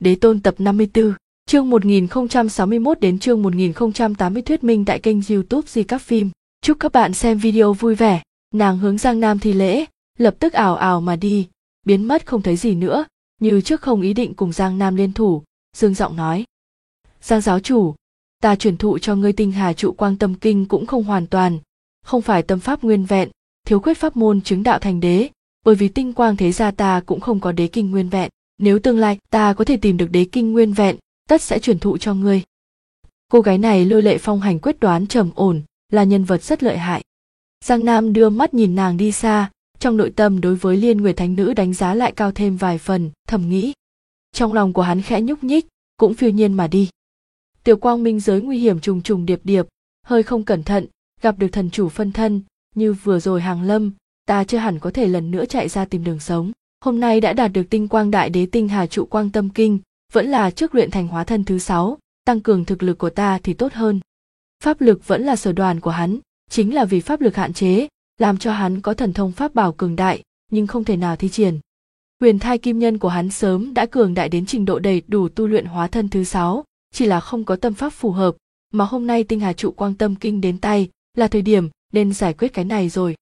Đế Tôn tập 54, chương 1061 đến chương 1080 thuyết minh tại kênh YouTube Di Các Phim. Chúc các bạn xem video vui vẻ. Nàng hướng Giang Nam thi lễ, lập tức ảo ảo mà đi, biến mất không thấy gì nữa, như trước không ý định cùng Giang Nam liên thủ, dương giọng nói. Giang giáo chủ, ta truyền thụ cho ngươi Tinh Hà Trụ Quang Tâm Kinh cũng không hoàn toàn, không phải tâm pháp nguyên vẹn, thiếu khuyết pháp môn chứng đạo thành đế, bởi vì tinh quang thế gia ta cũng không có đế kinh nguyên vẹn. Nếu tương lai ta có thể tìm được đế kinh nguyên vẹn, tất sẽ truyền thụ cho ngươi. Cô gái này Lôi Lệ Phong hành quyết đoán trầm ổn, là nhân vật rất lợi hại. Giang Nam đưa mắt nhìn nàng đi xa, trong nội tâm đối với Liên Nguyệt Thánh Nữ đánh giá lại cao thêm vài phần, thầm nghĩ. Trong lòng của hắn khẽ nhúc nhích, cũng phiêu nhiên mà đi. Tiểu Quang Minh giới nguy hiểm trùng trùng điệp điệp, hơi không cẩn thận, gặp được thần chủ phân thân, như vừa rồi Hàng Lâm, ta chưa hẳn có thể lần nữa chạy ra tìm đường sống. Hôm nay đã đạt được Tinh Quang Đại Đế Tinh Hà Trụ Quang Tâm Kinh, vẫn là trước luyện thành hóa thân thứ 6, tăng cường thực lực của ta thì tốt hơn. Pháp lực vẫn là sở đoàn của hắn, chính là vì pháp lực hạn chế, làm cho hắn có thần thông pháp bảo cường đại, nhưng không thể nào thi triển. Huyền thai kim nhân của hắn sớm đã cường đại đến trình độ đầy đủ tu luyện hóa thân thứ 6, chỉ là không có tâm pháp phù hợp, mà hôm nay Tinh Hà Trụ Quang Tâm Kinh đến tay, là thời điểm nên giải quyết cái này rồi.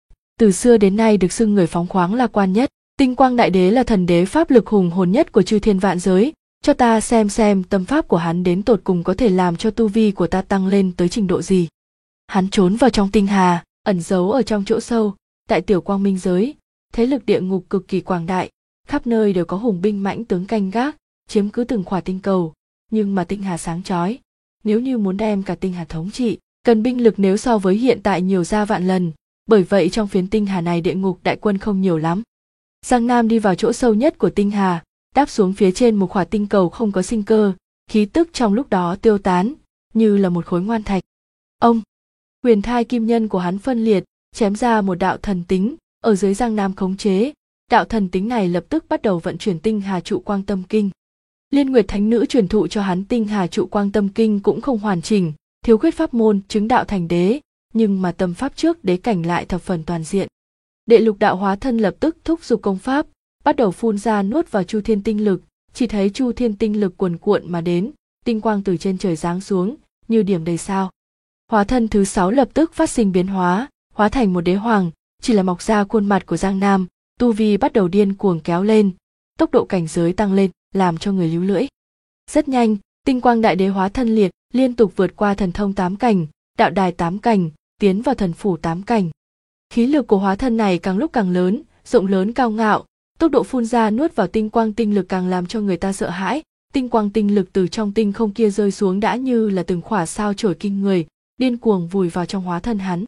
Từ xưa đến nay được xưng người phóng khoáng lạc quan nhất, Tinh Quang Đại Đế là thần đế pháp lực hùng hồn nhất của chư thiên vạn giới, cho ta xem tâm pháp của hắn đến tột cùng có thể làm cho tu vi của ta tăng lên tới trình độ gì. Hắn trốn vào trong tinh hà, ẩn giấu ở trong chỗ sâu, tại Tiểu Quang Minh giới, thế lực địa ngục cực kỳ quảng đại, khắp nơi đều có hùng binh mãnh tướng canh gác, chiếm cứ từng khỏa tinh cầu, nhưng mà tinh hà sáng chói, nếu như muốn đem cả tinh hà thống trị, cần binh lực nếu so với hiện tại nhiều ra vạn lần, bởi vậy trong phiến tinh hà này địa ngục đại quân không nhiều lắm. Giang Nam đi vào chỗ sâu nhất của tinh hà, đáp xuống phía trên một khỏa tinh cầu không có sinh cơ, khí tức trong lúc đó tiêu tán, như là một khối ngoan thạch. Ông, huyền thai kim nhân của hắn phân liệt, chém ra một đạo thần tính, ở dưới Giang Nam khống chế, đạo thần tính này lập tức bắt đầu vận chuyển Tinh Hà Trụ Quang Tâm Kinh. Liên Nguyệt Thánh Nữ truyền thụ cho hắn Tinh Hà Trụ Quang Tâm Kinh cũng không hoàn chỉnh, thiếu khuyết pháp môn chứng đạo thành đế, nhưng mà tâm pháp trước đế cảnh lại thập phần toàn diện. Đệ lục đạo hóa thân lập tức thúc giục công pháp, bắt đầu phun ra nuốt vào chu thiên tinh lực, chỉ thấy chu thiên tinh lực cuồn cuộn mà đến, tinh quang từ trên trời giáng xuống, như điểm đầy sao. Hóa thân thứ 6 lập tức phát sinh biến hóa, hóa thành một đế hoàng, chỉ là mọc ra khuôn mặt của Giang Nam, tu vi bắt đầu điên cuồng kéo lên, tốc độ cảnh giới tăng lên, làm cho người líu lưỡi. Rất nhanh, Tinh Quang Đại Đế hóa thân liệt, liên tục vượt qua thần thông 8 cảnh, đạo đài 8 cảnh, tiến vào thần phủ 8 cảnh. Khí lực của hóa thân này càng lúc càng lớn, rộng lớn cao ngạo, tốc độ phun ra nuốt vào tinh quang tinh lực càng làm cho người ta sợ hãi. Tinh quang tinh lực từ trong tinh không kia rơi xuống đã như là từng khỏa sao chổi kinh người, điên cuồng vùi vào trong hóa thân hắn.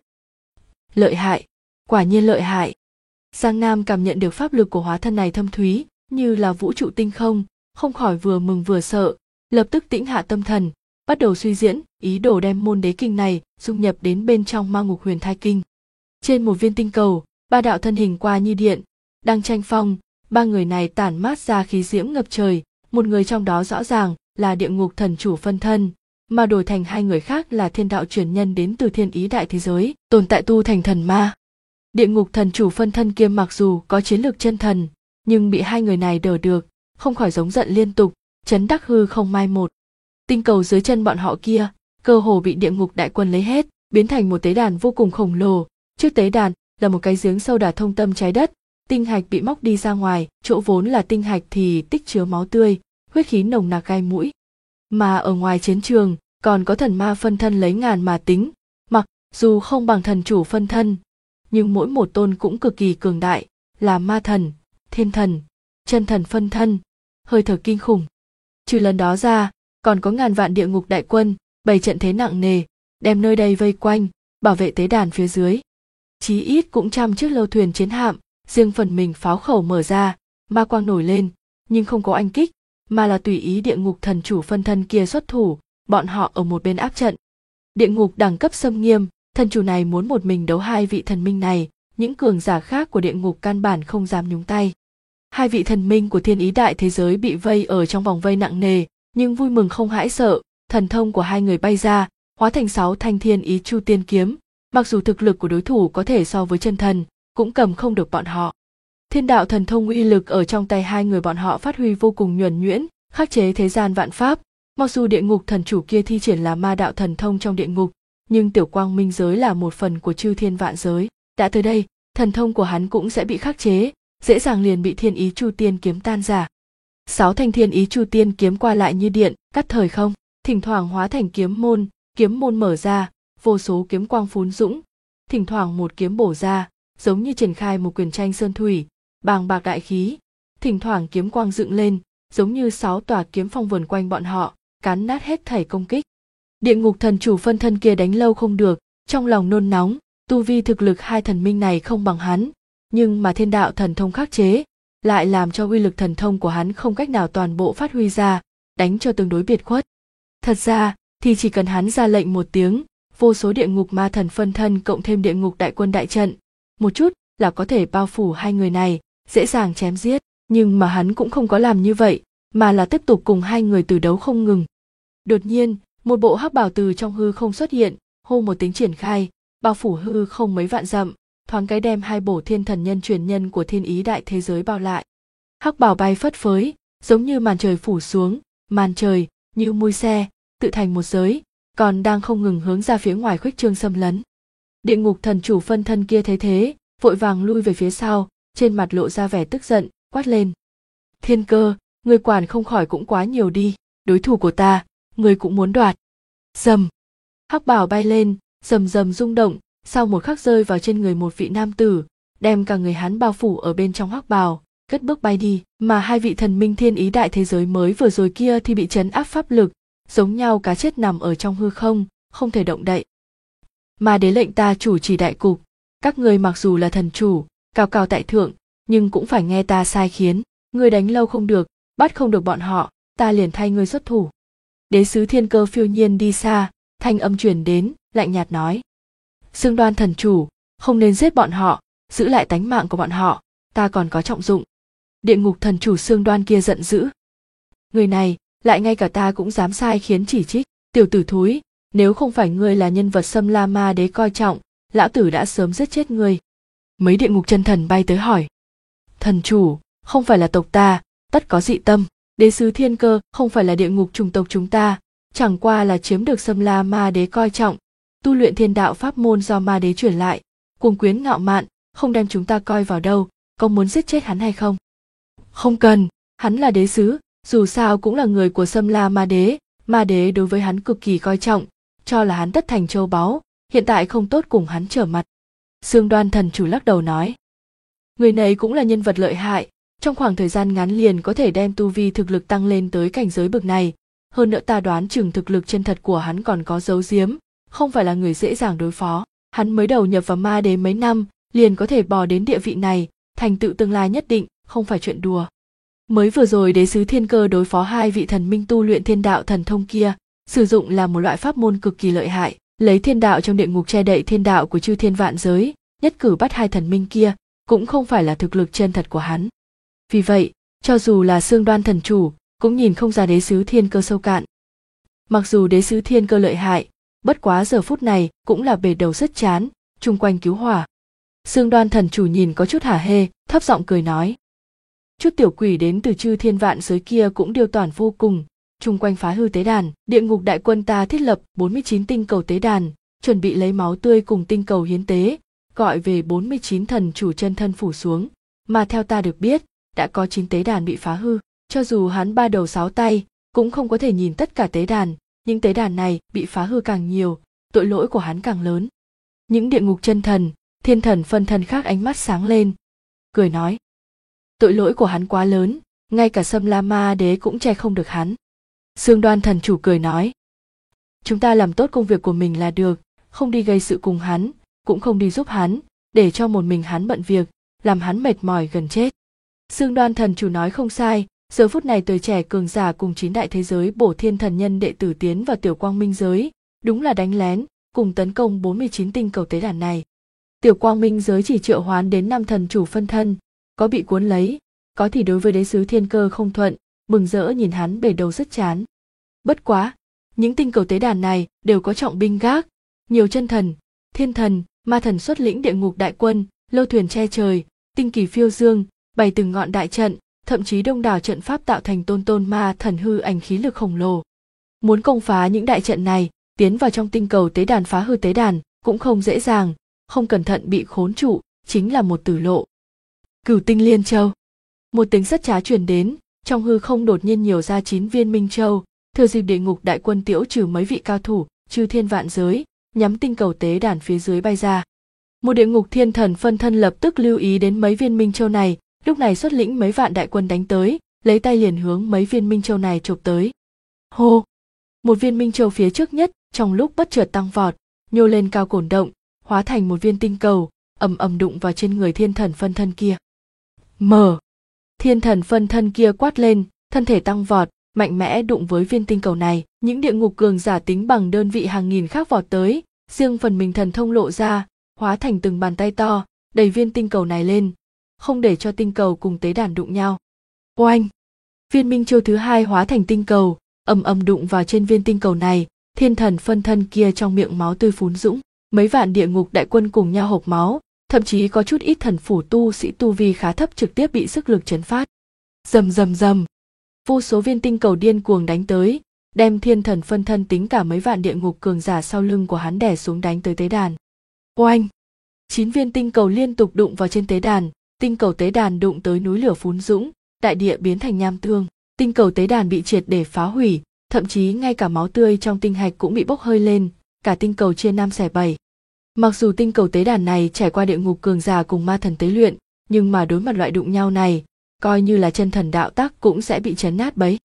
Lợi hại, quả nhiên lợi hại. Giang Nam cảm nhận được pháp lực của hóa thân này thâm thúy, như là vũ trụ tinh không, không khỏi vừa mừng vừa sợ, lập tức tĩnh hạ tâm thần, bắt đầu suy diễn, ý đồ đem môn đế kinh này dung nhập đến bên trong Ma Ngục Huyền Thai Kinh. Trên một viên tinh cầu, 3 đạo thân hình qua như điện, đang tranh phong, 3 người này tản mát ra khí diễm ngập trời, một người trong đó rõ ràng là địa ngục thần chủ phân thân, mà đổi thành 2 người khác là thiên đạo truyền nhân đến từ thiên ý đại thế giới, tồn tại tu thành thần ma. Địa ngục thần chủ phân thân kia mặc dù có chiến lược chân thần, nhưng bị 2 người này đỡ được, không khỏi giống giận liên tục, chấn đắc hư không mai một. Tinh cầu dưới chân bọn họ kia, cơ hồ bị địa ngục đại quân lấy hết, biến thành một tế đàn vô cùng khổng lồ. Trước tế đàn là một cái giếng sâu đả thông tâm trái đất, tinh hạch bị móc đi ra ngoài, chỗ vốn là tinh hạch thì tích chứa máu tươi, huyết khí nồng nặc gai mũi. Mà ở ngoài chiến trường còn có thần ma phân thân lấy ngàn mà tính, mặc dù không bằng thần chủ phân thân, nhưng mỗi một tôn cũng cực kỳ cường đại, là ma thần, thiên thần, chân thần phân thân, hơi thở kinh khủng. Trừ lần đó ra, còn có ngàn vạn địa ngục đại quân, bày trận thế nặng nề, đem nơi đây vây quanh, bảo vệ tế đàn phía dưới. Chí ít cũng 100 chiếc lâu thuyền chiến hạm, riêng phần mình pháo khẩu mở ra, ma quang nổi lên, nhưng không có oanh kích, mà là tùy ý địa ngục thần chủ phân thân kia xuất thủ, bọn họ ở một bên áp trận. Địa ngục đẳng cấp xâm nghiêm, thần chủ này muốn một mình đấu 2 vị thần minh này, những cường giả khác của địa ngục căn bản không dám nhúng tay. 2 vị thần minh của thiên ý đại thế giới bị vây ở trong vòng vây nặng nề, nhưng vui mừng không hãi sợ, thần thông của 2 người bay ra, hóa thành 6 thanh thiên ý chu tiên kiếm. Mặc dù thực lực của đối thủ có thể so với chân thần, cũng cầm không được bọn họ. Thiên đạo thần thông uy lực ở trong tay 2 người bọn họ phát huy vô cùng nhuần nhuyễn, khắc chế thế gian vạn pháp. Mặc dù địa ngục thần chủ kia thi triển là ma đạo thần thông trong địa ngục, nhưng tiểu quang minh giới là một phần của chư thiên vạn giới. Đã tới đây, thần thông của hắn cũng sẽ bị khắc chế, dễ dàng liền bị thiên ý chu tiên kiếm tan rã. 6 thanh thiên ý chu tiên kiếm qua lại như điện, cắt thời không, thỉnh thoảng hóa thành kiếm môn mở ra, vô số kiếm quang phún dũng, thỉnh thoảng một kiếm bổ ra, giống như triển khai một quyền tranh sơn thủy, bàng bạc đại khí, thỉnh thoảng kiếm quang dựng lên, giống như 6 tòa kiếm phong vờn quanh bọn họ, cán nát hết thảy công kích. Địa ngục thần chủ phân thân kia đánh lâu không được, trong lòng nôn nóng, tu vi thực lực hai thần minh này không bằng hắn, nhưng mà thiên đạo thần thông khắc chế, lại làm cho uy lực thần thông của hắn không cách nào toàn bộ phát huy ra, đánh cho tương đối biệt khuất. Thật ra, thì chỉ cần hắn ra lệnh một tiếng, vô số địa ngục ma thần phân thân cộng thêm địa ngục đại quân đại trận, một chút là có thể bao phủ hai người này, dễ dàng chém giết, nhưng mà hắn cũng không có làm như vậy, mà là tiếp tục cùng hai người từ đấu không ngừng. Đột nhiên, một bộ hắc bào từ trong hư không xuất hiện, hô một tiếng triển khai, bao phủ hư không mấy vạn dặm, thoáng cái đem hai bổ thiên thần nhân truyền nhân của thiên ý đại thế giới bao lại. Hắc bào bay phất phới, giống như màn trời phủ xuống, màn trời như mui xe, tự thành một giới, còn đang không ngừng hướng ra phía ngoài khuếch trương xâm lấn. Địa ngục thần chủ phân thân kia thấy thế, vội vàng lui về phía sau, trên mặt lộ ra vẻ tức giận, quát lên: Thiên Cơ, ngươi quản không khỏi cũng quá nhiều đi, đối thủ của ta, ngươi cũng muốn đoạt. Rầm, hắc bào bay lên, rầm rầm rung động, sau một khắc rơi vào trên người một vị nam tử, đem cả người hắn bao phủ ở bên trong hắc bào, cất bước bay đi. Mà hai vị thần minh thiên ý đại thế giới mới vừa rồi kia thì bị trấn áp pháp lực, giống nhau cá chết nằm ở trong hư không, không thể động đậy. Mà đế lệnh ta chủ trì đại cục, các ngươi mặc dù là thần chủ, cao cao tại thượng, nhưng cũng phải nghe ta sai khiến. Ngươi đánh lâu không được, bắt không được bọn họ, ta liền thay ngươi xuất thủ. Đế sứ Thiên Cơ phiêu nhiên đi xa, thanh âm truyền đến, lạnh nhạt nói: Xương Đoan thần chủ, không nên giết bọn họ, giữ lại tánh mạng của bọn họ, ta còn có trọng dụng. Địa ngục thần chủ Xương Đoan kia giận dữ: Người này, lại ngay cả ta cũng dám sai khiến chỉ trích, tiểu tử thúi, nếu không phải ngươi là nhân vật Xâm La Ma Đế coi trọng, lão tử đã sớm giết chết ngươi. Mấy địa ngục chân thần bay tới hỏi: Thần chủ, không phải là tộc ta, tất có dị tâm. Đế sứ Thiên Cơ, không phải là địa ngục chủng tộc chúng ta, chẳng qua là chiếm được Xâm La Ma Đế coi trọng, tu luyện thiên đạo pháp môn do Ma Đế truyền lại, cuồng quyến ngạo mạn, không đem chúng ta coi vào đâu, có muốn giết chết hắn hay không? Không cần, hắn là đế sứ, dù sao cũng là người của Xâm La Ma Đế đối với hắn cực kỳ coi trọng, cho là hắn tất thành châu báu, hiện tại không tốt cùng hắn trở mặt. Xương Đoan thần chủ lắc đầu nói: Người này cũng là nhân vật lợi hại, trong khoảng thời gian ngắn liền có thể đem tu vi thực lực tăng lên tới cảnh giới bậc này, hơn nữa ta đoán chừng thực lực chân thật của hắn còn có giấu giếm, không phải là người dễ dàng đối phó. Hắn mới đầu nhập vào Ma Đế mấy năm, liền có thể bò đến địa vị này, thành tựu tương lai nhất định, không phải chuyện đùa. Mới vừa rồi đế sứ Thiên Cơ đối phó hai vị thần minh tu luyện thiên đạo thần thông kia, sử dụng là một loại pháp môn cực kỳ lợi hại, lấy thiên đạo trong địa ngục che đậy thiên đạo của chư thiên vạn giới, nhất cử bắt hai thần minh kia, cũng không phải là thực lực chân thật của hắn. Vì vậy, cho dù là Xương Đoan thần chủ, cũng nhìn không ra đế sứ Thiên Cơ sâu cạn. Mặc dù đế sứ Thiên Cơ lợi hại, bất quá giờ phút này cũng là bề đầu rất chán, chung quanh cứu hỏa. Xương Đoan thần chủ nhìn có chút hả hê, thấp giọng cười nói: Chút tiểu quỷ đến từ chư thiên vạn giới kia cũng điêu toản vô cùng, chung quanh phá hư tế đàn, địa ngục đại quân ta thiết lập 49 tinh cầu tế đàn, chuẩn bị lấy máu tươi cùng tinh cầu hiến tế, gọi về 49 thần chủ chân thân phủ xuống, mà theo ta được biết, đã có 9 tế đàn bị phá hư, cho dù hắn 3 đầu 6 tay, cũng không có thể nhìn tất cả tế đàn, những tế đàn này bị phá hư càng nhiều, tội lỗi của hắn càng lớn. Những địa ngục chân thần, thiên thần phân thân khác ánh mắt sáng lên, cười nói: Tội lỗi của hắn quá lớn, ngay cả Xâm La Ma Đế cũng che không được hắn. Xương Đoan thần chủ cười nói: Chúng ta làm tốt công việc của mình là được, không đi gây sự cùng hắn, cũng không đi giúp hắn, để cho một mình hắn bận việc, làm hắn mệt mỏi gần chết. Xương Đoan thần chủ nói không sai, giờ phút này tuổi trẻ cường giả cùng 9 đại thế giới bổ thiên thần nhân đệ tử tiến vào tiểu quang minh giới, đúng là đánh lén, cùng tấn công 49 tinh cầu tế đàn này. Tiểu quang minh giới chỉ triệu hoán đến 5 thần chủ phân thân, có bị cuốn lấy, có thì đối với đế sứ Thiên Cơ không thuận, mừng rỡ nhìn hắn bể đầu rất chán. Bất quá, những tinh cầu tế đàn này đều có trọng binh gác, nhiều chân thần, thiên thần, ma thần xuất lĩnh địa ngục đại quân, lâu thuyền che trời, tinh kỳ phiêu dương, bày từng ngọn đại trận, thậm chí đông đảo trận pháp tạo thành tôn tôn ma thần hư ảnh khí lực khổng lồ. Muốn công phá những đại trận này, tiến vào trong tinh cầu tế đàn phá hư tế đàn cũng không dễ dàng, không cẩn thận bị khốn trụ chính là một tử lộ. Cửu tinh liên châu. Một tiếng sắt trá truyền đến, trong hư không đột nhiên nhiều ra 9 viên minh châu, thừa dịp địa ngục đại quân tiễu trừ mấy vị cao thủ, chư thiên vạn giới, nhắm tinh cầu tế đàn phía dưới bay ra. Một địa ngục thiên thần phân thân lập tức lưu ý đến mấy viên minh châu này, lúc này xuất lĩnh mấy vạn đại quân đánh tới, lấy tay liền hướng mấy viên minh châu này chộp tới. Hô! Một viên minh châu phía trước nhất, trong lúc bất chợt tăng vọt, nhô lên cao cổn động, hóa thành một viên tinh cầu, ầm ầm đụng vào trên người thiên thần phân thân kia. Mở! Thiên thần phân thân kia quát lên, thân thể tăng vọt, mạnh mẽ đụng với viên tinh cầu này. Những địa ngục cường giả tính bằng đơn vị hàng nghìn khác vọt tới, riêng phần mình thần thông lộ ra, hóa thành từng bàn tay to, đẩy viên tinh cầu này lên, không để cho tinh cầu cùng tế đàn đụng nhau. Oanh! Viên minh châu thứ hai hóa thành tinh cầu, ầm ầm đụng vào trên viên tinh cầu này, thiên thần phân thân kia trong miệng máu tươi phún dũng, mấy vạn địa ngục đại quân cùng nhau hộc máu, thậm chí có chút ít thần phủ tu sĩ tu vi khá thấp trực tiếp bị sức lực chấn phát. Rầm rầm rầm, vô số viên tinh cầu điên cuồng đánh tới, đem thiên thần phân thân tính cả mấy vạn địa ngục cường giả sau lưng của hắn đè xuống đánh tới tế đàn. Oanh! 9 viên tinh cầu liên tục đụng vào trên tế đàn, tinh cầu tế đàn đụng tới núi lửa phún dũng, đại địa biến thành nham tương, tinh cầu tế đàn bị triệt để phá hủy, thậm chí ngay cả máu tươi trong tinh hạch cũng bị bốc hơi lên, cả tinh cầu chia 5 xẻ 7. Mặc dù tinh cầu tế đàn này trải qua địa ngục cường giả cùng ma thần tế luyện, nhưng mà đối mặt loại đụng nhau này, coi như là chân thần đạo tắc cũng sẽ bị chấn nát bấy.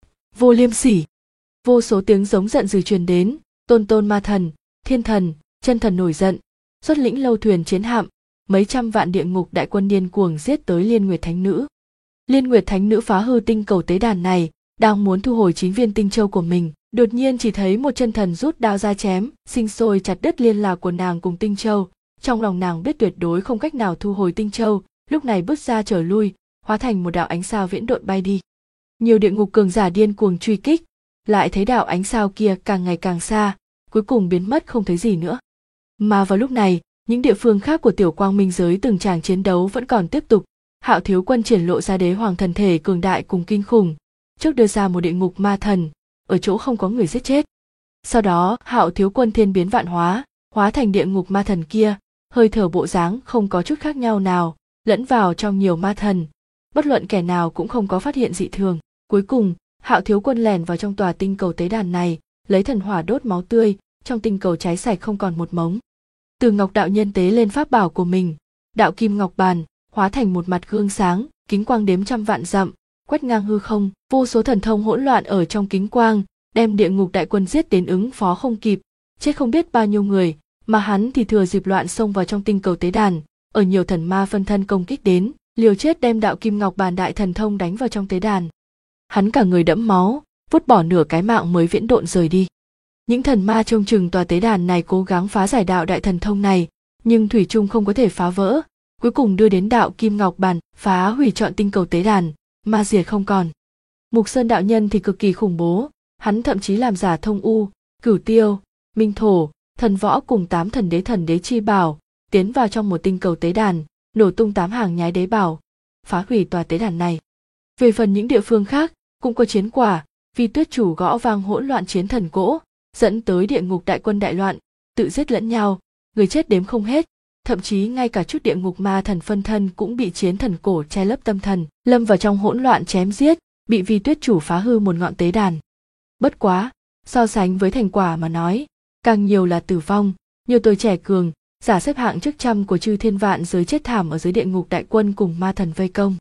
Vô liêm sỉ! Vô số tiếng giống giận dữ truyền đến, tôn tôn ma thần, thiên thần, chân thần nổi giận, xuất lĩnh lâu thuyền chiến hạm, mấy trăm vạn địa ngục đại quân điên cuồng giết tới Liên Nguyệt Thánh Nữ. Liên Nguyệt Thánh Nữ phá hư tinh cầu tế đàn này, đang muốn thu hồi 9 viên tinh châu của mình, đột nhiên chỉ thấy một chân thần rút đao ra chém, sinh sôi chặt đứt liên lạc của nàng cùng tinh châu. Trong lòng nàng biết tuyệt đối không cách nào thu hồi tinh châu, lúc này bước ra trở lui, hóa thành một đạo ánh sao viễn độn bay đi. Nhiều địa ngục cường giả điên cuồng truy kích, lại thấy đạo ánh sao kia càng ngày càng xa, cuối cùng biến mất không thấy gì nữa. Mà vào lúc này, những địa phương khác của Tiểu Quang Minh giới từng tràng chiến đấu vẫn còn tiếp tục. Hạo Thiếu Quân triển lộ ra đế hoàng thần thể cường đại cùng kinh khủng, trước đưa ra một địa ngục ma thần, ở chỗ không có người giết chết. Sau đó, Hạo Thiếu Quân thiên biến vạn hóa, hóa thành địa ngục ma thần kia, hơi thở bộ dáng không có chút khác nhau nào, lẫn vào trong nhiều ma thần, bất luận kẻ nào cũng không có phát hiện dị thường. Cuối cùng, Hạo Thiếu Quân lẻn vào trong tòa tinh cầu tế đàn này, lấy thần hỏa đốt máu tươi, trong tinh cầu cháy sạch không còn một mống. Từ Ngọc đạo nhân tế lên pháp bảo của mình, đạo kim ngọc bàn, hóa thành một mặt gương sáng, kính quang đếm trăm vạn dặm, quét ngang hư không, vô số thần thông hỗn loạn ở trong kính quang, đem địa ngục đại quân giết đến ứng phó không kịp, chết không biết bao nhiêu người, mà hắn thì thừa dịp loạn xông vào trong tinh cầu tế đàn, ở nhiều thần ma phân thân công kích đến, liều chết đem đạo kim ngọc bàn đại thần thông đánh vào trong tế đàn. Hắn cả người đẫm máu, vứt bỏ nửa cái mạng mới viễn độn rời đi. Những thần ma trông chừng tòa tế đàn này cố gắng phá giải đạo đại thần thông này, nhưng thủy chung không có thể phá vỡ, cuối cùng đưa đến đạo kim ngọc bàn, phá hủy trọn tinh cầu tế đàn, ma diệt không còn. Mục Sơn đạo nhân thì cực kỳ khủng bố, hắn thậm chí làm giả thông u, cửu tiêu, minh thổ, thần võ cùng 8 thần đế chi bảo, tiến vào trong một tinh cầu tế đàn, nổ tung 8 hàng nhái đế bảo, phá hủy tòa tế đàn này. Về phần những địa phương khác, cũng có chiến quả, vì tuyết chủ gõ vang hỗn loạn chiến thần cỗ, dẫn tới địa ngục đại quân đại loạn, tự giết lẫn nhau, người chết đếm không hết, thậm chí ngay cả chút địa ngục ma thần phân thân cũng bị chiến thần cổ che lấp tâm thần, lâm vào trong hỗn loạn chém giết, bị vi tuyết chủ phá hư một ngọn tế đàn. Bất quá, so sánh với thành quả mà nói, càng nhiều là tử vong, nhiều tuổi trẻ cường, giả xếp hạng trước trăm của chư thiên vạn giới chết thảm ở dưới địa ngục đại quân cùng ma thần vây công.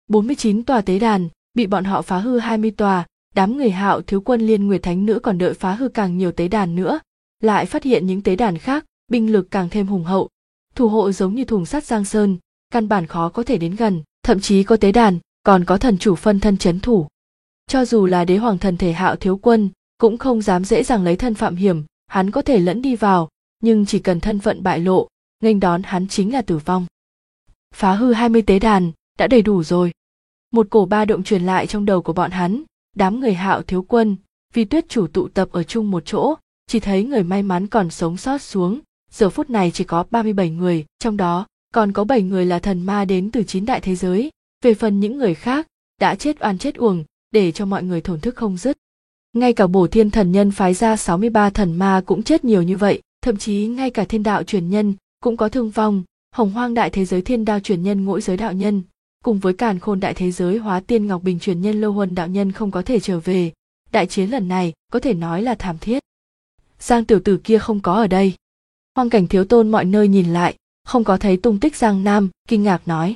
49 tòa tế đàn, bị bọn họ phá hư 20 tòa, đám người Hạo Thiếu Quân Liên Nguyệt Thánh Nữ còn đợi phá hư càng nhiều tế đàn nữa, lại phát hiện những tế đàn khác, binh lực càng thêm hùng hậu, thủ hộ giống như thùng sắt Giang Sơn, căn bản khó có thể đến gần, thậm chí có tế đàn, còn có thần chủ phân thân chấn thủ. Cho dù là đế hoàng thần thể Hạo Thiếu Quân, cũng không dám dễ dàng lấy thân phạm hiểm, hắn có thể lẫn đi vào, nhưng chỉ cần thân phận bại lộ, nghênh đón hắn chính là tử vong. Phá hư 20 tế đàn, đã đầy đủ rồi. Một cổ ba động truyền lại trong đầu của bọn hắn, đám người Hạo Thiếu Quân, vì tuyết chủ tụ tập ở chung một chỗ, chỉ thấy người may mắn còn sống sót xuống, giờ phút này chỉ có 37 người, trong đó còn có 7 người là thần ma đến từ 9 đại thế giới, Về phần những người khác, đã chết oan chết uổng, để cho mọi người thổn thức không dứt. Ngay cả Bổ Thiên Thần Nhân phái ra 63 thần ma cũng chết nhiều như vậy, thậm chí ngay cả Thiên Đạo truyền nhân cũng có thương vong. Hồng Hoang đại thế giới Thiên Đao truyền nhân Ngỗi giới đạo nhân, cùng với Càn Khôn đại thế giới Hóa Tiên Ngọc Bình truyền nhân Lâu Huân đạo nhân không có thể trở về. Đại chiến lần này có thể nói là thảm thiết. Giang tiểu tử kia không có ở đây. Hoang Cảnh Thiếu Tôn mọi nơi nhìn lại, không có thấy tung tích Giang Nam, kinh ngạc nói.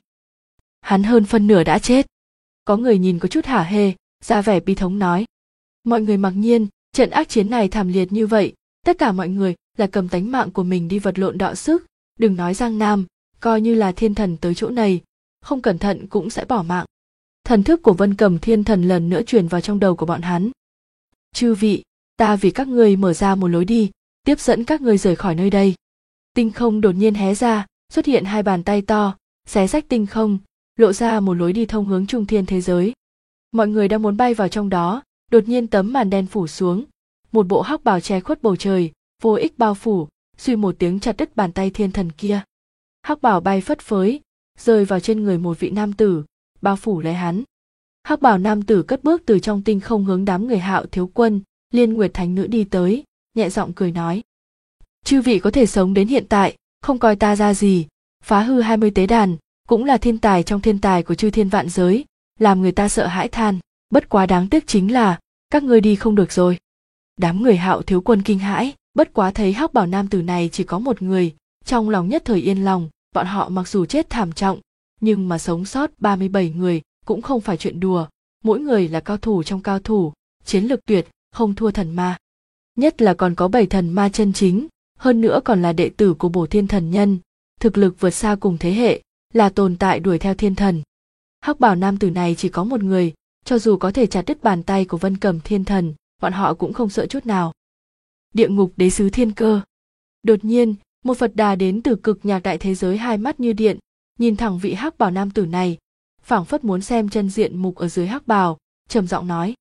Hắn hơn phân nửa đã chết. Có người nhìn có chút hả hê, ra vẻ bi thống nói. Mọi người mặc nhiên, trận ác chiến này thảm liệt như vậy, tất cả mọi người là cầm tánh mạng của mình đi vật lộn đọ sức, đừng nói Giang Nam, coi như là thiên thần tới chỗ này, không cẩn thận cũng sẽ bỏ mạng. Thần thức của Vân Cầm Thiên Thần lần nữa truyền vào trong đầu của bọn hắn. Chư vị, ta vì các ngươi mở ra một lối đi, tiếp dẫn các ngươi rời khỏi nơi đây. Tinh không đột nhiên hé ra, xuất hiện hai bàn tay to, xé rách tinh không, lộ ra một lối đi thông hướng trung thiên thế giới. Mọi người đang muốn bay vào trong đó, đột nhiên tấm màn đen phủ xuống, một bộ hắc bào che khuất bầu trời, vô ích bao phủ, suy một tiếng chặt đứt bàn tay thiên thần kia. Hắc bào bay phất phới, rơi vào trên người một vị nam tử, bao phủ lấy hắn. Hắc bào nam tử cất bước từ trong tinh không hướng đám người Hạo Thiếu Quân, Liên Nguyệt Thánh Nữ đi tới, nhẹ giọng cười nói: chư vị có thể sống đến hiện tại, không coi ta ra gì, phá hư 20 tế đàn, cũng là thiên tài trong thiên tài của chư thiên vạn giới, làm người ta sợ hãi than. Bất quá đáng tiếc chính là các ngươi đi không được rồi. Đám người Hạo Thiếu Quân kinh hãi, bất quá thấy hắc bào nam tử này chỉ có một người, trong lòng nhất thời yên lòng. Bọn họ mặc dù chết thảm trọng, nhưng mà sống sót 37 người cũng không phải chuyện đùa, mỗi người là cao thủ trong cao thủ, chiến lược tuyệt, không thua thần ma. Nhất là còn có 7 thần ma chân chính, hơn nữa còn là đệ tử của Bổ Thiên Thần Nhân, thực lực vượt xa cùng thế hệ, là tồn tại đuổi theo thiên thần. Hắc bào nam tử này chỉ có một người, cho dù có thể chặt đứt bàn tay của Vân Cầm Thiên Thần, bọn họ cũng không sợ chút nào. Địa ngục đế sứ Thiên Cơ. Đột nhiên, một Phật Đà đến từ cực nhạc đại thế giới hai mắt như điện, nhìn thẳng vị hắc bào nam tử này, phảng phất muốn xem chân diện mục ở dưới hắc bào, trầm giọng nói: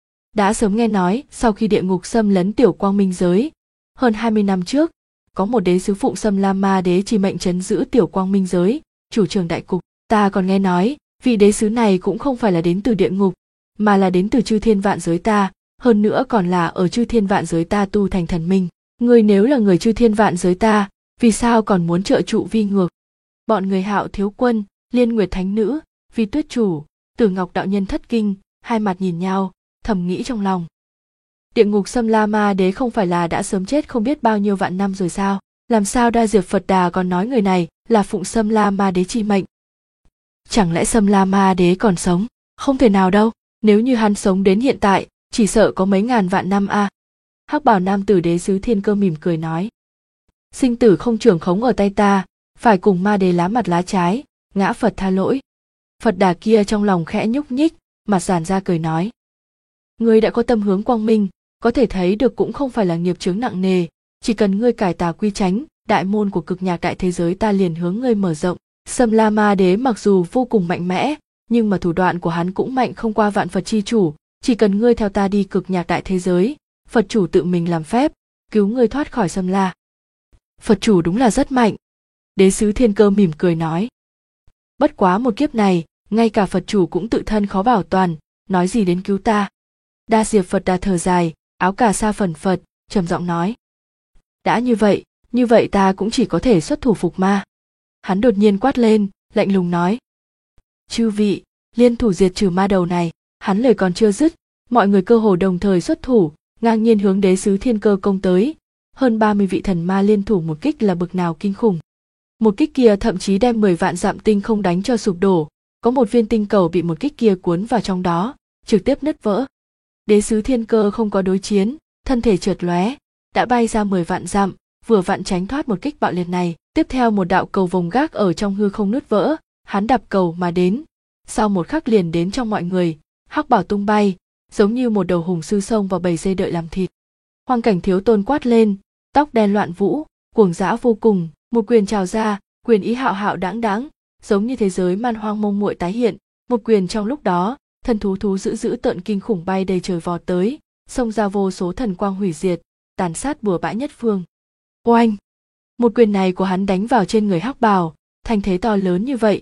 đã sớm nghe nói, sau khi địa ngục xâm lấn tiểu quang minh giới, hơn 20 năm trước, có một đế sứ phụng Sâm La Ma Đế chỉ mệnh trấn giữ tiểu quang minh giới, chủ trường đại cục. Ta còn nghe nói, vị đế sứ này cũng không phải là đến từ địa ngục, mà là đến từ chư thiên vạn giới ta, hơn nữa còn là ở chư thiên vạn giới ta tu thành thần minh. Ngươi nếu là người chư thiên vạn giới ta, vì sao còn muốn trợ trụ vi ngược? Bọn người Hạo Thiếu Quân, Liên Nguyệt Thánh Nữ, Vi Tuyết Chủ, Tử Ngọc đạo nhân thất kinh, hai mặt nhìn nhau, thầm nghĩ trong lòng. Địa ngục Sâm La Ma Đế không phải là đã sớm chết không biết bao nhiêu vạn năm rồi sao? Làm sao Đa Diệp Phật Đà còn nói người này là phụng Sâm La Ma Đế chi mệnh? Chẳng lẽ Sâm La Ma Đế còn sống? Không thể nào đâu, nếu như hắn sống đến hiện tại, chỉ sợ có mấy ngàn vạn năm a. Hắc bào nam tử đế sứ Thiên Cơ mỉm cười nói: sinh tử không trưởng khống ở tay ta, phải cùng ma đế lá mặt lá trái, ngã Phật tha lỗi. Phật Đà kia trong lòng khẽ nhúc nhích, mặt giản ra cười nói: ngươi đã có tâm hướng quang minh, có thể thấy được cũng không phải là nghiệp chướng nặng nề, chỉ cần ngươi cải tà quy chánh, đại môn của cực nhạc đại thế giới ta liền hướng ngươi mở rộng. Sâm La Ma Đế mặc dù vô cùng mạnh mẽ, nhưng mà thủ đoạn của hắn cũng mạnh không qua vạn Phật chi chủ, chỉ cần ngươi theo ta đi cực nhạc đại thế giới, Phật chủ tự mình làm phép, cứu ngươi thoát khỏi Sâm La. Phật chủ đúng là rất mạnh. Đế sứ Thiên Cơ mỉm cười nói: bất quá một kiếp này, ngay cả Phật chủ cũng tự thân khó bảo toàn, nói gì đến cứu ta. Đa Diệp Phật Đà thở dài, áo cà sa phần phật, trầm giọng nói: đã như vậy ta cũng chỉ có thể xuất thủ phục ma. Hắn đột nhiên quát lên, lạnh lùng nói: chư vị, liên thủ diệt trừ ma đầu này. Hắn lời còn chưa dứt, mọi người cơ hồ đồng thời xuất thủ, ngang nhiên hướng đế sứ Thiên Cơ công tới. Hơn 30 vị thần ma liên thủ một kích là bực nào kinh khủng. Một kích kia thậm chí đem 10 vạn dặm tinh không đánh cho sụp đổ, có một viên tinh cầu bị một kích kia cuốn vào trong đó, trực tiếp nứt vỡ. Đế sứ Thiên Cơ không có đối chiến, thân thể chợt lóe, đã bay ra 10 vạn dặm, vừa vặn tránh thoát một kích bạo liệt này. Tiếp theo một đạo cầu vồng gác ở trong hư không nứt vỡ, hắn đạp cầu mà đến, sau một khắc liền đến trong mọi người, hắc bảo tung bay, giống như một đầu hùng sư xông vào bầy dê đợi làm thịt. Hoang Cảnh Thiếu Tôn quát lên, tóc đen loạn vũ, cuồng dã vô cùng, một quyền trào ra, quyền ý hạo hạo đãng đãng, giống như thế giới man hoang mông muội tái hiện. Một quyền trong lúc đó, thân thú dữ tợn kinh khủng bay đầy trời vọt tới, xông ra vô số thần quang hủy diệt, tàn sát bừa bãi nhất phương. Oanh! Một quyền này của hắn đánh vào trên người hắc bào, thanh thế to lớn như vậy,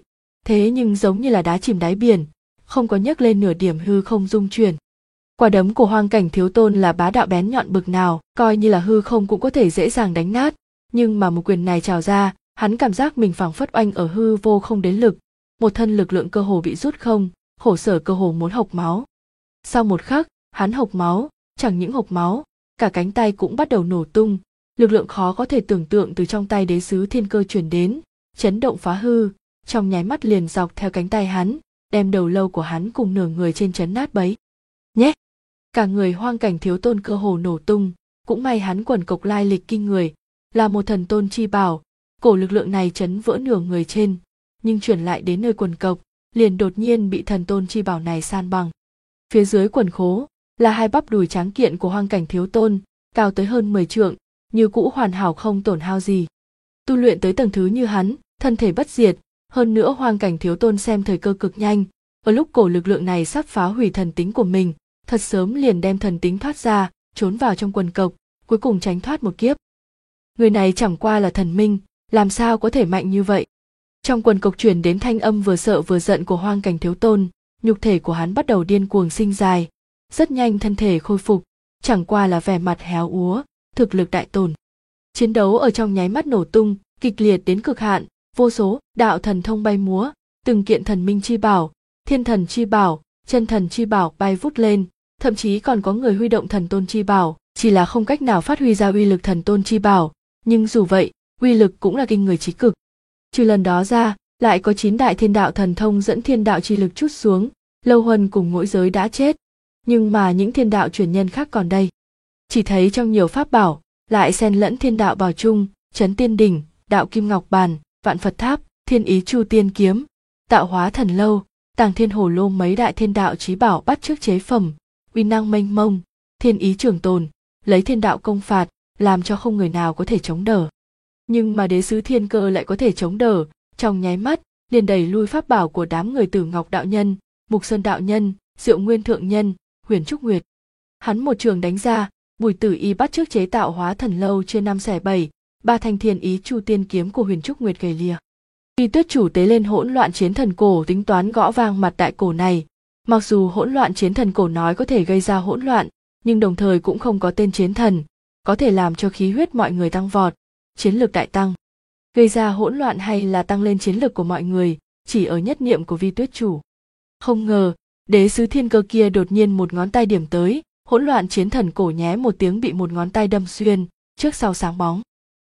thế nhưng giống như là đá chìm đáy biển, không có nhấc lên nửa điểm hư không rung chuyển. Quả đấm của Hoang Cảnh Thiếu Tôn là bá đạo bén nhọn bực nào, coi như là hư không cũng có thể dễ dàng đánh nát, nhưng mà một quyền này trào ra, hắn cảm giác mình phảng phất oanh ở hư vô không đến lực, một thân lực lượng cơ hồ bị rút không, khổ sở cơ hồ muốn hộc máu. Sau một khắc, hắn hộc máu, chẳng những hộc máu, cả cánh tay cũng bắt đầu nổ tung, lực lượng khó có thể tưởng tượng từ trong tay đế sứ thiên cơ truyền đến, chấn động phá hư, trong nháy mắt liền dọc theo cánh tay hắn, đem đầu lâu của hắn cùng nửa người trên chấn nát bấy. Nhé! Cả người Hoang Cảnh Thiếu Tôn cơ hồ nổ tung, cũng may hắn quần cộc lai lịch kinh người, là một thần tôn chi bảo, cổ lực lượng này chấn vỡ nửa người trên, nhưng chuyển lại đến nơi quần cộc, liền đột nhiên bị thần tôn chi bảo này san bằng. Phía dưới quần khố là hai bắp đùi tráng kiện của Hoang Cảnh Thiếu Tôn, cao tới hơn 10 trượng, như cũ hoàn hảo không tổn hao gì. Tu luyện tới tầng thứ như hắn, thân thể bất diệt, hơn nữa Hoang Cảnh Thiếu Tôn xem thời cơ cực nhanh, ở lúc cổ lực lượng này sắp phá hủy thần tính của mình, thật sớm liền đem thần tính thoát ra, trốn vào trong quần cộc, cuối cùng tránh thoát một kiếp. Người này chẳng qua là thần minh, làm sao có thể mạnh như vậy? Trong quần cộc truyền đến thanh âm vừa sợ vừa giận của Hoang Cảnh Thiếu Tôn, nhục thể của hắn bắt đầu điên cuồng sinh dài, rất nhanh thân thể khôi phục, chẳng qua là vẻ mặt héo úa, thực lực đại tổn. Chiến đấu ở trong nháy mắt nổ tung, kịch liệt đến cực hạn, vô số đạo thần thông bay múa, từng kiện thần minh chi bảo, thiên thần chi bảo, chân thần chi bảo bay vút lên, thậm chí còn có người huy động thần tôn chi bảo, chỉ là không cách nào phát huy ra uy lực thần tôn chi bảo, nhưng dù vậy, uy lực cũng là kinh người chí cực. Trừ lần đó ra, lại có 9 đại thiên đạo thần thông dẫn thiên đạo chi lực trút xuống, Lâu Huân cùng Mỗi Giới đã chết, nhưng mà những thiên đạo truyền nhân khác còn đây. Chỉ thấy trong nhiều pháp bảo, lại xen lẫn thiên đạo bảo trung, Chấn Tiên Đỉnh, Đạo Kim Ngọc Bàn, Vạn Phật Tháp, Thiên Ý Chu Tiên Kiếm, Tạo Hóa Thần Lâu, Tàng Thiên Hồ Lô mấy đại thiên đạo chí bảo bắt chước chế phẩm, uy năng mênh mông, thiên ý trường tồn, lấy thiên đạo công phạt, làm cho không người nào có thể chống đỡ. Nhưng mà đế sứ thiên cơ lại có thể chống đỡ, trong nháy mắt, liền đẩy lui pháp bảo của đám người Tử Ngọc đạo nhân, Mục Sơn đạo nhân, Diệu Nguyên thượng nhân, Huyền Trúc Nguyệt. Hắn một trường đánh ra, Bùi Tử Y bắt chước chế Tạo Hóa Thần Lâu chia 5 xẻ 7, ba thanh thiên ý Chu Tiên kiếm của Huyền Trúc Nguyệt gầy lìa. Vi Tuyết Chủ tế lên Hỗn Loạn Chiến Thần cổ tính toán gõ vang mặt đại cổ này, mặc dù Hỗn Loạn Chiến Thần cổ nói có thể gây ra hỗn loạn, nhưng đồng thời cũng không có tên chiến thần, có thể làm cho khí huyết mọi người tăng vọt, chiến lực đại tăng. Gây ra hỗn loạn hay là tăng lên chiến lực của mọi người, chỉ ở nhất niệm của Vi Tuyết Chủ. Không ngờ, đế sứ thiên cơ kia đột nhiên một ngón tay điểm tới, Hỗn Loạn Chiến Thần cổ nhé một tiếng bị một ngón tay đâm xuyên, trước sau sáng bóng.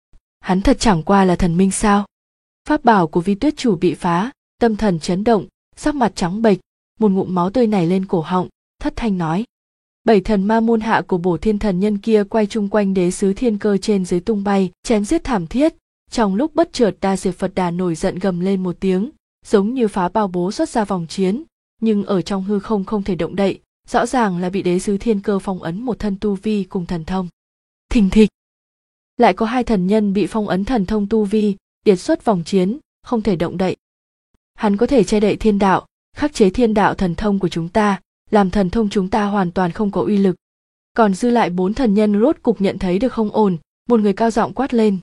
Hắn thật chẳng qua là thần minh sao? Pháp bảo của Vi Tuyết Chủ bị phá, tâm thần chấn động, sắc mặt trắng bệch, một ngụm máu tươi nảy lên cổ họng, thất thanh nói. 7 thần ma môn hạ của Bổ Thiên thần nhân kia quay chung quanh đế sứ thiên cơ trên dưới tung bay, chém giết thảm thiết. Trong lúc bất chợt Đa Diệp Phật Đà nổi giận gầm lên một tiếng, giống như phá bao bố xuất ra vòng chiến, nhưng ở trong hư không không thể động đậy, rõ ràng là bị đế sứ thiên cơ phong ấn một thân tu vi cùng thần thông. Thình thịch, lại có 2 thần nhân bị phong ấn thần thông tu vi, điệt xuất vòng chiến, không thể động đậy. Hắn có thể che đậy thiên đạo, khắc chế thiên đạo thần thông của chúng ta, làm thần thông chúng ta hoàn toàn không có uy lực. Còn dư lại 4 thần nhân rốt cục nhận thấy được không ổn, một người cao giọng quát lên.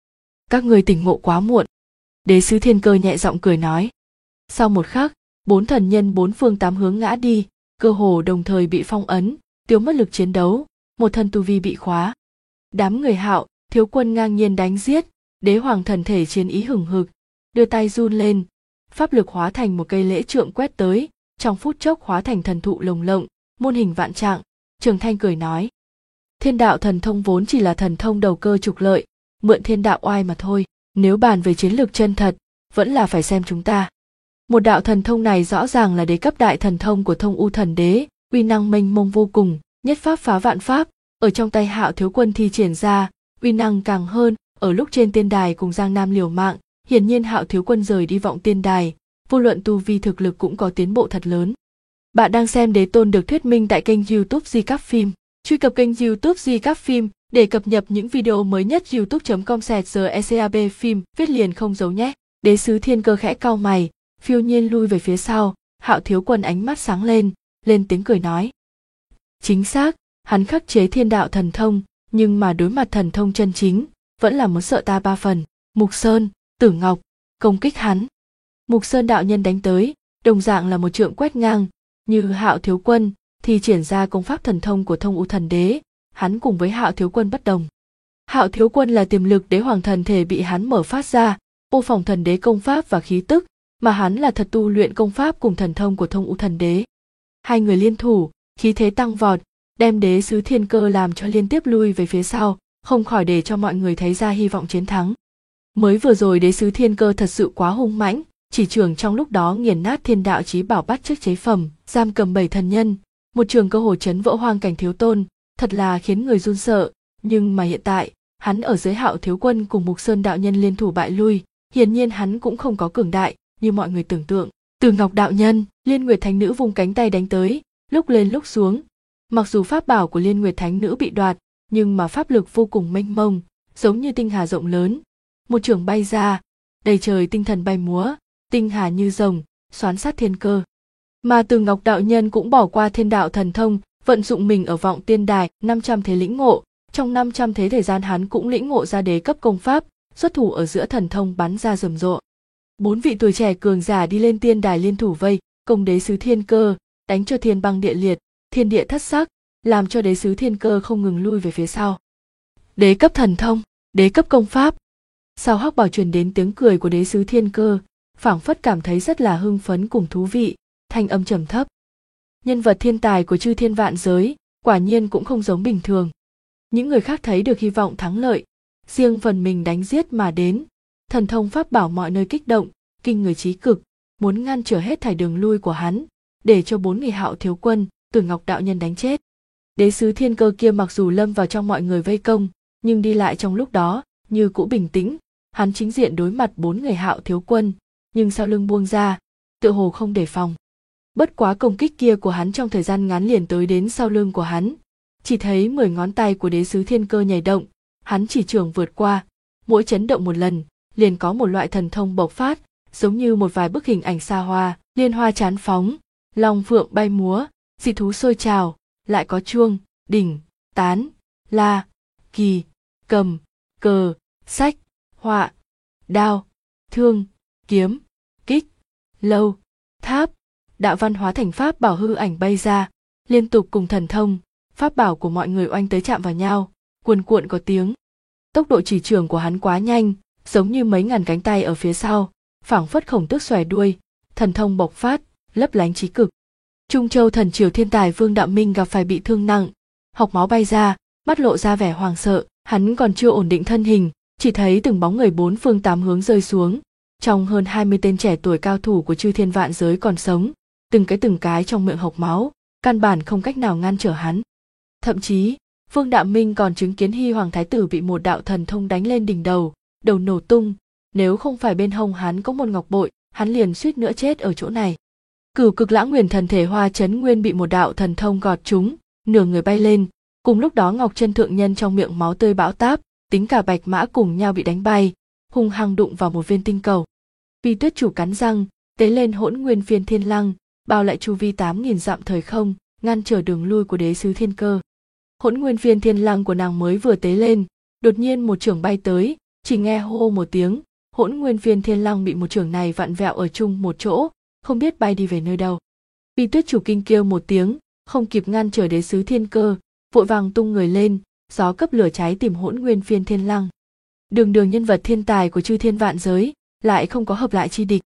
Các người tỉnh ngộ quá muộn. Đế sứ thiên cơ nhẹ giọng cười nói. Sau một khắc, 4 thần nhân 4 phương 8 hướng ngã đi, cơ hồ đồng thời bị phong ấn, tiêu mất lực chiến đấu, một thân tu vi bị khóa. Đám người Hạo, Thiếu Quân ngang nhiên đánh giết, đế hoàng thần thể chiến ý hừng hực, đưa tay run lên, pháp lực hóa thành một cây lễ trượng quét tới, trong phút chốc hóa thành thần thụ lồng lộng, muôn hình vạn trạng. Trường Thanh cười nói, thiên đạo thần thông vốn chỉ là thần thông đầu cơ trục lợi, mượn thiên đạo oai mà thôi, nếu bàn về chiến lược chân thật, vẫn là phải xem chúng ta. Một đạo thần thông này rõ ràng là đế cấp đại thần thông của Thông U thần đế, uy năng mênh mông vô cùng, nhất pháp phá vạn pháp, ở trong tay Hạo Thiếu Quân thi triển ra, uy năng càng hơn. Ở lúc trên tiên đài cùng Giang Nam liều mạng, hiển nhiên Hạo Thiếu Quân rời đi vọng tiên đài, vô luận tu vi thực lực cũng có tiến bộ thật lớn. Bạn đang xem Đế Tôn được thuyết minh tại kênh YouTube Di Các Phim. Truy cập kênh YouTube Di Các Phim để cập nhật những video mới nhất. youtube.com/GECAB phim viết liền không giấu nhé. Đế sứ thiên cơ khẽ cau mày, phiêu nhiên lui về phía sau. Hạo Thiếu Quân ánh mắt sáng lên tiếng cười nói. Chính xác, hắn khắc chế thiên đạo thần thông, nhưng mà đối mặt thần thông chân chính, vẫn là muốn sợ ta 3 phần. Mục Sơn, Tử Ngọc, công kích hắn. Mục Sơn đạo nhân đánh tới, đồng dạng là một trượng quét ngang, như Hạo Thiếu Quân thì triển ra công pháp thần thông của Thông U Thần Đế, hắn cùng với Hạo Thiếu Quân bất đồng. Hạo Thiếu Quân là tiềm lực đế hoàng thần thể bị hắn mở phát ra, mô phỏng thần đế công pháp và khí tức, mà hắn là thật tu luyện công pháp cùng thần thông của Thông U Thần Đế. Hai người liên thủ, khí thế tăng vọt, đem đế sứ Thiên Cơ làm cho liên tiếp lui về phía sau, không khỏi để cho mọi người thấy ra hy vọng chiến thắng. Mới vừa rồi đế sứ Thiên Cơ thật sự quá hung mãnh, chỉ trường trong lúc đó nghiền nát thiên đạo chí bảo bắt chước chế phẩm, giam cầm 7 thần nhân, một trường cơ hồ chấn vỡ hoang cảnh thiếu tôn, thật là khiến người run sợ. Nhưng mà hiện tại, hắn ở dưới Hạo Thiếu Quân cùng Mục Sơn đạo nhân liên thủ bại lui, hiển nhiên hắn cũng không có cường đại như mọi người tưởng tượng. Từ Ngọc đạo nhân, Liên Nguyệt Thánh Nữ vung cánh tay đánh tới, lúc lên lúc xuống. Mặc dù pháp bảo của Liên Nguyệt Thánh Nữ bị đoạt, nhưng mà pháp lực vô cùng mênh mông, giống như tinh hà rộng lớn. Một chưởng bay ra, đầy trời tinh thần bay múa, tinh hà như rồng, xoán sát thiên cơ. Mà Từ Ngọc đạo nhân cũng bỏ qua thiên đạo thần thông, vận dụng mình ở Vọng Tiên Đài, 500 thế lĩnh ngộ, trong 500 thế thời gian hắn cũng lĩnh ngộ ra đế cấp công pháp, xuất thủ ở giữa thần thông bắn ra rầm rộ. 4 vị tuổi trẻ cường giả đi lên tiên đài liên thủ vây công đế sứ Thiên Cơ, đánh cho thiên băng địa liệt, thiên địa thất sắc, làm cho đế sứ Thiên Cơ không ngừng lui về phía sau. Đế cấp thần thông, đế cấp công pháp. Sau hắc bảo truyền đến tiếng cười của đế sứ Thiên Cơ, phảng phất cảm thấy rất là hưng phấn cùng thú vị, thanh âm trầm thấp. Nhân vật thiên tài của chư thiên vạn giới, quả nhiên cũng không giống bình thường. Những người khác thấy được hy vọng thắng lợi, riêng phần mình đánh giết mà đến, thần thông pháp bảo mọi nơi kích động, kinh người chí cực, muốn ngăn trở hết thảy đường lui của hắn, để cho 4 người Hạo Thiếu Quân, Từ Ngọc đạo nhân đánh chết. Đế sứ Thiên Cơ kia mặc dù lâm vào trong mọi người vây công, nhưng đi lại trong lúc đó như cũ bình tĩnh, hắn chính diện đối mặt 4 người Hạo Thiếu Quân, nhưng sau lưng buông ra, tựa hồ không đề phòng. Bất quá công kích kia của hắn trong thời gian ngắn liền tới đến sau lưng của hắn, chỉ thấy 10 ngón tay của đế sứ Thiên Cơ nhảy động, hắn chỉ trường vượt qua, mỗi chấn động một lần, liền có một loại thần thông bộc phát, giống như một vài bức hình ảnh xa hoa, liên hoa chán phóng, long phượng bay múa, dị thú sôi trào, lại có chuông, đỉnh, tán, la, kỳ, cầm, cờ, sách, họa, đao, thương, kiếm, kích, lâu, tháp, đạo văn hóa thành pháp bảo hư ảnh bay ra, liên tục cùng thần thông, pháp bảo của mọi người oanh tới chạm vào nhau, cuồn cuộn có tiếng. Tốc độ chỉ trường của hắn quá nhanh, giống như mấy ngàn cánh tay ở phía sau, phảng phất khổng tước xòe đuôi, thần thông bộc phát, lấp lánh chí cực. Trung Châu thần triều thiên tài Vương Đạo Minh gặp phải bị thương nặng, hộc máu bay ra, mắt lộ ra vẻ hoảng sợ, hắn còn chưa ổn định thân hình, chỉ thấy từng bóng người 4 phương 8 hướng rơi xuống. Trong hơn 20 tên trẻ tuổi cao thủ của chư thiên vạn giới còn sống, từng cái trong miệng hộc máu, căn bản không cách nào ngăn trở hắn. Thậm chí, Vương Đạo Minh còn chứng kiến Hy Hoàng Thái tử bị một đạo thần thông đánh lên đỉnh đầu, đầu nổ tung, nếu không phải bên hông hắn có một ngọc bội, hắn liền suýt nữa chết ở chỗ này. Cửu Cực Lãng Nguyền thần thể Hoa Chấn Nguyên bị một đạo thần thông gọt trúng, nửa người bay lên, cùng lúc đó Ngọc Chân thượng nhân trong miệng máu tươi bão táp, tính cả Bạch Mã cùng nhau bị đánh bay, hung hăng đụng vào một viên tinh cầu. Phi Tuyết chủ cắn răng, tế lên Hỗn Nguyên Phiên Thiên Lăng, bao lại chu vi 8.000 dặm thời không, ngăn trở đường lui của đế sứ Thiên Cơ. Hỗn Nguyên Phiên Thiên Lăng của nàng mới vừa tế lên, đột nhiên một chưởng bay tới, chỉ nghe hô một tiếng, Hỗn Nguyên Phiên Thiên Lăng bị một chưởng này vặn vẹo ở chung một chỗ, không biết bay đi về nơi đâu. Phi Tuyết chủ kinh kêu một tiếng, không kịp ngăn trở đế sứ Thiên Cơ, vội vàng tung người lên, gió cấp lửa cháy tìm Hỗn Nguyên Phiên Thiên Lăng. Đường nhân vật thiên tài của chư thiên vạn giới, lại không có hợp lại chi địch.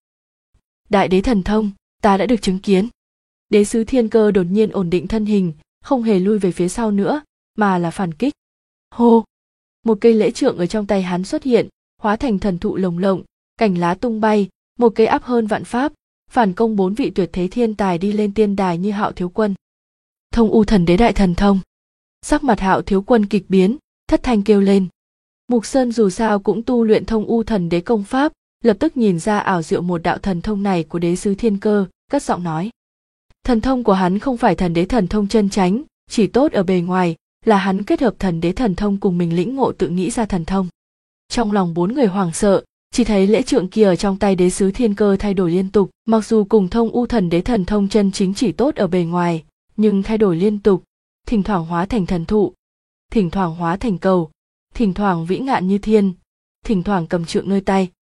Đại đế thần thông, ta đã được chứng kiến. Đế sứ Thiên Cơ đột nhiên ổn định thân hình, không hề lui về phía sau nữa, mà là phản kích. Hô! Một cây lễ trượng ở trong tay hắn xuất hiện, hóa thành thần thụ lồng lộng, cành lá tung bay, một cây áp hơn vạn pháp, phản công 4 vị tuyệt thế thiên tài đi lên tiên đài như Hạo Thiếu Quân. Thông U Thần Đế đại thần thông. Sắc mặt Hạo Thiếu Quân kịch biến, thất thanh kêu lên. Mục Sơn dù sao cũng tu luyện Thông U Thần Đế công pháp, lập tức nhìn ra ảo diệu một đạo thần thông này của đế sứ Thiên Cơ, cất giọng nói. Thần thông của hắn không phải thần đế thần thông chân chánh, chỉ tốt ở bề ngoài, là hắn kết hợp thần đế thần thông cùng mình lĩnh ngộ tự nghĩ ra thần thông. Trong lòng 4 người hoảng sợ, chỉ thấy lễ trượng kia ở trong tay đế sứ Thiên Cơ thay đổi liên tục, mặc dù cùng Thông U Thần Đế thần thông chân chính chỉ tốt ở bề ngoài, nhưng thay đổi liên tục, thỉnh thoảng hóa thành thần thụ, thỉnh thoảng hóa thành cầu, thỉnh thoảng vĩ ngạn như thiên, thỉnh thoảng cầm trượng nơi tay,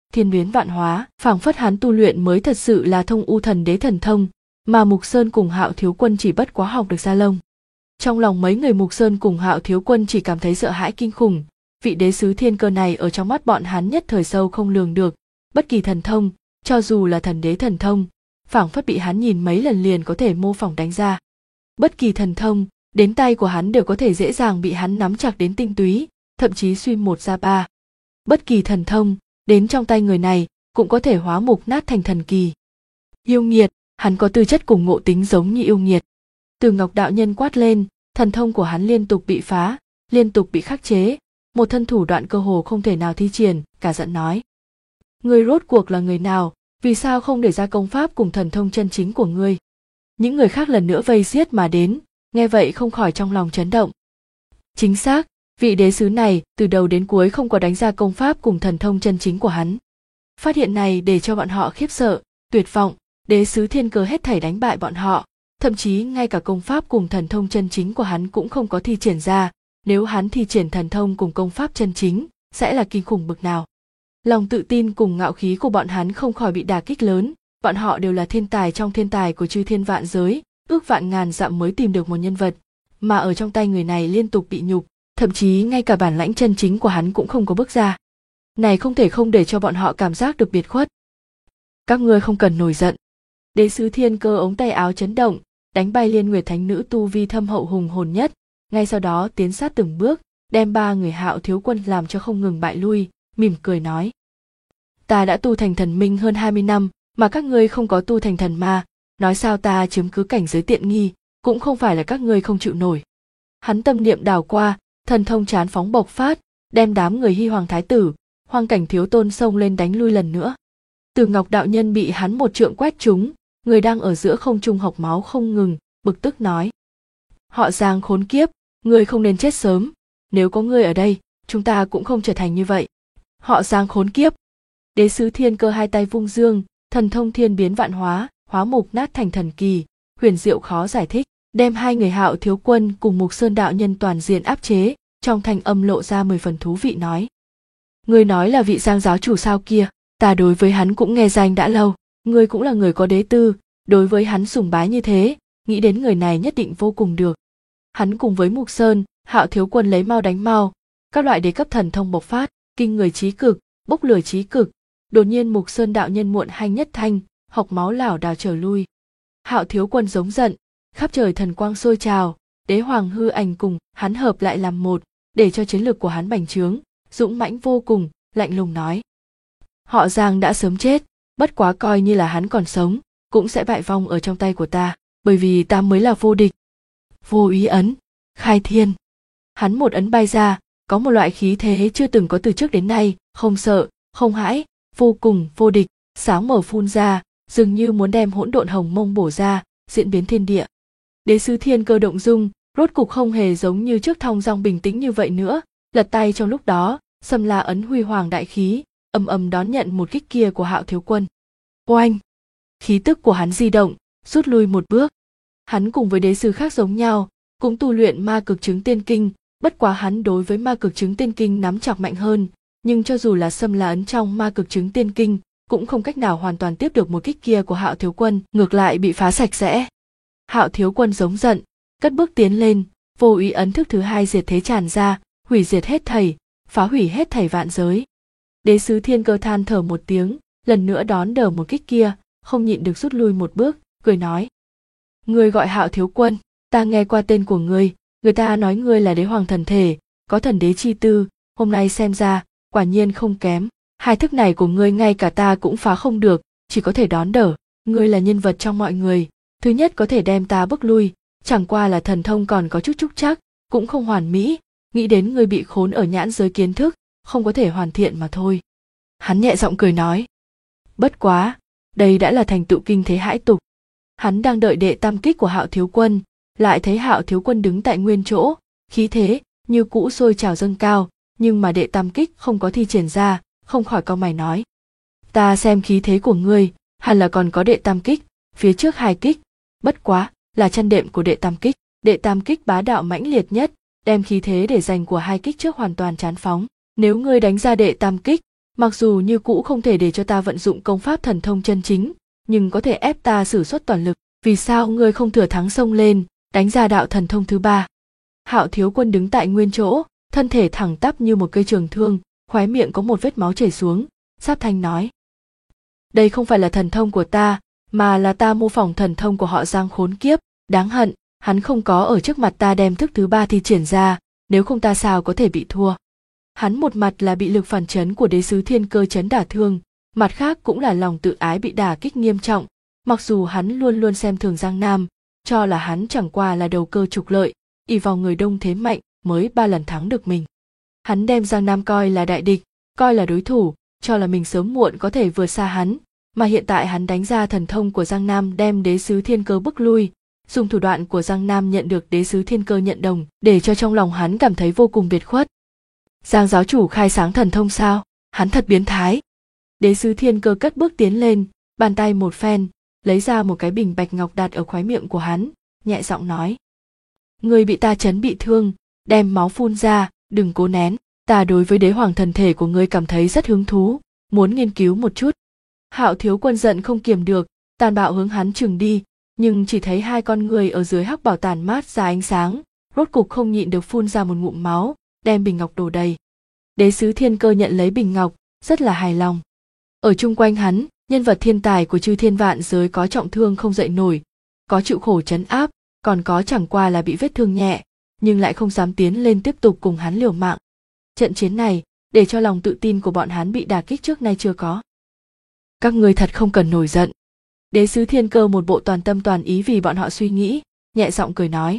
thiên biến vạn hóa, phảng phất hắn tu luyện mới thật sự là Thông U Thần Đế thần thông, mà Mục Sơn cùng Hạo Thiếu Quân chỉ bất quá học được da lông. Trong lòng mấy người Mục Sơn cùng Hạo Thiếu Quân chỉ cảm thấy sợ hãi kinh khủng, vị đế sứ thiên cơ này ở trong mắt bọn hắn nhất thời sâu không lường được, bất kỳ thần thông, cho dù là thần đế thần thông, phảng phất bị hắn nhìn mấy lần liền có thể mô phỏng đánh ra. Bất kỳ thần thông, đến tay của hắn đều có thể dễ dàng bị hắn nắm chặt đến tinh túy, thậm chí suy một ra ba. Bất kỳ thần thông, đến trong tay người này, cũng có thể hóa mục nát thành thần kỳ. Yêu nghiệt, hắn có tư chất cùng ngộ tính giống như yêu nghiệt. Từ Ngọc đạo nhân quát lên, thần thông của hắn liên tục bị phá, liên tục bị khắc chế, một thân thủ đoạn cơ hồ không thể nào thi triển, cả giận nói. Ngươi rốt cuộc là người nào, vì sao không để ra công pháp cùng thần thông chân chính của ngươi? Những người khác lần nữa vây giết mà đến, nghe vậy không khỏi trong lòng chấn động. Chính xác, vị đế sứ này từ đầu đến cuối không có đánh ra công pháp cùng thần thông chân chính của hắn. Phát hiện này để cho bọn họ khiếp sợ, tuyệt vọng, đế sứ thiên cơ hết thảy đánh bại bọn họ, thậm chí ngay cả công pháp cùng thần thông chân chính của hắn cũng không có thi triển ra, nếu hắn thi triển thần thông cùng công pháp chân chính, sẽ là kinh khủng bực nào. Lòng tự tin cùng ngạo khí của bọn hắn không khỏi bị đả kích lớn, bọn họ đều là thiên tài trong thiên tài của chư thiên vạn giới, ước vạn ngàn dặm mới tìm được một nhân vật, mà ở trong tay người này liên tục bị nhục, thậm chí ngay cả bản lãnh chân chính của hắn cũng không có bước ra. Này không thể không để cho bọn họ cảm giác được biệt khuất. Các ngươi không cần nổi giận. Đế sứ thiên cơ ống tay áo chấn động, đánh bay Liên Nguyệt Thánh Nữ tu vi thâm hậu hùng hồn nhất, ngay sau đó tiến sát từng bước, đem ba người Hạo Thiếu Quân làm cho không ngừng bại lui, mỉm cười nói. Ta đã tu thành thần minh hơn 20 năm, mà các ngươi không có tu thành thần ma, nói sao ta chiếm cứ cảnh giới tiện nghi, cũng không phải là các ngươi không chịu nổi. Hắn tâm niệm đảo qua, thần thông chán phóng bộc phát, đem đám người Hy Hoàng Thái Tử, Hoang Cảnh Thiếu Tôn xông lên đánh lui lần nữa. Từ Ngọc đạo nhân bị hắn một trượng quét trúng, người đang ở giữa không trung hộc máu không ngừng, bực tức nói. Họ Giang khốn kiếp, ngươi không nên chết sớm, nếu có ngươi ở đây, chúng ta cũng không trở thành như vậy. Họ Giang khốn kiếp. Đế sứ thiên cơ hai tay vung dương, thần thông thiên biến vạn hóa, hóa mục nát thành thần kỳ, huyền diệu khó giải thích, đem hai người Hạo Thiếu Quân cùng Mục Sơn đạo nhân toàn diện áp chế, trong thanh âm lộ ra 10 phần thú vị nói. Ngươi nói là vị Giang giáo chủ sao kia, ta đối với hắn cũng nghe danh đã lâu, ngươi cũng là người có đế tư, đối với hắn sùng bái như thế, nghĩ đến người này nhất định vô cùng được. Hắn cùng với Mục Sơn, Hạo Thiếu Quân lấy mau đánh mau, các loại đế cấp thần thông bộc phát, kinh người chí cực, bốc lửa chí cực. Đột nhiên Mục Sơn đạo nhân muộn hanh nhất thanh, hộc máu lảo đảo trở lui. Hạo Thiếu Quân giống giận, khắp trời thần quang sôi trào, đế hoàng hư ảnh cùng hắn hợp lại làm một, để cho chiến lực của hắn bành trướng, dũng mãnh vô cùng, lạnh lùng nói. Họ Giang đã sớm chết, bất quá coi như là hắn còn sống, cũng sẽ bại vong ở trong tay của ta, bởi vì ta mới là vô địch. Vô úy ấn, khai thiên. Hắn một ấn bay ra, có một loại khí thế chưa từng có từ trước đến nay, không sợ, không hãi, vô cùng vô địch, sáng mở phun ra, dường như muốn đem hỗn độn hồng mông bổ ra, diễn biến thiên địa. Đế sứ thiên cơ động dung, rốt cục không hề giống như trước thong dong bình tĩnh như vậy nữa, lật tay trong lúc đó, xâm la ấn huy hoàng đại khí, ầm ầm đón nhận một kích kia của Hạo Thiếu Quân. Oanh! Khí tức của hắn di động, rút lui một bước. Hắn cùng với đế sư khác giống nhau, cũng tu luyện ma cực chứng tiên kinh, bất quá hắn đối với ma cực chứng tiên kinh nắm chặt mạnh hơn, nhưng cho dù là xâm la ấn trong ma cực chứng tiên kinh, cũng không cách nào hoàn toàn tiếp được một kích kia của Hạo Thiếu Quân, ngược lại bị phá sạch sẽ. Hạo Thiếu Quân giống giận, cất bước tiến lên, vô úy ấn thức thứ hai diệt thế tràn ra, hủy diệt hết thảy, phá hủy hết thảy vạn giới. Đế sứ thiên cơ than thở một tiếng, lần nữa đón đỡ một kích kia, không nhịn được rút lui một bước, cười nói. Ngươi gọi Hạo Thiếu Quân, ta nghe qua tên của ngươi, người ta nói ngươi là đế hoàng thần thể, có thần đế chi tư, hôm nay xem ra, quả nhiên không kém. Hai thức này của ngươi ngay cả ta cũng phá không được, chỉ có thể đón đỡ. Ngươi là nhân vật trong mọi người, thứ nhất có thể đem ta bước lui, chẳng qua là thần thông còn có chút trúc trắc, cũng không hoàn mỹ, nghĩ đến ngươi bị khốn ở nhãn giới kiến thức, không có thể hoàn thiện mà thôi. Hắn nhẹ giọng cười nói. Bất quá, đây đã là thành tựu kinh thế hãi tục. Hắn đang đợi đệ tam kích của Hạo Thiếu Quân, lại thấy Hạo Thiếu Quân đứng tại nguyên chỗ, khí thế như cũ sôi trào dâng cao, nhưng mà đệ tam kích không có thi triển ra, không khỏi cau mày nói. Ta xem khí thế của ngươi, hẳn là còn có đệ tam kích, phía trước hai kích, bất quá, là chân đệm của đệ tam kích. Đệ tam kích bá đạo mãnh liệt nhất, đem khí thế để dành của hai kích trước hoàn toàn chán phóng. Nếu ngươi đánh ra đệ tam kích, Mặc dù như cũ không thể để cho ta vận dụng công pháp thần thông chân chính, nhưng có thể ép ta sử xuất toàn lực. Vì sao ngươi không thừa thắng xông lên, đánh ra đạo thần thông thứ ba? Hạo Thiếu Quân đứng tại nguyên chỗ, thân thể thẳng tắp như một cây trường thương, khóe miệng có một vết máu chảy xuống, sáp thanh nói. Đây không phải là thần thông của ta, mà là ta mô phỏng thần thông của họ Giang khốn kiếp, đáng hận, hắn không có ở trước mặt ta đem thức thứ ba thi triển ra, nếu không ta sao có thể bị thua. Hắn một mặt là bị lực phản chấn của đế sứ thiên cơ chấn đả thương, mặt khác cũng là lòng tự ái bị đả kích nghiêm trọng, mặc dù hắn luôn luôn xem thường Giang Nam, cho là hắn chẳng qua là đầu cơ trục lợi, ỷ vào người đông thế mạnh mới 3 lần thắng được mình. Hắn đem Giang Nam coi là đại địch, coi là đối thủ, cho là mình sớm muộn có thể vượt xa hắn, mà hiện tại hắn đánh ra thần thông của Giang Nam đem đế sứ thiên cơ bức lui, dùng thủ đoạn của Giang Nam nhận được đế sứ thiên cơ nhận đồng, để cho trong lòng hắn cảm thấy vô cùng biệt khuất. Giang giáo chủ khai sáng thần thông sao? Hắn thật biến thái. Đế sứ thiên cơ cất bước tiến lên, bàn tay một phen, lấy ra một cái bình bạch ngọc đặt ở khóe miệng của hắn, nhẹ giọng nói. Ngươi bị ta chấn bị thương, đem máu phun ra, đừng cố nén, ta đối với đế hoàng thần thể của ngươi cảm thấy rất hứng thú, muốn nghiên cứu một chút. Hạo Thiếu Quân giận không kiềm được, tàn bạo hướng hắn chừng đi, nhưng chỉ thấy hai con người ở dưới hắc bảo tàn mát ra ánh sáng, rốt cục không nhịn được phun ra một ngụm máu, đem bình ngọc đổ đầy. Đế sứ thiên cơ nhận lấy bình ngọc, rất là hài lòng. Ở chung quanh hắn, nhân vật thiên tài của chư thiên vạn giới có trọng thương không dậy nổi, có chịu khổ trấn áp, còn có chẳng qua là bị vết thương nhẹ, nhưng lại không dám tiến lên tiếp tục cùng hắn liều mạng. Trận chiến này, để cho lòng tự tin của bọn hắn bị đả kích trước nay chưa có. Các ngươi thật không cần nổi giận. Đế sứ thiên cơ một bộ toàn tâm toàn ý vì bọn họ suy nghĩ, nhẹ giọng cười nói.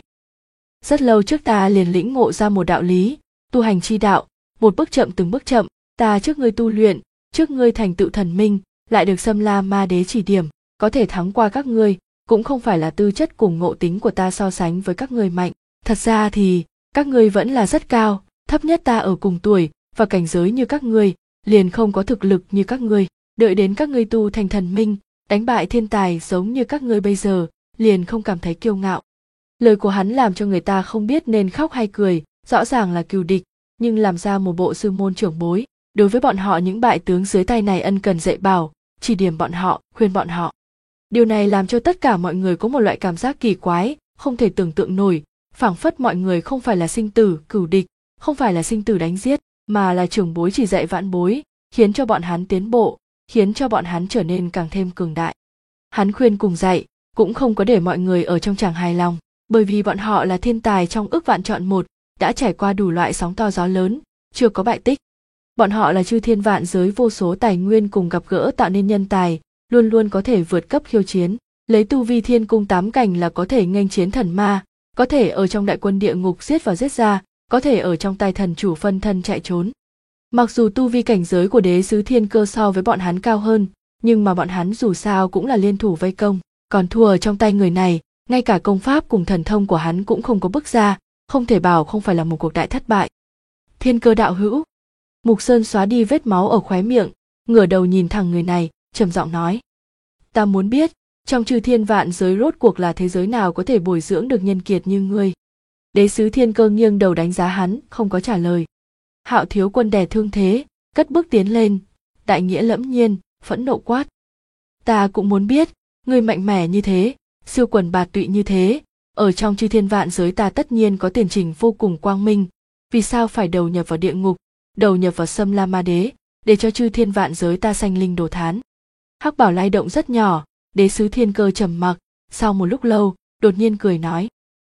Rất lâu trước ta liền lĩnh ngộ ra một đạo lý, tu hành chi đạo, một bước chậm từng bước chậm, ta trước ngươi tu luyện, trước ngươi thành tựu thần minh, lại được Xâm La Ma Đế chỉ điểm, có thể thắng qua các ngươi, cũng không phải là tư chất cùng ngộ tính của ta so sánh với các ngươi mạnh, thật ra thì các ngươi vẫn là rất cao, thấp nhất ta ở cùng tuổi và cảnh giới như các ngươi, liền không có thực lực như các ngươi, đợi đến các ngươi tu thành thần minh, đánh bại thiên tài giống như các ngươi bây giờ, liền không cảm thấy kiêu ngạo. Lời của hắn làm cho người ta không biết nên khóc hay cười, rõ ràng là cừu địch, nhưng làm ra một bộ sư môn trưởng bối, đối với bọn họ những bại tướng dưới tay này ân cần dạy bảo, chỉ điểm bọn họ, khuyên bọn họ. Điều này làm cho tất cả mọi người có một loại cảm giác kỳ quái, không thể tưởng tượng nổi, phảng phất mọi người không phải là sinh tử cừu địch, không phải là sinh tử đánh giết, mà là trưởng bối chỉ dạy vãn bối, khiến cho bọn hắn tiến bộ, khiến cho bọn hắn trở nên càng thêm cường đại. Hắn khuyên cùng dạy, cũng không có để mọi người ở trong chẳng hài lòng, bởi vì bọn họ là thiên tài trong ức vạn chọn một, đã trải qua đủ loại sóng to gió lớn, chưa có bại tích. Bọn họ là chư thiên vạn giới vô số tài nguyên cùng gặp gỡ tạo nên nhân tài, luôn luôn có thể vượt cấp khiêu chiến, lấy tu vi thiên cung 8 cảnh là có thể nghênh chiến thần ma, có thể ở trong đại quân địa ngục giết vào giết ra, có thể ở trong tay thần chủ phân thân chạy trốn. Mặc dù tu vi cảnh giới của đế sứ thiên cơ so với bọn hắn cao hơn, nhưng mà bọn hắn dù sao cũng là liên thủ vây công, còn thua ở trong tay người này, ngay cả công pháp cùng thần thông của hắn cũng không có bước ra, không thể bảo không phải là một cuộc đại thất bại. Thiên cơ đạo hữu. Mục Sơn xóa đi vết máu ở khóe miệng, ngửa đầu nhìn thẳng người này, trầm giọng nói. Ta muốn biết, trong chư thiên vạn giới rốt cuộc là thế giới nào có thể bồi dưỡng được nhân kiệt như ngươi. Đế sứ thiên cơ nghiêng đầu đánh giá hắn, không có trả lời. Hạo Thiếu Quân đè thương thế, cất bước tiến lên, đại nghĩa lẫm nhiên, phẫn nộ quát. Ta cũng muốn biết, ngươi mạnh mẽ như thế, siêu quần bạt tụy như thế, ở trong chư thiên vạn giới ta tất nhiên có tiền trình vô cùng quang minh, vì sao phải đầu nhập vào địa ngục, đầu nhập vào Xâm La Ma Đế, để cho chư thiên vạn giới ta sanh linh đồ thán. Hắc bảo lay động rất nhỏ, đế sứ thiên cơ trầm mặc, sau một lúc lâu, đột nhiên cười nói.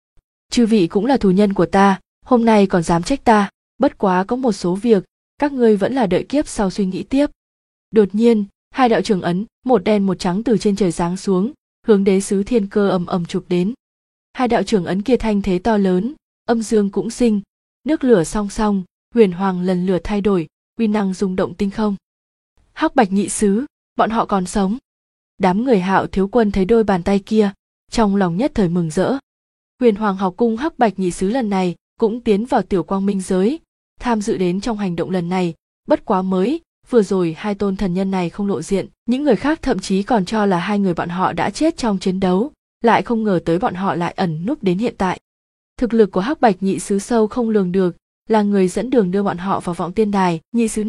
Chư vị cũng là thù nhân của ta, hôm nay còn dám trách ta, bất quá có một số việc, các ngươi vẫn là đợi kiếp sau suy nghĩ tiếp. Đột nhiên, hai đạo trường ấn, một đen một trắng từ trên trời giáng xuống, hướng đế sứ thiên cơ ầm ầm chụp đến. Hai đạo trường ấn kia thanh thế to lớn, âm dương cũng sinh, nước lửa song song, huyền hoàng lần lượt thay đổi, uy năng rung động tinh không. Hắc Bạch nhị sứ, bọn họ còn sống. Đám người Hạo Thiếu Quân thấy đôi bàn tay kia, trong lòng nhất thời mừng rỡ. Huyền Hoàng học cung Hắc Bạch nhị sứ lần này cũng tiến vào tiểu quang minh giới, tham dự đến trong hành động lần này, bất quá mới, vừa rồi hai tôn thần nhân này không lộ diện, những người khác thậm chí còn cho là hai người bọn họ đã chết trong chiến đấu, lại không ngờ tới bọn họ lại ẩn núp đến hiện tại. Thực lực của Hắc Bạch nhị sứ sâu không lường được, là người dẫn đường đưa bọn họ vào Vọng Tiên Đài, nhị sứ này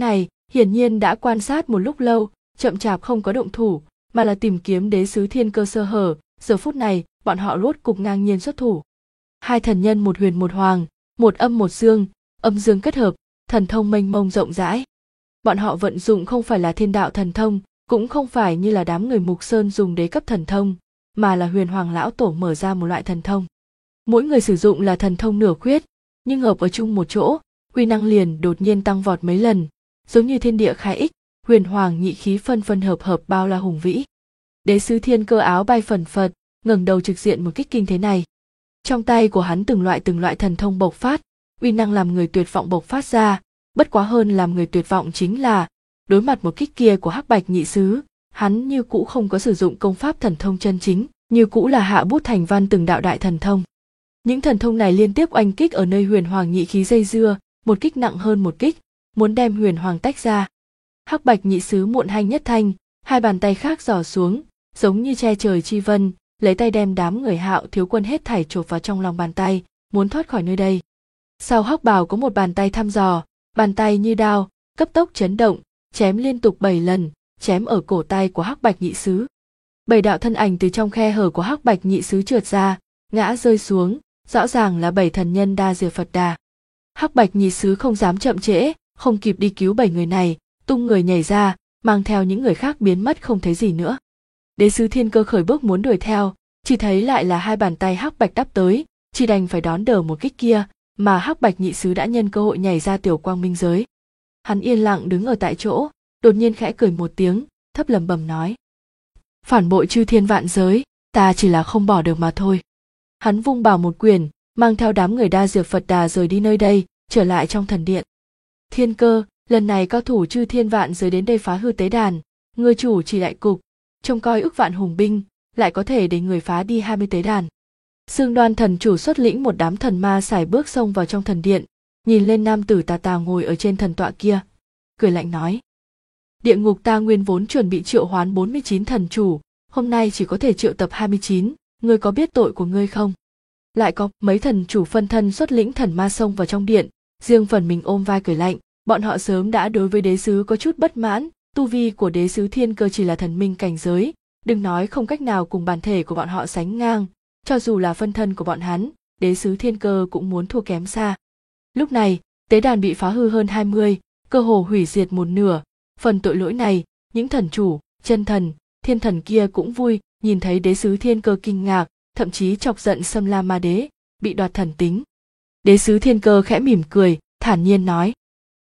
hiển nhiên đã quan sát một lúc lâu, chậm chạp không có động thủ, mà là tìm kiếm đế sứ thiên cơ sơ hở. Giờ phút này, bọn họ rốt cục ngang nhiên xuất thủ. Hai thần nhân một huyền một hoàng, một âm một dương, âm dương kết hợp, thần thông mênh mông rộng rãi. Bọn họ vận dụng không phải là thiên đạo thần thông, cũng không phải như là đám người Mục Sơn dùng đế cấp thần thông, mà là huyền hoàng lão tổ mở ra một loại thần thông. Mỗi người sử dụng là thần thông nửa khuyết, nhưng hợp ở chung một chỗ, uy năng liền đột nhiên tăng vọt mấy lần, giống như thiên địa khai ích, huyền hoàng nhị khí phân phân hợp hợp bao la hùng vĩ. Đế sứ thiên cơ áo bay phần phật, ngẩng đầu trực diện một kích kinh thế này. Trong tay của hắn từng loại thần thông bộc phát, uy năng làm người tuyệt vọng bộc phát ra, bất quá hơn làm người tuyệt vọng chính là, đối mặt một kích kia của Hắc Bạch nhị sứ, hắn như cũ không có sử dụng công pháp thần thông chân chính, như cũ là hạ bút thành văn từng đạo đại thần thông. Những thần thông này liên tiếp oanh kích ở nơi huyền hoàng nhị khí dây dưa, một kích nặng hơn một kích, muốn đem huyền hoàng tách ra. Hắc Bạch nhị sứ muộn hanh nhất thanh, hai bàn tay khác giỏ xuống, giống như che trời chi vân, lấy tay đem đám người Hạo thiếu quân hết thảy chộp vào trong lòng bàn tay, muốn thoát khỏi nơi đây. Sau Hắc Bào có một bàn tay thăm dò, bàn tay như đao, cấp tốc chấn động, chém liên tục 7 lần, chém ở cổ tay của Hắc Bạch nhị sứ. 7 đạo thân ảnh từ trong khe hở của Hắc Bạch nhị sứ trượt ra, ngã rơi xuống, rõ ràng là 7 thần nhân Đa Diệp Phật Đà. Hắc Bạch nhị sứ không dám chậm trễ, không kịp đi cứu 7 người này, tung người nhảy ra, mang theo những người khác biến mất không thấy gì nữa. Đế sứ thiên cơ khởi bước muốn đuổi theo, chỉ thấy lại là hai bàn tay Hắc Bạch đắp tới, chỉ đành phải đón đỡ một kích kia, mà Hắc Bạch nhị sứ đã nhân cơ hội nhảy ra tiểu quang minh giới. Hắn yên lặng đứng ở tại chỗ, đột nhiên khẽ cười một tiếng, thấp lẩm bẩm nói: phản bội chư thiên vạn giới, ta chỉ là không bỏ được mà thôi. Hắn vung bảo một quyền, mang theo đám người Đa Diệp Phật Đà rời đi nơi đây, trở lại trong thần điện. Thiên cơ, lần này cao thủ chư thiên vạn giới đến đây phá hư tế đàn, người chủ chỉ đại cục, trông coi ức vạn hùng binh, lại có thể để người phá đi 20 tế đàn. Xương Đoan thần chủ xuất lĩnh một đám thần ma sải bước xông vào trong thần điện, nhìn lên nam tử tà tà ngồi ở trên thần tọa kia, cười lạnh nói: địa ngục ta nguyên vốn chuẩn bị triệu hoán 49 thần chủ, hôm nay chỉ có thể triệu tập 29, ngươi có biết tội của ngươi không? Lại có mấy thần chủ phân thân xuất lĩnh thần ma xông vào trong điện, riêng phần mình ôm vai cười lạnh, bọn họ sớm đã đối với đế sứ có chút bất mãn, tu vi của đế sứ thiên cơ chỉ là thần minh cảnh giới, đừng nói không cách nào cùng bản thể của bọn họ sánh ngang, cho dù là phân thân của bọn hắn, đế sứ thiên cơ cũng muốn thua kém xa. Lúc này, tế đàn bị phá hư hơn 20, cơ hồ hủy diệt một nửa, phần tội lỗi này, những thần chủ, chân thần, thiên thần kia cũng vui, nhìn thấy đế sứ thiên cơ kinh ngạc, thậm chí chọc giận Sâm La Ma Đế, bị đoạt thần tính. Đế sứ thiên cơ khẽ mỉm cười, thản nhiên nói: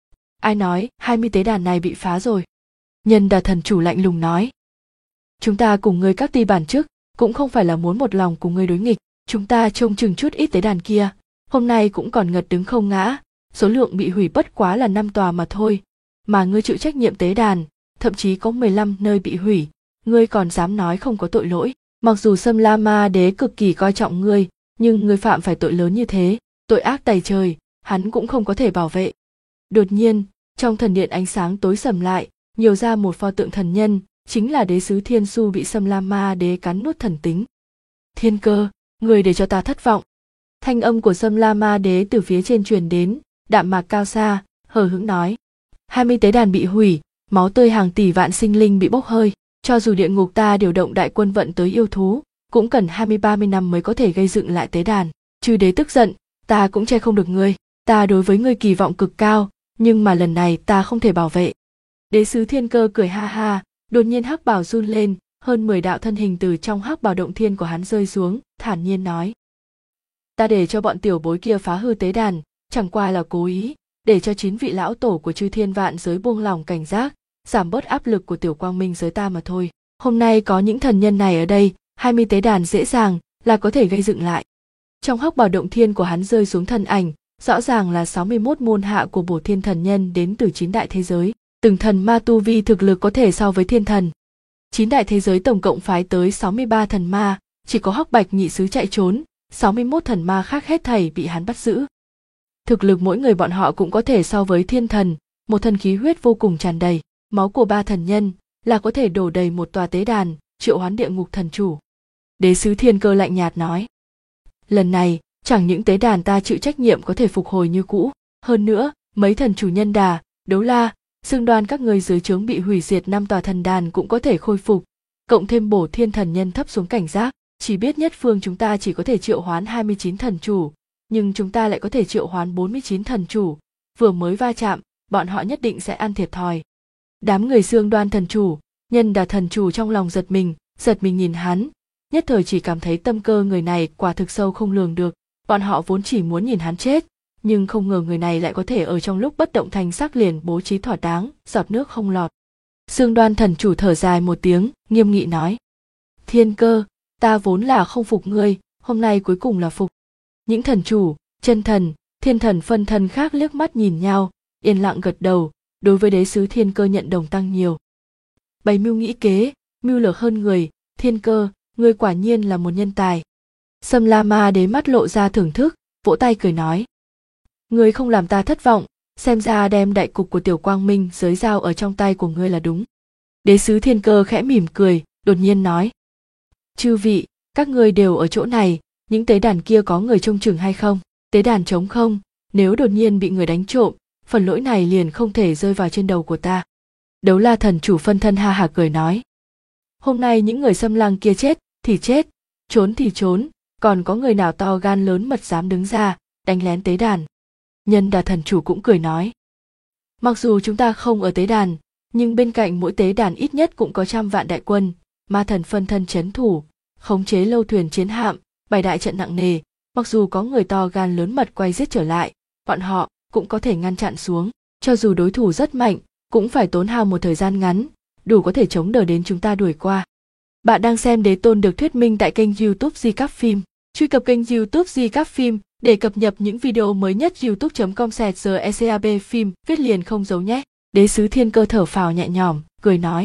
ai nói 20 tế đàn này bị phá rồi? Nhân Đà thần chủ lạnh lùng nói: chúng ta cùng ngươi các ti bản chức, cũng không phải là muốn một lòng cùng ngươi đối nghịch, chúng ta trông chừng chút ít tế đàn kia, hôm nay cũng còn ngật đứng không ngã, số lượng bị hủy bất quá là 5 tòa mà thôi, mà ngươi chịu trách nhiệm tế đàn, thậm chí có 15 nơi bị hủy, ngươi còn dám nói không có tội lỗi. Mặc dù Sâm La Ma Đế cực kỳ coi trọng ngươi, nhưng ngươi phạm phải tội lớn như thế, tội ác tày trời, hắn cũng không có thể bảo vệ. Đột nhiên, trong thần điện ánh sáng tối sầm lại, nhiều ra một pho tượng thần nhân, chính là đế sứ Thiên Su bị Sâm La Ma Đế cắn nuốt thần tính. Thiên cơ, người để cho ta thất vọng. Thanh âm của Sâm La Ma Đế từ phía trên truyền đến, đạm mạc cao xa, hờ hững nói: 20 tế đàn bị hủy, máu tươi hàng tỷ vạn sinh linh bị bốc hơi, cho dù địa ngục ta điều động đại quân vận tới yêu thú, cũng cần 20-30 năm mới có thể gây dựng lại tế đàn. Chư đế tức giận, ta cũng che không được ngươi, ta đối với ngươi kỳ vọng cực cao, nhưng mà lần này ta không thể bảo vệ. Đế sứ thiên cơ cười ha ha, đột nhiên hắc bào run lên, hơn 10 đạo thân hình từ trong hắc bào động thiên của hắn rơi xuống, thản nhiên nói: ta để cho bọn tiểu bối kia phá hư tế đàn, chẳng qua là cố ý, để cho 9 vị lão tổ của chư thiên vạn giới buông lòng cảnh giác, giảm bớt áp lực của tiểu quang minh giới ta mà thôi. Hôm nay có những thần nhân này ở đây, 20 tế đàn dễ dàng là có thể gây dựng lại. Trong hắc bào động thiên của hắn rơi xuống thân ảnh, rõ ràng là 61 môn hạ của Bổ Thiên thần nhân đến từ 9 đại thế giới, từng thần ma tu vi thực lực có thể so với thiên thần. 9 đại thế giới tổng cộng phái tới 63 thần ma, chỉ có Hắc Bạch nhị sứ chạy trốn, 61 thần ma khác hết thảy bị hắn bắt giữ. Thực lực mỗi người bọn họ cũng có thể so với thiên thần, một thần khí huyết vô cùng tràn đầy, máu của 3 thần nhân là có thể đổ đầy một tòa tế đàn, triệu hoán địa ngục thần chủ. Đế sứ thiên cơ lạnh nhạt nói: lần này chẳng những tế đàn ta chịu trách nhiệm có thể phục hồi như cũ, hơn nữa mấy thần chủ Nhân Đà, Đấu La, Xương đoan các ngươi dưới trướng bị hủy diệt 5 tòa thần đàn cũng có thể khôi phục, cộng thêm bổ thiên thần nhân thấp xuống cảnh giác, chỉ biết nhất phương chúng ta chỉ có thể triệu hoán 29 thần chủ, nhưng chúng ta lại có thể triệu hoán 49 thần chủ, vừa mới va chạm, bọn họ nhất định sẽ ăn thiệt thòi. Đám người xương đoan thần chủ, Nhân Đà thần chủ trong lòng giật mình nhìn hắn, nhất thời chỉ cảm thấy tâm cơ người này quả thực sâu không lường được, bọn họ vốn chỉ muốn nhìn hắn chết, nhưng không ngờ người này lại có thể ở trong lúc bất động thanh sắc liền bố trí thỏa đáng, giọt nước không lọt. Xương đoan thần chủ thở dài một tiếng, nghiêm nghị nói: Thiên Cơ, ta vốn là không phục ngươi, hôm nay cuối cùng là phục. Những thần chủ, chân thần, thiên thần phân thần khác liếc mắt nhìn nhau, yên lặng gật đầu, đối với đế sứ Thiên Cơ nhận đồng tăng nhiều. Bày mưu nghĩ kế, mưu lược hơn người, Thiên Cơ, ngươi quả nhiên là một nhân tài. Sâm La Ma đế mắt lộ ra thưởng thức, vỗ tay cười nói: Ngươi không làm ta thất vọng, xem ra đem đại cục của Tiểu Quang Minh giới giao ở trong tay của ngươi là đúng. Đế sứ Thiên Cơ khẽ mỉm cười, đột nhiên nói: Chư vị, các ngươi đều ở chỗ này, những tế đàn kia có người trông chừng hay không? Tế đàn trống không, nếu đột nhiên bị người đánh trộm, phần lỗi này liền không thể rơi vào trên đầu của ta. Đấu La thần chủ phân thân ha hả cười nói: Hôm nay những người xâm lăng kia chết thì chết, trốn thì trốn, còn có người nào to gan lớn mật dám đứng ra đánh lén tế đàn? Nhân Đà thần chủ cũng cười nói: Mặc dù chúng ta không ở tế đàn, nhưng bên cạnh mỗi tế đàn ít nhất cũng có 100 vạn đại quân, ma thần phân thân trấn thủ, khống chế lâu thuyền chiến hạm, bày đại trận nặng nề, mặc dù có người to gan lớn mật quay giết trở lại, bọn họ cũng có thể ngăn chặn xuống, cho dù đối thủ rất mạnh, cũng phải tốn hao một thời gian ngắn, đủ có thể chống đỡ đến chúng ta đuổi qua. Bạn đang xem Đế Tôn được thuyết minh tại kênh YouTube Di Các Phim. Truy cập kênh YouTube Di Các Phim để cập nhật những video mới nhất. youtube.com/GECAB phim viết liền không giấu nhé. Đế sứ Thiên Cơ thở phào nhẹ nhõm, cười nói: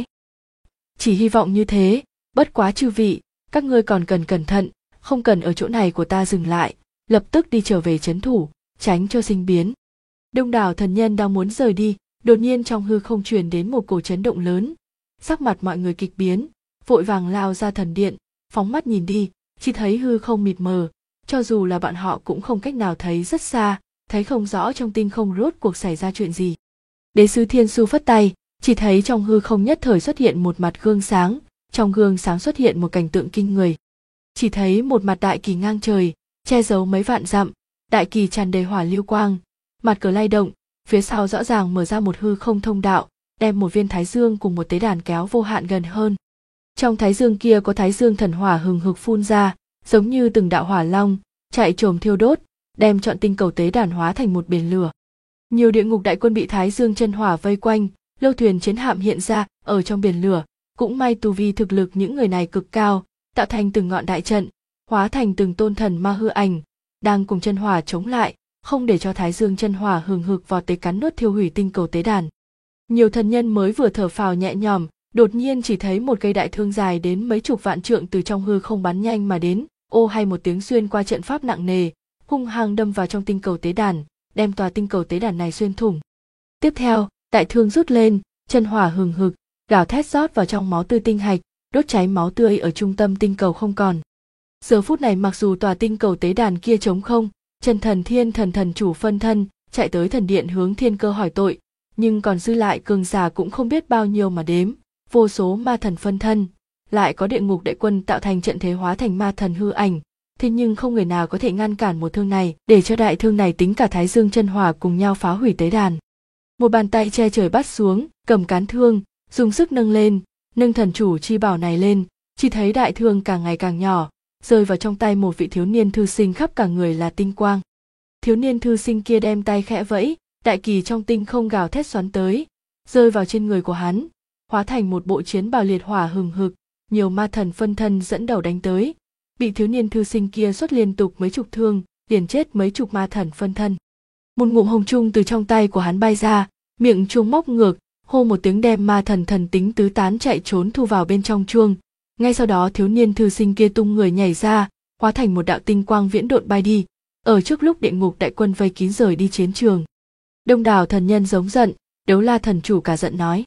Chỉ hy vọng như thế, bất quá chư vị, các ngươi còn cần cẩn thận, không cần ở chỗ này của ta dừng lại, lập tức đi trở về trấn thủ, tránh cho sinh biến. Đông đảo thần nhân đang muốn rời đi, đột nhiên trong hư không truyền đến một cổ chấn động lớn, sắc mặt mọi người kịch biến, vội vàng lao ra thần điện, phóng mắt nhìn đi, chỉ thấy hư không mịt mờ, cho dù là bọn họ cũng không cách nào thấy rất xa, thấy không rõ trong tinh không rốt cuộc xảy ra chuyện gì. Đế sứ Thiên Su phất tay, chỉ thấy trong hư không nhất thời xuất hiện một mặt gương sáng, trong gương sáng xuất hiện một cảnh tượng kinh người. Chỉ thấy một mặt đại kỳ ngang trời, che giấu mấy vạn dặm, đại kỳ tràn đầy hỏa lưu quang, mặt cờ lay động, phía sau rõ ràng mở ra một hư không thông đạo, đem một viên thái dương cùng một tế đàn kéo vô hạn gần hơn. Trong thái dương kia có thái dương thần hỏa hừng hực phun ra, giống như từng đạo hỏa long, chạy trồm thiêu đốt, đem trọn tinh cầu tế đàn hóa thành một biển lửa. Nhiều địa ngục đại quân bị thái dương chân hỏa vây quanh, lâu thuyền chiến hạm hiện ra ở trong biển lửa, cũng may tu vi thực lực những người này cực cao, tạo thành từng ngọn đại trận, hóa thành từng tôn thần ma hư ảnh, đang cùng chân hỏa chống lại, không để cho thái dương chân hỏa hừng hực vọt tới cắn nuốt thiêu hủy tinh cầu tế đàn. Nhiều thần nhân mới vừa thở phào nhẹ nhõm, đột nhiên chỉ thấy một cây đại thương dài đến mấy chục vạn trượng từ trong hư không bắn nhanh mà đến, ô hay một tiếng xuyên qua trận pháp nặng nề, hung hăng đâm vào trong tinh cầu tế đàn, đem tòa tinh cầu tế đàn này xuyên thủng. Tiếp theo, đại thương rút lên, chân hỏa hừng hực, gào thét rót vào trong máu tươi tinh hạch, đốt cháy máu tươi ở trung tâm tinh cầu không còn. Giờ phút này mặc dù tòa tinh cầu tế đàn kia trống không, chân thần thiên thần thần chủ phân thân chạy tới thần điện hướng Thiên Cơ hỏi tội, nhưng còn dư lại cường giả cũng không biết bao nhiêu mà đếm, vô số ma thần phân thân, lại có địa ngục đại quân tạo thành trận thế hóa thành ma thần hư ảnh, thế nhưng không người nào có thể ngăn cản một thương này, để cho đại thương này tính cả thái dương chân hỏa cùng nhau phá hủy tế đàn. Một bàn tay che trời bắt xuống, cầm cán thương, dùng sức nâng lên, nâng thần chủ chi bảo này lên, chỉ thấy đại thương càng ngày càng nhỏ, rơi vào trong tay một vị thiếu niên thư sinh khắp cả người là tinh quang. Thiếu niên thư sinh kia đem tay khẽ vẫy, đại kỳ trong tinh không gào thét xoắn tới, rơi vào trên người của hắn, hóa thành một bộ chiến bào liệt hỏa hừng hực, nhiều ma thần phân thân dẫn đầu đánh tới, bị thiếu niên thư sinh kia xuất liên tục mấy chục thương, liền chết mấy chục ma thần phân thân. Một ngụm hồng trung từ trong tay của hắn bay ra, miệng chuông móc ngược, hô một tiếng đem ma thần thần tính tứ tán chạy trốn thu vào bên trong chuông. Ngay sau đó thiếu niên thư sinh kia tung người nhảy ra, hóa thành một đạo tinh quang viễn độn bay đi, ở trước lúc địa ngục đại quân vây kín rời đi chiến trường. Đông đảo thần nhân giống giận, Đấu La thần chủ cả giận nói: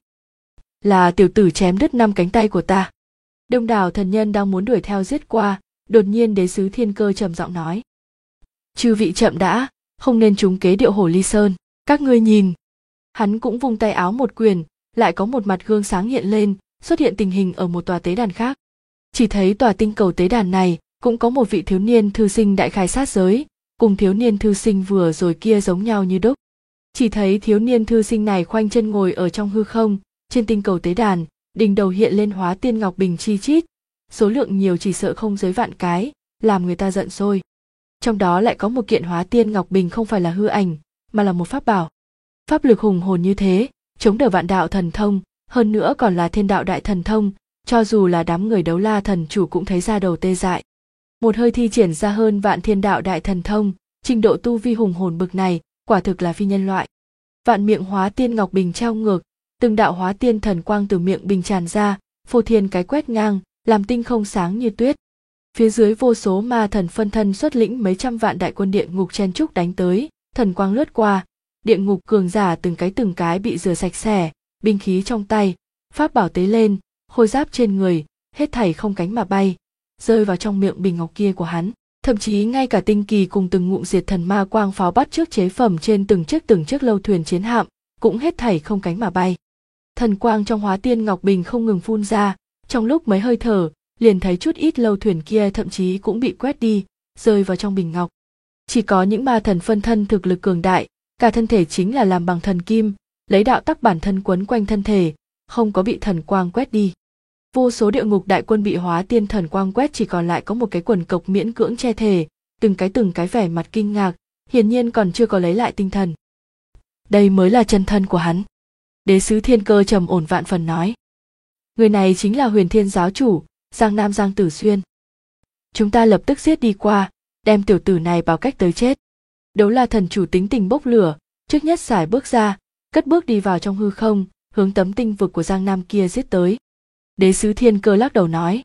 Là tiểu tử chém đứt 5 cánh tay của ta. Đông đảo thần nhân đang muốn đuổi theo giết qua, đột nhiên đế sứ Thiên Cơ trầm giọng nói: Chư vị chậm đã, không nên trúng kế điệu Hồ Ly Sơn, các ngươi nhìn. Hắn cũng vung tay áo một quyền, lại có một mặt gương sáng hiện lên, xuất hiện tình hình ở một tòa tế đàn khác. Chỉ thấy tòa tinh cầu tế đàn này cũng có một vị thiếu niên thư sinh đại khai sát giới, cùng thiếu niên thư sinh vừa rồi kia giống nhau như đúc. Chỉ thấy thiếu niên thư sinh này khoanh chân ngồi ở trong hư không, trên tinh cầu tế đàn, đỉnh đầu hiện lên hóa tiên ngọc bình chi chít, số lượng nhiều chỉ sợ không dưới vạn cái, làm người ta giận sôi. Trong đó lại có một kiện hóa tiên ngọc bình không phải là hư ảnh, mà là một pháp bảo. Pháp lực hùng hồn như thế, chống đỡ vạn đạo thần thông, hơn nữa còn là thiên đạo đại thần thông, cho dù là đám người Đấu La thần chủ cũng thấy da đầu tê dại. Một hơi thi triển ra hơn vạn thiên đạo đại thần thông, trình độ tu vi hùng hồn bực này, quả thực là phi nhân loại. Vạn miệng hóa tiên ngọc bình treo ngược, từng đạo hóa tiên thần quang từ miệng bình tràn ra, phô thiên cái quét ngang, làm tinh không sáng như tuyết. Phía dưới vô số ma thần phân thân xuất lĩnh mấy trăm vạn đại quân địa ngục chen trúc đánh tới, thần quang lướt qua, địa ngục cường giả từng cái bị rửa sạch sẽ, binh khí trong tay, pháp bảo tế lên, khôi giáp trên người, hết thảy không cánh mà bay, rơi vào trong miệng bình ngọc kia của hắn. Thậm chí ngay cả tinh kỳ cùng từng ngụm diệt thần ma quang pháo bắt trước chế phẩm trên từng chiếc lâu thuyền chiến hạm, cũng hết thảy không cánh mà bay. Thần quang trong hóa tiên ngọc bình không ngừng phun ra, trong lúc mấy hơi thở, liền thấy chút ít lâu thuyền kia thậm chí cũng bị quét đi, rơi vào trong bình ngọc. Chỉ có những ma thần phân thân thực lực cường đại, cả thân thể chính là làm bằng thần kim, lấy đạo tắc bản thân quấn quanh thân thể, không có bị thần quang quét đi. Vô số địa ngục đại quân bị hóa tiên thần quang quét, chỉ còn lại có một cái quần cộc miễn cưỡng che thể, từng cái vẻ mặt kinh ngạc, hiển nhiên còn chưa có lấy lại tinh thần. Đây mới là chân thân của hắn. Đế sứ Thiên Cơ trầm ổn vạn phần nói. Người này chính là Huyền Thiên giáo chủ, Giang Nam Giang Tử Xuyên. Chúng ta lập tức giết đi qua, đem tiểu tử này bảo cách tới chết. Đấu La thần chủ tính tình bốc lửa, trước nhất xài bước ra, cất bước đi vào trong hư không, hướng tấm tinh vực của Giang Nam kia giết tới. Đế sứ Thiên Cơ lắc đầu nói.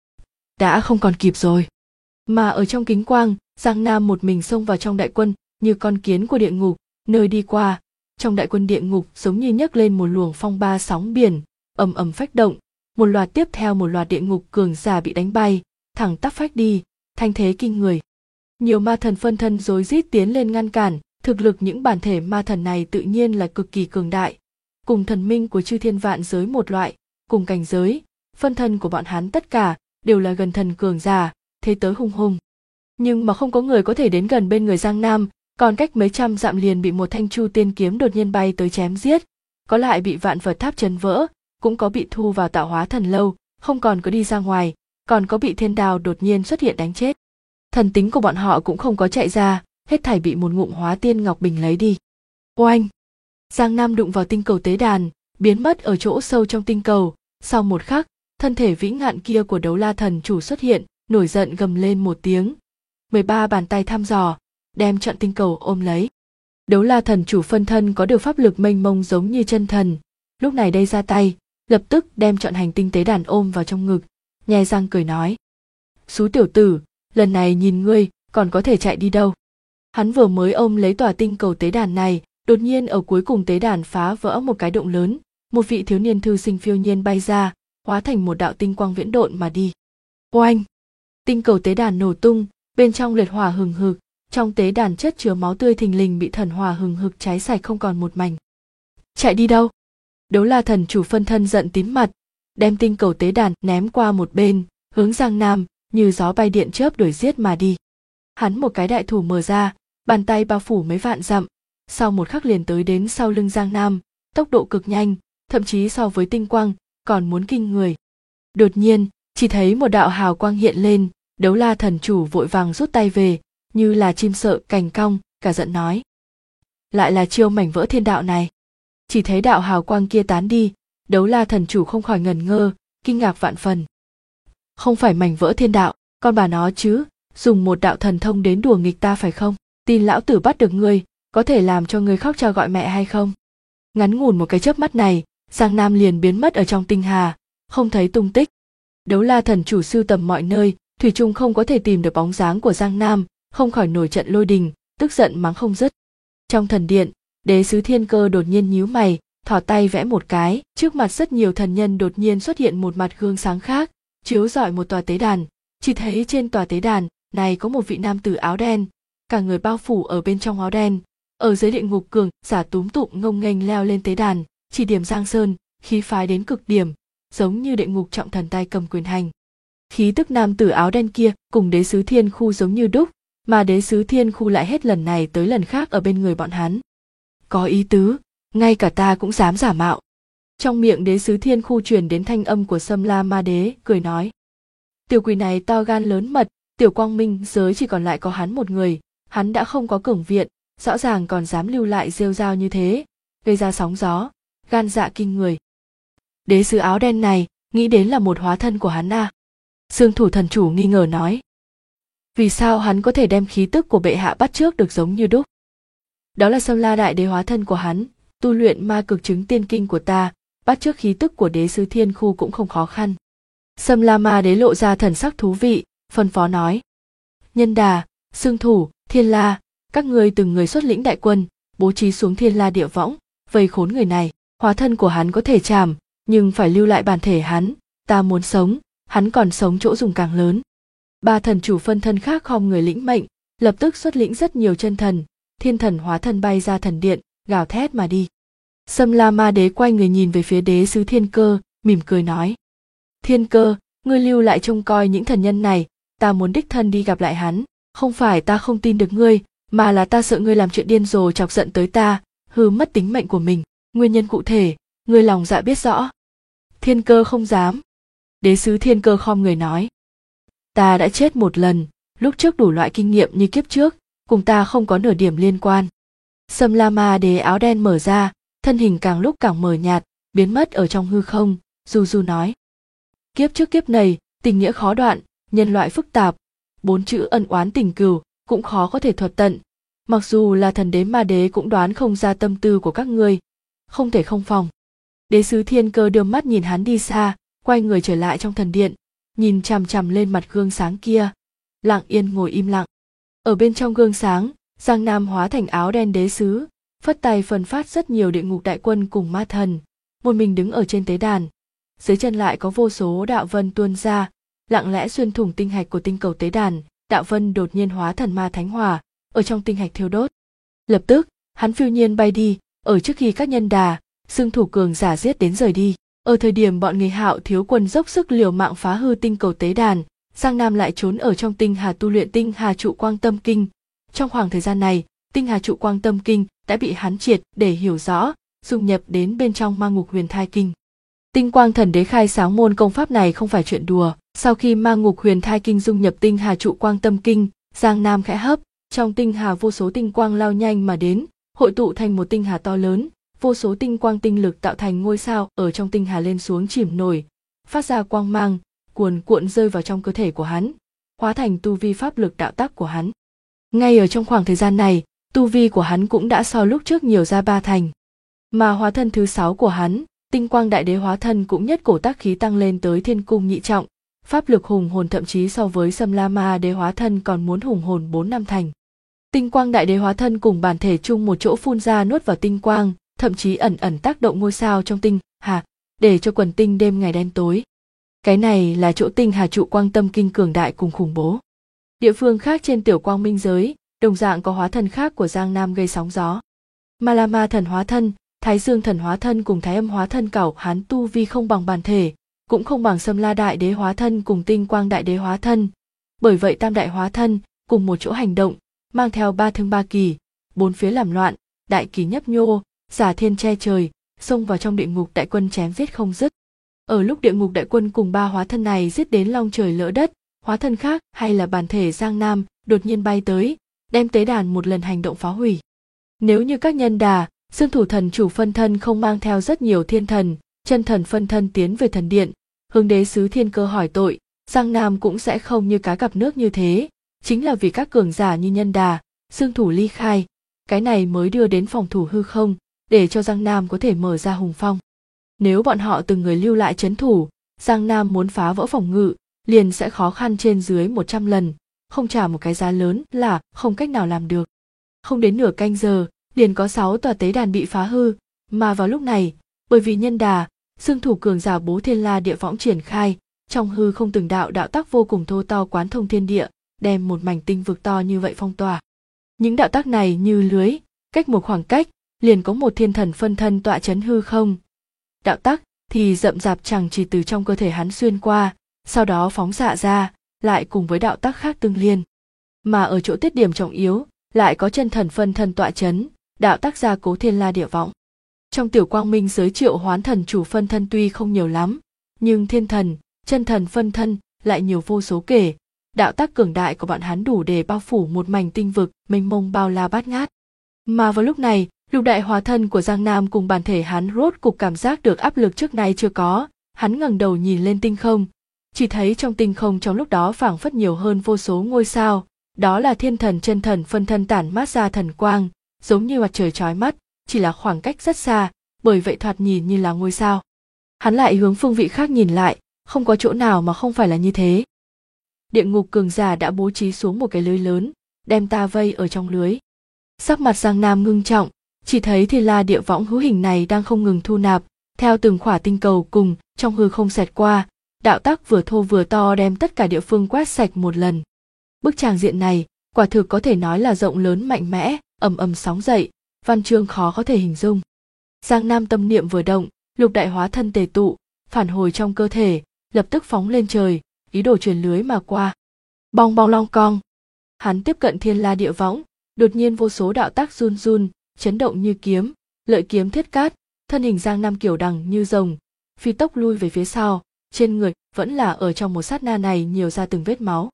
Đã không còn kịp rồi. Mà ở trong kính quang, Giang Nam một mình xông vào trong đại quân, như con kiến của địa ngục, nơi đi qua. Trong đại quân địa ngục giống như nhấc lên một luồng phong ba sóng biển, ầm ầm phách động, một loạt tiếp theo một loạt địa ngục cường giả bị đánh bay, thẳng tắp phách đi, thanh thế kinh người. Nhiều ma thần phân thân rối rít tiến lên ngăn cản, thực lực những bản thể ma thần này tự nhiên là cực kỳ cường đại, cùng thần minh của chư thiên vạn giới một loại, cùng cảnh giới, phân thân của bọn hắn tất cả đều là gần thần cường giả, thế tới hung hùng. Nhưng mà không có người có thể đến gần bên người Giang Nam, còn cách mấy trăm dặm liền bị một thanh chu tiên kiếm đột nhiên bay tới chém giết, có lại bị vạn Phật tháp chấn vỡ, cũng có bị thu vào tạo hóa thần lâu, không còn có đi ra ngoài, còn có bị thiên đao đột nhiên xuất hiện đánh chết. Thần tính của bọn họ cũng không có chạy ra, hết thảy bị một ngụm hóa tiên ngọc bình lấy đi. Oanh! Giang Nam đụng vào tinh cầu tế đàn, biến mất ở chỗ sâu trong tinh cầu. Sau một khắc, thân thể vĩ ngạn kia của Đấu La thần chủ xuất hiện, nổi giận gầm lên một tiếng. 13 bàn tay thăm dò, đem trọn tinh cầu ôm lấy. Đấu La thần chủ phân thân có được pháp lực mênh mông giống như chân thần, lúc này đây ra tay, lập tức đem trọn hành tinh tế đàn ôm vào trong ngực, nhe răng cười nói. Xú tiểu tử, lần này nhìn ngươi còn có thể chạy đi đâu. Hắn vừa mới ôm lấy tòa tinh cầu tế đàn này, đột nhiên ở cuối cùng tế đàn phá vỡ một cái động lớn, một vị thiếu niên thư sinh phiêu nhiên bay ra, hóa thành một đạo tinh quang viễn độn mà đi. Oanh! Tinh cầu tế đàn nổ tung, bên trong liệt hỏa hừng hực, trong tế đàn chất chứa máu tươi thình lình bị thần hỏa hừng hực cháy sạch không còn một mảnh. Chạy đi đâu? Đấu La thần chủ phân thân giận tím mặt, đem tinh cầu tế đàn ném qua một bên, hướng Giang Nam, như gió bay điện chớp đuổi giết mà đi. Hắn một cái đại thủ mở ra, bàn tay bao phủ mấy vạn dặm, sau một khắc liền tới đến sau lưng Giang Nam, tốc độ cực nhanh, thậm chí so với tinh quang còn muốn kinh người. Đột nhiên, chỉ thấy một đạo hào quang hiện lên, Đấu La thần chủ vội vàng rút tay về, như là chim sợ cành cong, cả giận nói. Lại là chiêu mảnh vỡ thiên đạo này. Chỉ thấy đạo hào quang kia tán đi, Đấu La thần chủ không khỏi ngẩn ngơ, kinh ngạc vạn phần. Không phải mảnh vỡ thiên đạo, con bà nó chứ, dùng một đạo thần thông đến đùa nghịch ta phải không? Tin lão tử bắt được ngươi, có thể làm cho ngươi khóc cha gọi mẹ hay không? Ngắn ngủn một cái chớp mắt này, Giang Nam liền biến mất ở trong tinh hà, không thấy tung tích. Đấu La thần chủ sưu tầm mọi nơi, thủy chung không có thể tìm được bóng dáng của Giang Nam, không khỏi nổi trận lôi đình, tức giận mắng không dứt. Trong thần điện, Đế sứ Thiên Cơ đột nhiên nhíu mày, thò tay vẽ một cái, trước mặt rất nhiều thần nhân đột nhiên xuất hiện một mặt gương sáng khác, chiếu rọi một tòa tế đàn, chỉ thấy trên tòa tế đàn này có một vị nam tử áo đen, cả người bao phủ ở bên trong áo đen, Ở dưới địa ngục cường giả túm tụm ngông nghênh leo lên tế đàn, chỉ điểm Giang Sơn, khí phái đến cực điểm, giống như địa ngục trọng thần tay cầm quyền hành. Khí tức nam tử áo đen kia cùng đế sứ thiên khu giống như đúc, mà đế sứ thiên khu lại hết lần này tới lần khác ở bên người bọn hắn. Có ý tứ, ngay cả ta cũng dám giả mạo. Trong miệng đế sứ thiên khu truyền đến thanh âm của Sâm La Ma Đế, cười nói. Tiểu quỷ này to gan lớn mật, tiểu quang minh giới chỉ còn lại có hắn một người, hắn đã không có cường viện, rõ ràng còn dám lưu lại rêu rao như thế, gây ra sóng gió, gan dạ kinh người. Đế sứ áo đen này, nghĩ đến là một hóa thân của hắn à? Dương Thủ thần chủ nghi ngờ nói. Vì sao hắn có thể đem khí tức của bệ hạ bắt chước được giống như đúc? Đó là Sâm La đại đế hóa thân của hắn, tu luyện ma cực chứng tiên kinh của ta, bắt chước khí tức của đế sứ thiên khu cũng không khó khăn. Sâm La Ma Đế lộ ra thần sắc thú vị, phân phó nói. Nhân Đà, Dương Thủ, Thiên La, các ngươi từng người xuất lĩnh đại quân, bố trí xuống Thiên La địa võng, vây khốn người này. Hóa thân của hắn có thể chạm, nhưng phải lưu lại bản thể hắn, ta muốn sống, hắn còn sống chỗ dùng càng lớn. Ba thần chủ phân thân khác khom người lĩnh mệnh, lập tức xuất lĩnh rất nhiều chân thần, thiên thần hóa thân bay ra thần điện, gào thét mà đi. Sâm La Ma Đế quay người nhìn về phía đế sứ Thiên Cơ, mỉm cười nói. Thiên Cơ, ngươi lưu lại trông coi những thần nhân này, ta muốn đích thân đi gặp lại hắn, không phải ta không tin được ngươi, mà là ta sợ ngươi làm chuyện điên rồ chọc giận tới ta, hư mất tính mệnh của mình, nguyên nhân cụ thể, ngươi lòng dạ biết rõ. Thiên Cơ không dám. Đế sứ Thiên Cơ khom người nói. Ta đã chết một lần, lúc trước đủ loại kinh nghiệm như kiếp trước, cùng ta không có nửa điểm liên quan. Sâm La Ma Đế áo đen mở ra, thân hình càng lúc càng mờ nhạt, biến mất ở trong hư không, du du nói. Kiếp trước kiếp này, tình nghĩa khó đoạn, nhân loại phức tạp, 4 chữ ân oán tình cừu cũng khó có thể thuật tận. Mặc dù là thần đế ma đế cũng đoán không ra tâm tư của các ngươi, không thể không phòng. Đế sứ Thiên Cơ đưa mắt nhìn hắn đi xa, quay người trở lại trong thần điện, nhìn chằm chằm lên mặt gương sáng kia, lặng yên ngồi im lặng. Ở bên trong gương sáng, Giang Nam hóa thành áo đen đế sứ, phất tay phân phát rất nhiều địa ngục đại quân cùng ma thần, một mình đứng ở trên tế đàn. Dưới chân lại có vô số đạo vân tuôn ra, lặng lẽ xuyên thủng tinh hạch của tinh cầu tế đàn. Đạo vân đột nhiên hóa thần ma thánh hỏa, ở trong tinh hạch thiêu đốt. Lập tức, hắn phiêu nhiên bay đi, ở trước khi các nhân đà, xưng thủ cường giả giết đến rời đi. Ở thời điểm bọn người Hạo thiếu quân dốc sức liều mạng phá hư tinh cầu tế đàn, Giang Nam lại trốn ở trong tinh hà tu luyện tinh hà trụ quang tâm kinh. Trong khoảng thời gian này, tinh hà trụ quang tâm kinh đã bị hắn triệt để hiểu rõ, dung nhập đến bên trong ma ngục huyền thai kinh. Tinh quang thần đế khai sáng môn công pháp này không phải chuyện đùa. Sau khi ma ngục huyền thai kinh dung nhập tinh hà trụ quang tâm kinh, Giang Nam khẽ hấp, trong tinh hà vô số tinh quang lao nhanh mà đến, hội tụ thành một tinh hà to lớn, vô số tinh quang tinh lực tạo thành ngôi sao ở trong tinh hà lên xuống chìm nổi, phát ra quang mang, cuồn cuộn rơi vào trong cơ thể của hắn, hóa thành tu vi pháp lực đạo tắc của hắn. Ngay ở trong khoảng thời gian này, tu vi của hắn cũng đã so lúc trước nhiều ra 3 thành. Mà hóa thân thứ 6 của hắn, tinh quang đại đế hóa thân cũng nhất cổ tác khí tăng lên tới thiên cung nhị trọng, pháp lực hùng hồn thậm chí so với Sâm La Ma Đế hóa thân còn muốn hùng hồn 4 năm thành. Tinh quang đại đế hóa thân cùng bản thể chung một chỗ phun ra nuốt vào tinh quang, thậm chí ẩn ẩn tác động ngôi sao trong tinh hà, để cho quần tinh đêm ngày đen tối. Cái này là chỗ tinh hà trụ quang tâm kinh cường đại cùng khủng bố. Địa phương khác trên tiểu quang minh giới, đồng dạng có hóa thân khác của Giang Nam gây sóng gió. Ma La Ma thần hóa thân, Thái Dương thần hóa thân cùng Thái Âm hóa thân cẩu hắn tu vi không bằng bản thể, cũng không bằng Sâm La đại đế hóa thân cùng Tinh quang đại đế hóa thân. Bởi vậy tam đại hóa thân cùng một chỗ hành động, mang theo 3 thương 3 kỳ, 4 phía làm loạn, đại kỳ nhấp nhô, giả thiên che trời, xông vào trong địa ngục đại quân chém giết không dứt. Ở lúc địa ngục đại quân cùng 3 hóa thân này giết đến long trời lỡ đất, hóa thân khác hay là bản thể Giang Nam đột nhiên bay tới, đem tế đàn một lần hành động phá hủy. Nếu như các nhân đà, xương thủ thần chủ phân thân không mang theo rất nhiều thiên thần, chân thần phân thân tiến về thần điện, hướng đế sứ Thiên Cơ hỏi tội, Giang Nam cũng sẽ không như cá gặp nước như thế, chính là vì các cường giả như nhân đà, xương thủ ly khai, cái này mới đưa đến phòng thủ hư không, để cho Giang Nam có thể mở ra hùng phong. Nếu bọn họ từng người lưu lại trấn thủ, Giang Nam muốn phá vỡ phòng ngự, liền sẽ khó khăn trên dưới 100 lần, không trả một cái giá lớn là không cách nào làm được. Không đến nửa canh giờ, liền có 6 tòa tế đàn bị phá hư, mà vào lúc này, bởi vì nhân đà, xương thủ cường giả bố thiên la địa võng triển khai, trong hư không từng đạo đạo tắc vô cùng thô to quán thông thiên địa, đem một mảnh tinh vực to như vậy phong tỏa. Những đạo tắc này như lưới, cách một khoảng cách liền có một thiên thần phân thân tọa chấn hư không. Đạo tắc thì rậm rạp chằng chịt từ trong cơ thể hắn xuyên qua, sau đó phóng xạ ra, lại cùng với đạo tắc khác tương liên. Mà ở chỗ tiết điểm trọng yếu, lại có chân thần phân thân tọa chấn, đạo tắc gia cố thiên la địa võng. Trong tiểu quang minh giới triệu hoán thần chủ phân thân tuy không nhiều lắm, nhưng thiên thần, chân thần phân thân lại nhiều vô số kể. Đạo tác cường đại của bọn hắn đủ để bao phủ một mảnh tinh vực mênh mông bao la bát ngát. Mà vào lúc này, lục đại hóa thân của Giang Nam cùng bản thể hắn rốt cục cảm giác được áp lực trước nay chưa có. Hắn ngẩng đầu nhìn lên tinh không, chỉ thấy trong tinh không trong lúc đó phảng phất nhiều hơn vô số ngôi sao. Đó là thiên thần chân thần phân thân tản mát ra thần quang, giống như mặt trời chói mắt, chỉ là khoảng cách rất xa, bởi vậy thoạt nhìn như là ngôi sao. Hắn lại hướng phương vị khác nhìn lại, không có chỗ nào mà không phải là như thế. Địa ngục cường giả đã bố trí xuống một cái lưới lớn, đem ta vây ở trong lưới. Sắc mặt Giang Nam ngưng trọng, chỉ thấy thiên la địa võng hữu hình này đang không ngừng thu nạp, theo từng khỏa tinh cầu cùng trong hư không xẹt qua, đạo tắc vừa thô vừa to đem tất cả địa phương quét sạch một lần. Bức tràng diện này, quả thực có thể nói là rộng lớn mạnh mẽ, ầm ầm sóng dậy, văn chương khó có thể hình dung. Giang Nam tâm niệm vừa động, lục đại hóa thân tề tụ, phản hồi trong cơ thể, lập tức phóng lên trời, ý đồ truyền lưới mà qua. Bong bong long cong. Hắn tiếp cận thiên la địa võng, đột nhiên vô số đạo tác run run, chấn động như kiếm, lợi kiếm thiết cát, thân hình Giang Nam kiểu đằng như rồng, phi tốc lui về phía sau, trên người vẫn là ở trong một sát na này nhiều ra từng vết máu.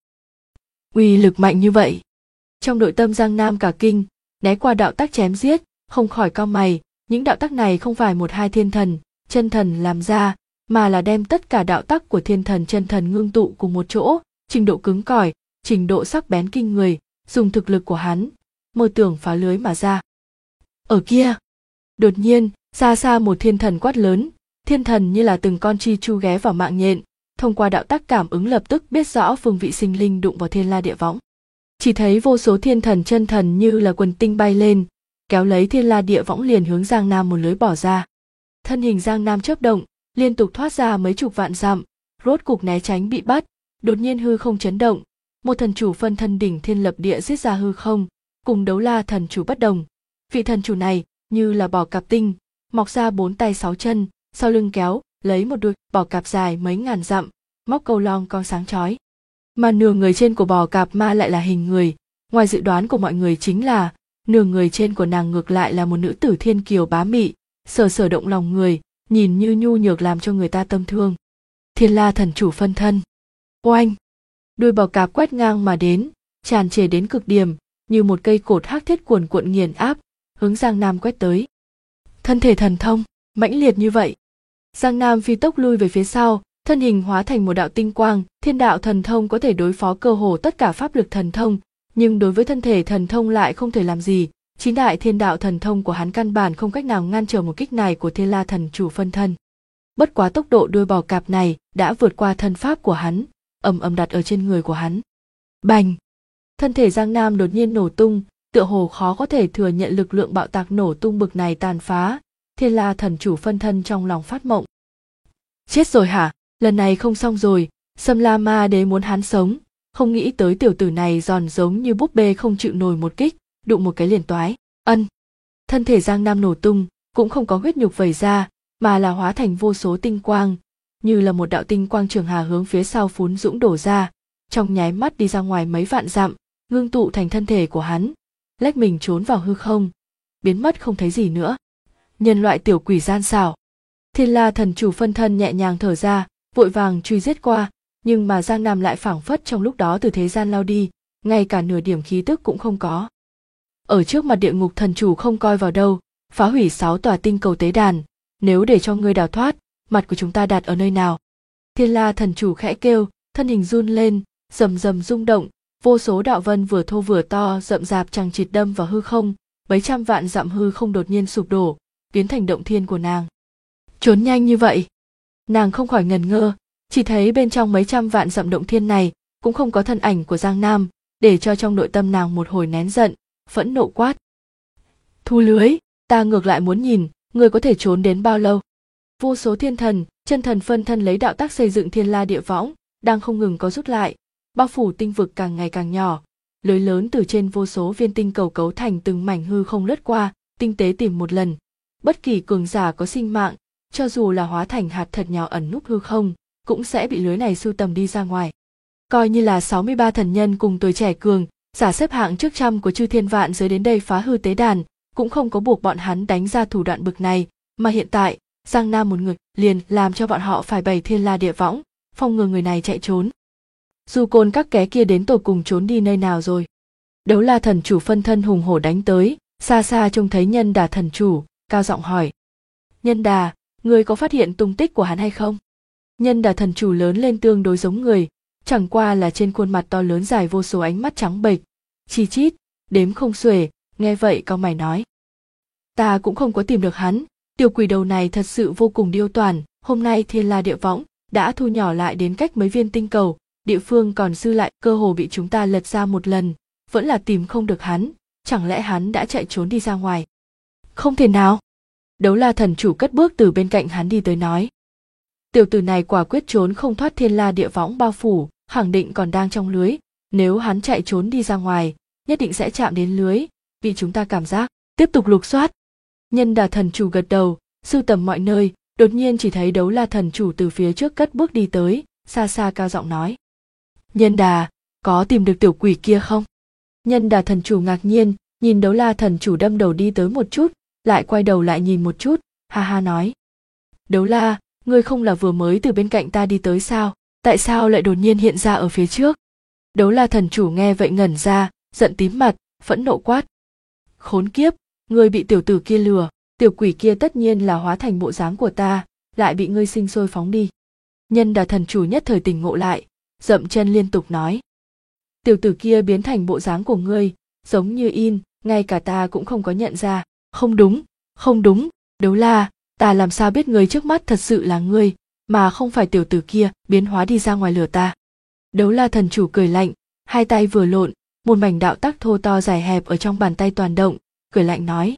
Uy lực mạnh như vậy. Trong nội tâm Giang Nam cả kinh, né qua đạo tác chém giết, không khỏi cau mày, những đạo tác này không phải một hai thiên thần, chân thần làm ra, mà là đem tất cả đạo tác của thiên thần chân thần ngưng tụ cùng một chỗ, trình độ cứng cỏi, trình độ sắc bén kinh người, dùng thực lực của hắn, mơ tưởng phá lưới mà ra. Ở kia, đột nhiên, xa xa một thiên thần quát lớn, thiên thần như là từng con chi chu ghé vào mạng nhện, thông qua đạo tác cảm ứng lập tức biết rõ phương vị sinh linh đụng vào thiên la địa võng. Chỉ thấy vô số thiên thần chân thần như là quần tinh bay lên, kéo lấy thiên la địa võng liền hướng Giang Nam một lưới bỏ ra. Thân hình Giang Nam chớp động, liên tục thoát ra mấy chục vạn dặm, rốt cục né tránh bị bắt, đột nhiên hư không chấn động, một thần chủ phân thân đỉnh thiên lập địa giết ra hư không, cùng đấu la thần chủ bất đồng. Vị thần chủ này như là bò cạp tinh, mọc ra 4 tay 6 chân, sau lưng kéo lấy một đôi bò cạp dài mấy ngàn dặm, móc câu long con sáng chói. Mà nửa người trên của bò cạp ma lại là hình người, ngoài dự đoán của mọi người chính là nửa người trên của nàng ngược lại là một nữ tử thiên kiều bá mị, sờ sờ động lòng người, nhìn như nhu nhược làm cho người ta tâm thương. Thiên la thần chủ phân thân. Oanh! Đuôi bò cạp quét ngang mà đến, tràn trề đến cực điểm, như một cây cột hắc thiết cuồn cuộn nghiền áp, hướng Giang Nam quét tới. Thân thể thần thông, mãnh liệt như vậy. Giang Nam phi tốc lui về phía sau, thân hình hóa thành một đạo tinh quang, thiên đạo thần thông có thể đối phó cơ hồ tất cả pháp lực thần thông, nhưng đối với thân thể thần thông lại không thể làm gì. Chín đại thiên đạo thần thông của hắn căn bản không cách nào ngăn trở một kích này của thiên la thần chủ phân thân. Bất quá tốc độ đuôi bò cạp này đã vượt qua thân pháp của hắn, ầm ầm đặt ở trên người của hắn. Bành! Thân thể Giang Nam đột nhiên nổ tung, tựa hồ khó có thể thừa nhận lực lượng bạo tạc nổ tung bực này tàn phá. Thiên la thần chủ phân thân trong lòng phát mộng. Chết rồi hả? Lần này không xong rồi, Sâm La Ma Đế muốn hắn sống, không nghĩ tới tiểu tử này giòn giống như búp bê không chịu nổi một kích, đụng một cái liền toái. Ân. Thân thể Giang Nam nổ tung, cũng không có huyết nhục vẩy ra, mà là hóa thành vô số tinh quang, như là một đạo tinh quang trường hà hướng phía sau phún dũng đổ ra, trong nháy mắt đi ra ngoài mấy vạn dặm, ngưng tụ thành thân thể của hắn, lách mình trốn vào hư không, biến mất không thấy gì nữa. Nhân loại tiểu quỷ gian xảo. Thiên la thần chủ phân thân nhẹ nhàng thở ra, vội vàng truy giết qua, nhưng mà Giang Nam lại phảng phất trong lúc đó từ thế gian lao đi, ngay cả nửa điểm khí tức cũng không có. Ở trước mặt địa ngục thần chủ không coi vào đâu, phá hủy 6 tòa tinh cầu tế đàn, nếu để cho ngươi đào thoát, mặt của chúng ta đặt ở nơi nào? Thiên la thần chủ khẽ kêu, thân hình run lên, rầm rầm rung động, vô số đạo vân vừa thô vừa to rậm rạp chằng chịt đâm vào hư không, mấy trăm vạn dặm hư không đột nhiên sụp đổ, biến thành động thiên của nàng. Trốn nhanh như vậy, nàng không khỏi ngần ngơ, chỉ thấy bên trong mấy trăm vạn dặm động thiên này cũng không có thân ảnh của Giang Nam, để cho trong nội tâm nàng một hồi nén giận, phẫn nộ quát. Thu lưới, ta ngược lại muốn nhìn, người có thể trốn đến bao lâu. Vô số thiên thần, chân thần phân thân lấy đạo tác xây dựng thiên la địa võng, đang không ngừng có rút lại, bao phủ tinh vực càng ngày càng nhỏ, lưới lớn từ trên vô số viên tinh cầu cấu thành từng mảnh hư không lướt qua, tinh tế tìm một lần. Bất kỳ cường giả có sinh mạng, cho dù là hóa thành hạt thật nhỏ ẩn núp hư không, cũng sẽ bị lưới này sưu tầm đi ra ngoài. Coi như là 63 thần nhân cùng tuổi trẻ cường, giả xếp hạng trước trăm của chư thiên vạn giới đến đây phá hư tế đàn, cũng không có buộc bọn hắn đánh ra thủ đoạn bực này, mà hiện tại, Giang Nam một người liền làm cho bọn họ phải bày thiên la địa võng, phòng ngừa người này chạy trốn. Du Côn các ké kia đến tột cùng trốn đi nơi nào rồi? Đấu La thần chủ phân thân hùng hổ đánh tới, xa xa trông thấy Nhân Đà thần chủ, cao giọng hỏi: Nhân Đà, ngươi có phát hiện tung tích của hắn hay không? Nhân Đà thần chủ lớn lên tương đối giống người, chẳng qua là trên khuôn mặt to lớn dài vô số ánh mắt trắng bệch, chi chít, đếm không xuể. Nghe vậy cau mày nói: Ta cũng không có tìm được hắn, tiểu quỷ đầu này thật sự vô cùng điêu toản. Hôm nay thiên la địa võng đã thu nhỏ lại đến cách mấy viên tinh cầu, địa phương còn dư lại cơ hồ bị chúng ta lật ra một lần, vẫn là tìm không được hắn. Chẳng lẽ hắn đã chạy trốn đi ra ngoài? Không thể nào. Đấu La thần chủ cất bước từ bên cạnh hắn đi tới nói: Tiểu tử này quả quyết trốn không thoát thiên la địa võng bao phủ, khẳng định còn đang trong lưới. Nếu hắn chạy trốn đi ra ngoài, nhất định sẽ chạm đến lưới, bị chúng ta cảm giác. Tiếp tục lục soát. Nhân Đà thần chủ gật đầu, sưu tầm mọi nơi. Đột nhiên chỉ thấy Đấu La thần chủ từ phía trước cất bước đi tới, xa xa cao giọng nói: Nhân Đà, có tìm được tiểu quỷ kia không? Nhân Đà thần chủ ngạc nhiên, nhìn Đấu La thần chủ đâm đầu đi tới một chút, lại quay đầu lại nhìn một chút, ha ha nói: Đấu La, ngươi không là vừa mới từ bên cạnh ta đi tới sao? Tại sao lại đột nhiên hiện ra ở phía trước? Đấu La thần chủ nghe vậy ngẩn ra, giận tím mặt, phẫn nộ quát: Khốn kiếp, ngươi bị tiểu tử kia lừa, tiểu quỷ kia tất nhiên là hóa thành bộ dáng của ta, lại bị ngươi sinh sôi phóng đi. Nhân Đà thần chủ nhất thời tỉnh ngộ lại, dậm chân liên tục nói: Tiểu tử kia biến thành bộ dáng của ngươi, giống như in, ngay cả ta cũng không có nhận ra. Không đúng, không đúng, Đấu La, ta làm sao biết người trước mắt thật sự là ngươi, mà không phải tiểu tử kia biến hóa đi ra ngoài lửa ta. Đấu La thần chủ cười lạnh, hai tay vừa lộn, một mảnh đạo tắc thô to dài hẹp ở trong bàn tay toàn động, cười lạnh nói: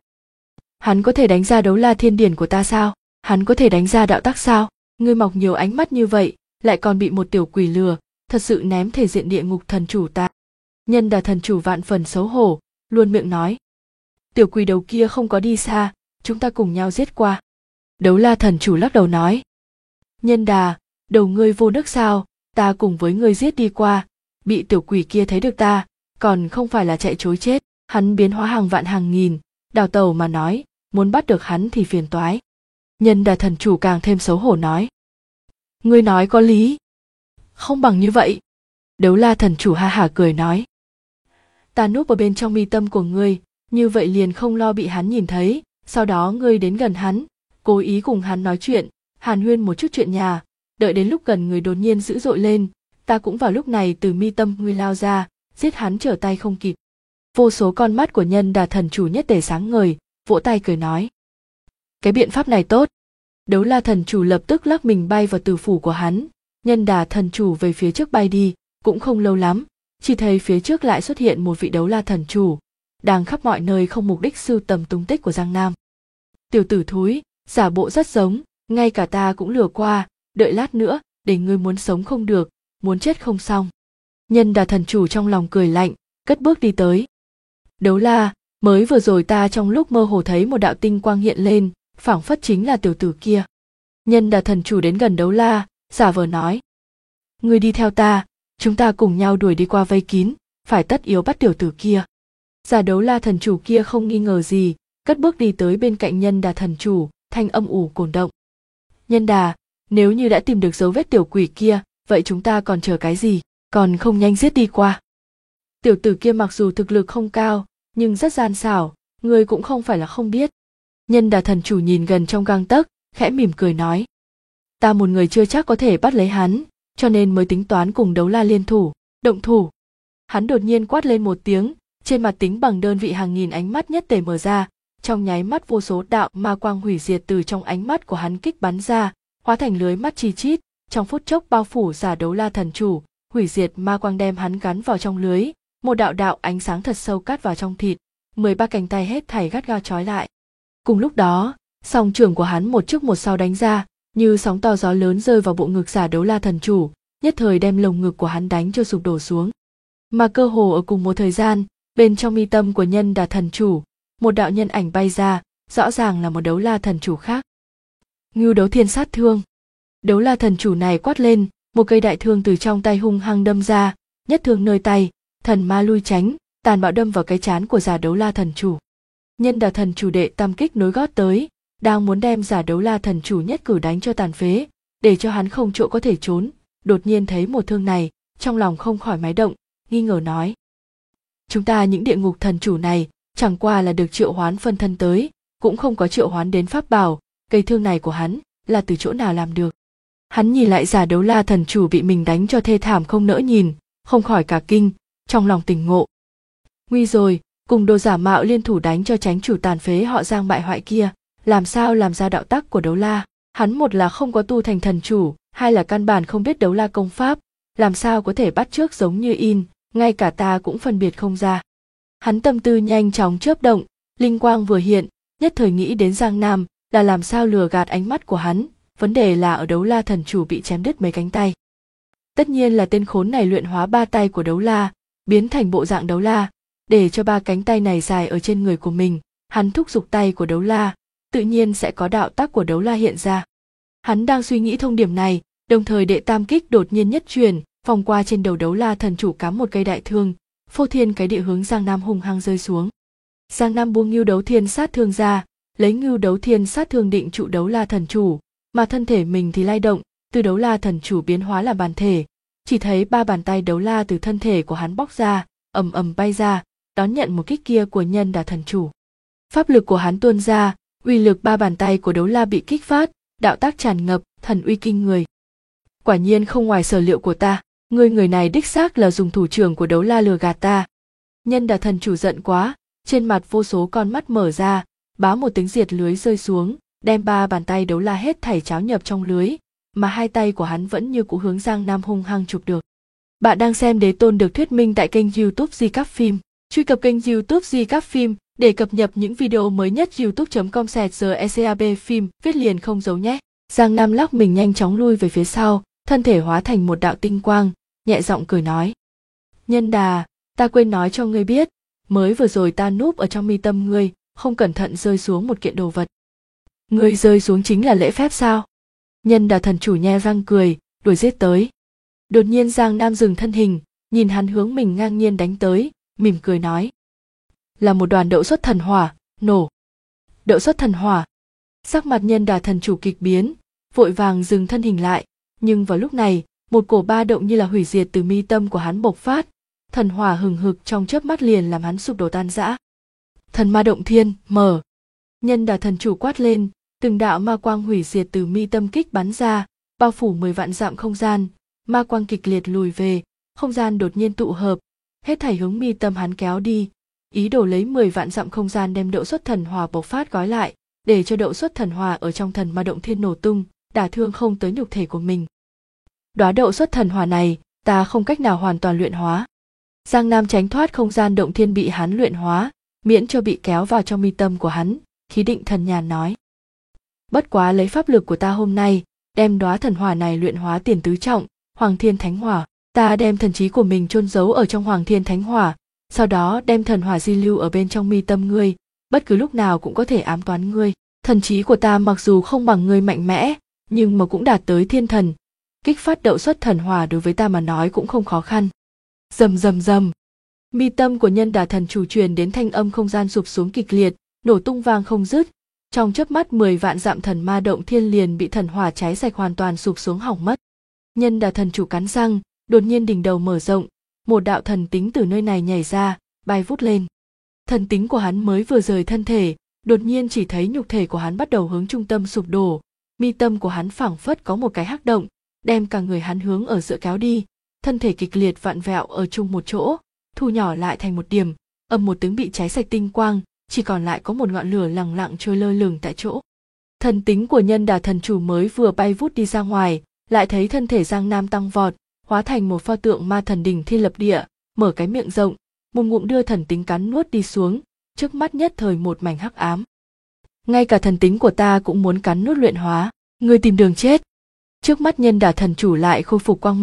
Hắn có thể đánh ra Đấu La thiên điển của ta sao? Hắn có thể đánh ra đạo tắc sao? Ngươi mọc nhiều ánh mắt như vậy, lại còn bị một tiểu quỷ lừa, thật sự ném thể diện địa ngục thần chủ ta. Nhân Đà thần chủ vạn phần xấu hổ, luôn miệng nói: Tiểu quỷ đầu kia không có đi xa, chúng ta cùng nhau giết qua. Đấu La thần chủ lắc đầu nói: Nhân Đà, đầu ngươi vô đức sao? Ta cùng với ngươi giết đi qua, bị tiểu quỷ kia thấy được ta, còn không phải là chạy trối chết. Hắn biến hóa hàng vạn hàng nghìn, đào tẩu mà nói, muốn bắt được hắn thì phiền toái. Nhân Đà thần chủ càng thêm xấu hổ nói: Ngươi nói có lý. Không bằng như vậy. Đấu La thần chủ ha hả cười nói: Ta núp ở bên trong mi tâm của ngươi, như vậy liền không lo bị hắn nhìn thấy. Sau đó ngươi đến gần hắn, cố ý cùng hắn nói chuyện, hàn huyên một chút chuyện nhà, đợi đến lúc gần người đột nhiên dữ dội lên, ta cũng vào lúc này từ mi tâm ngươi lao ra, giết hắn trở tay không kịp. Vô số con mắt của Nhân Đà thần chủ nhất tề sáng ngời, vỗ tay cười nói: Cái biện pháp này tốt. Đấu La thần chủ lập tức lắc mình bay vào tử phủ của hắn. Nhân Đà thần chủ về phía trước bay đi, cũng không lâu lắm, chỉ thấy phía trước lại xuất hiện một vị Đấu La thần chủ, đang khắp mọi nơi không mục đích sưu tầm tung tích của Giang Nam. Tiểu tử thúi, giả bộ rất giống, ngay cả ta cũng lừa qua, đợi lát nữa, để ngươi muốn sống không được, muốn chết không xong. Nhân Đà thần chủ trong lòng cười lạnh, cất bước đi tới. Đấu La, mới vừa rồi ta trong lúc mơ hồ thấy một đạo tinh quang hiện lên, phảng phất chính là tiểu tử kia. Nhân Đà thần chủ đến gần Đấu La, giả vờ nói: Ngươi đi theo ta, chúng ta cùng nhau đuổi đi qua vây kín, phải tất yếu bắt tiểu tử kia. Giả Đấu La thần chủ kia không nghi ngờ gì, cất bước đi tới bên cạnh Nhân Đà thần chủ, thanh âm ủ cồn động: Nhân Đà, nếu như đã tìm được dấu vết tiểu quỷ kia, vậy chúng ta còn chờ cái gì, còn không nhanh giết đi qua. Tiểu tử kia mặc dù thực lực không cao, nhưng rất gian xảo, ngươi cũng không phải là không biết. Nhân Đà thần chủ nhìn gần trong gang tấc, khẽ mỉm cười nói: Ta một người chưa chắc có thể bắt lấy hắn, cho nên mới tính toán cùng Đấu La liên thủ, động thủ. Hắn đột nhiên quát lên một tiếng, trên mặt tính bằng đơn vị hàng nghìn ánh mắt nhất tề mở ra, trong nháy mắt vô số đạo ma quang hủy diệt từ trong ánh mắt của hắn kích bắn ra, hóa thành lưới mắt chi chít, trong phút chốc bao phủ giả Đấu La thần chủ, hủy diệt ma quang đem hắn gắn vào trong lưới, một đạo đạo ánh sáng thật sâu cắt vào trong thịt, 13 cánh tay hết thảy gắt gao trói lại. Cùng lúc đó, song trưởng của hắn một trước một sau đánh ra, như sóng to gió lớn rơi vào bộ ngực giả Đấu La thần chủ, nhất thời đem lồng ngực của hắn đánh cho sụp đổ xuống. Mà cơ hồ ở cùng một thời gian, bên trong mi tâm của Nhân Đà thần chủ, một đạo nhân ảnh bay ra, rõ ràng là một đấu la thần chủ khác. Ngưu Đấu Thiên sát thương. Đấu la thần chủ này quát lên, một cây đại thương từ trong tay hung hăng đâm ra, nhất thương nơi tay, thần ma lui tránh, tàn bạo đâm vào cái trán của giả đấu la thần chủ. Nhân Đà thần chủ đệ tam kích nối gót tới, đang muốn đem giả đấu la thần chủ nhất cử đánh cho tàn phế, để cho hắn không chỗ có thể trốn, đột nhiên thấy một thương này, trong lòng không khỏi máy động, nghi ngờ nói: chúng ta những địa ngục thần chủ này chẳng qua là được triệu hoán phân thân tới, cũng không có triệu hoán đến pháp bảo, cây thương này của hắn là từ chỗ nào làm được. Hắn nhìn lại giả đấu la thần chủ bị mình đánh cho thê thảm không nỡ nhìn, không khỏi cả kinh, trong lòng tỉnh ngộ. Nguy rồi, cùng đồ giả mạo liên thủ đánh cho chánh chủ tàn phế họ Giang bại hoại kia, làm sao làm ra đạo tắc của đấu la. Hắn một là không có tu thành thần chủ, hai là căn bản không biết đấu la công pháp, làm sao có thể bắt chước giống như in, ngay cả ta cũng phân biệt không ra. Hắn tâm tư nhanh chóng chớp động, linh quang vừa hiện, nhất thời nghĩ đến Giang Nam, là làm sao lừa gạt ánh mắt của hắn, vấn đề là ở đấu la thần chủ bị chém đứt mấy cánh tay. Tất nhiên là tên khốn này luyện hóa ba tay của đấu la, biến thành bộ dạng đấu la, để cho ba cánh tay này dài ở trên người của mình, hắn thúc giục tay của đấu la, tự nhiên sẽ có đạo tắc của đấu la hiện ra. Hắn đang suy nghĩ thông điểm này, đồng thời đệ tam kích đột nhiên nhất truyền, vòng qua trên đầu đấu la thần chủ cắm một cây đại thương, phô thiên cái địa hướng Giang Nam hung hăng rơi xuống. Giang Nam buông Ngưu Đấu Thiên sát thương ra, lấy Ngưu Đấu Thiên sát thương định trụ đấu la thần chủ, mà thân thể mình thì lay động, từ đấu la thần chủ biến hóa là bản thể, chỉ thấy ba bàn tay đấu la từ thân thể của hắn bóc ra, ầm ầm bay ra, đón nhận một kích kia của Nhân Đà thần chủ. Pháp lực của hắn tuôn ra, uy lực ba bàn tay của đấu la bị kích phát, đạo tác tràn ngập, thần uy kinh người. Quả nhiên không ngoài sở liệu của ta, người này đích xác là dùng thủ trưởng của đấu la lừa gạt ta. Nhân Đà thần chủ giận quá, trên mặt vô số con mắt mở ra, bá một tiếng diệt lưới rơi xuống, đem ba bàn tay đấu la hết thảy cháo nhập trong lưới, mà hai tay của hắn vẫn như cũ hướng Giang Nam hung hăng chụp được. Bạn đang xem Đế Tôn được thuyết minh tại kênh YouTube Recap Phim. Truy cập kênh YouTube Recap Phim để cập nhật những video mới nhất. youtube.com/recap phim viết liền không giấu nhé. Giang Nam lắc mình nhanh chóng lui về phía sau, thân thể hóa thành một đạo tinh quang, nhẹ giọng cười nói: Nhân Đà, ta quên nói cho ngươi biết, mới vừa rồi ta núp ở trong mi tâm ngươi, không cẩn thận rơi xuống một kiện đồ vật. Ngươi rơi xuống chính là lễ phép sao? Nhân Đà thần chủ nhe răng cười, đuổi giết tới. Đột nhiên Giang Nam dừng thân hình, nhìn hắn hướng mình ngang nhiên đánh tới, mỉm cười nói: là một đoàn đậu xuất thần hỏa, nổ. Đậu xuất thần hỏa. Sắc mặt Nhân Đà thần chủ kịch biến, vội vàng dừng thân hình lại, nhưng vào lúc này, một cổ ba động như là hủy diệt từ mi tâm của hắn bộc phát, thần hỏa hừng hực trong chớp mắt liền làm hắn sụp đổ tan rã. Thần ma động thiên, mở. Nhân Đà thần chủ quát lên, từng đạo ma quang hủy diệt từ mi tâm kích bắn ra, bao phủ 10 vạn dặm không gian, ma quang kịch liệt lùi về, không gian đột nhiên tụ hợp, hết thảy hướng mi tâm hắn kéo đi, ý đồ lấy 10 vạn dặm không gian đem đậu xuất thần hỏa bộc phát gói lại, để cho đậu xuất thần hỏa ở trong thần ma động thiên nổ tung, đả thương không tới nhục thể của mình. Đóa đậu xuất thần hỏa này, ta không cách nào hoàn toàn luyện hóa. Giang Nam tránh thoát không gian động thiên bị hắn luyện hóa, miễn cho bị kéo vào trong mi tâm của hắn, khí định thần nhàn nói: bất quá lấy pháp lực của ta hôm nay, đem đóa thần hỏa này luyện hóa tiền tứ trọng, Hoàng Thiên Thánh Hỏa, ta đem thần trí của mình chôn giấu ở trong Hoàng Thiên Thánh Hỏa, sau đó đem thần hỏa di lưu ở bên trong mi tâm ngươi, bất cứ lúc nào cũng có thể ám toán ngươi. Thần trí của ta mặc dù không bằng ngươi mạnh mẽ, nhưng mà cũng đạt tới thiên thần, kích phát đậu xuất thần hỏa đối với ta mà nói cũng không khó khăn. Rầm rầm rầm. Mi tâm của Nhân Đà thần chủ truyền đến thanh âm không gian sụp xuống kịch liệt, nổ tung vang không dứt. Trong chớp mắt 10 vạn dặm thần ma động thiên liền bị thần hỏa cháy sạch hoàn toàn sụp xuống hỏng mất. Nhân Đà thần chủ cắn răng, đột nhiên đỉnh đầu mở rộng, một đạo thần tính từ nơi này nhảy ra, bay vút lên. Thần tính của hắn mới vừa rời thân thể, đột nhiên chỉ thấy nhục thể của hắn bắt đầu hướng trung tâm sụp đổ, mi tâm của hắn phảng phất có một cái hắc động, đem cả người hắn hướng ở giữa kéo đi, thân thể kịch liệt vặn vẹo ở chung một chỗ, thu nhỏ lại thành một điểm, ầm một tiếng bị cháy sạch tinh quang, chỉ còn lại có một ngọn lửa lẳng lặng trôi lơ lửng tại chỗ. Thần tính của Nhân Đà thần chủ mới vừa bay vút đi ra ngoài, lại thấy thân thể Giang Nam tăng vọt, hóa thành một pho tượng ma thần đỉnh thiên lập địa, mở cái miệng rộng, một ngụm đưa thần tính cắn nuốt đi xuống, trước mắt nhất thời một mảnh hắc ám. Ngay cả thần tính của ta cũng muốn cắn nuốt luyện hóa, ngươi tìm đường chết. Trước mắt Nhân Đà thần chủ lại khôi phục quang minh,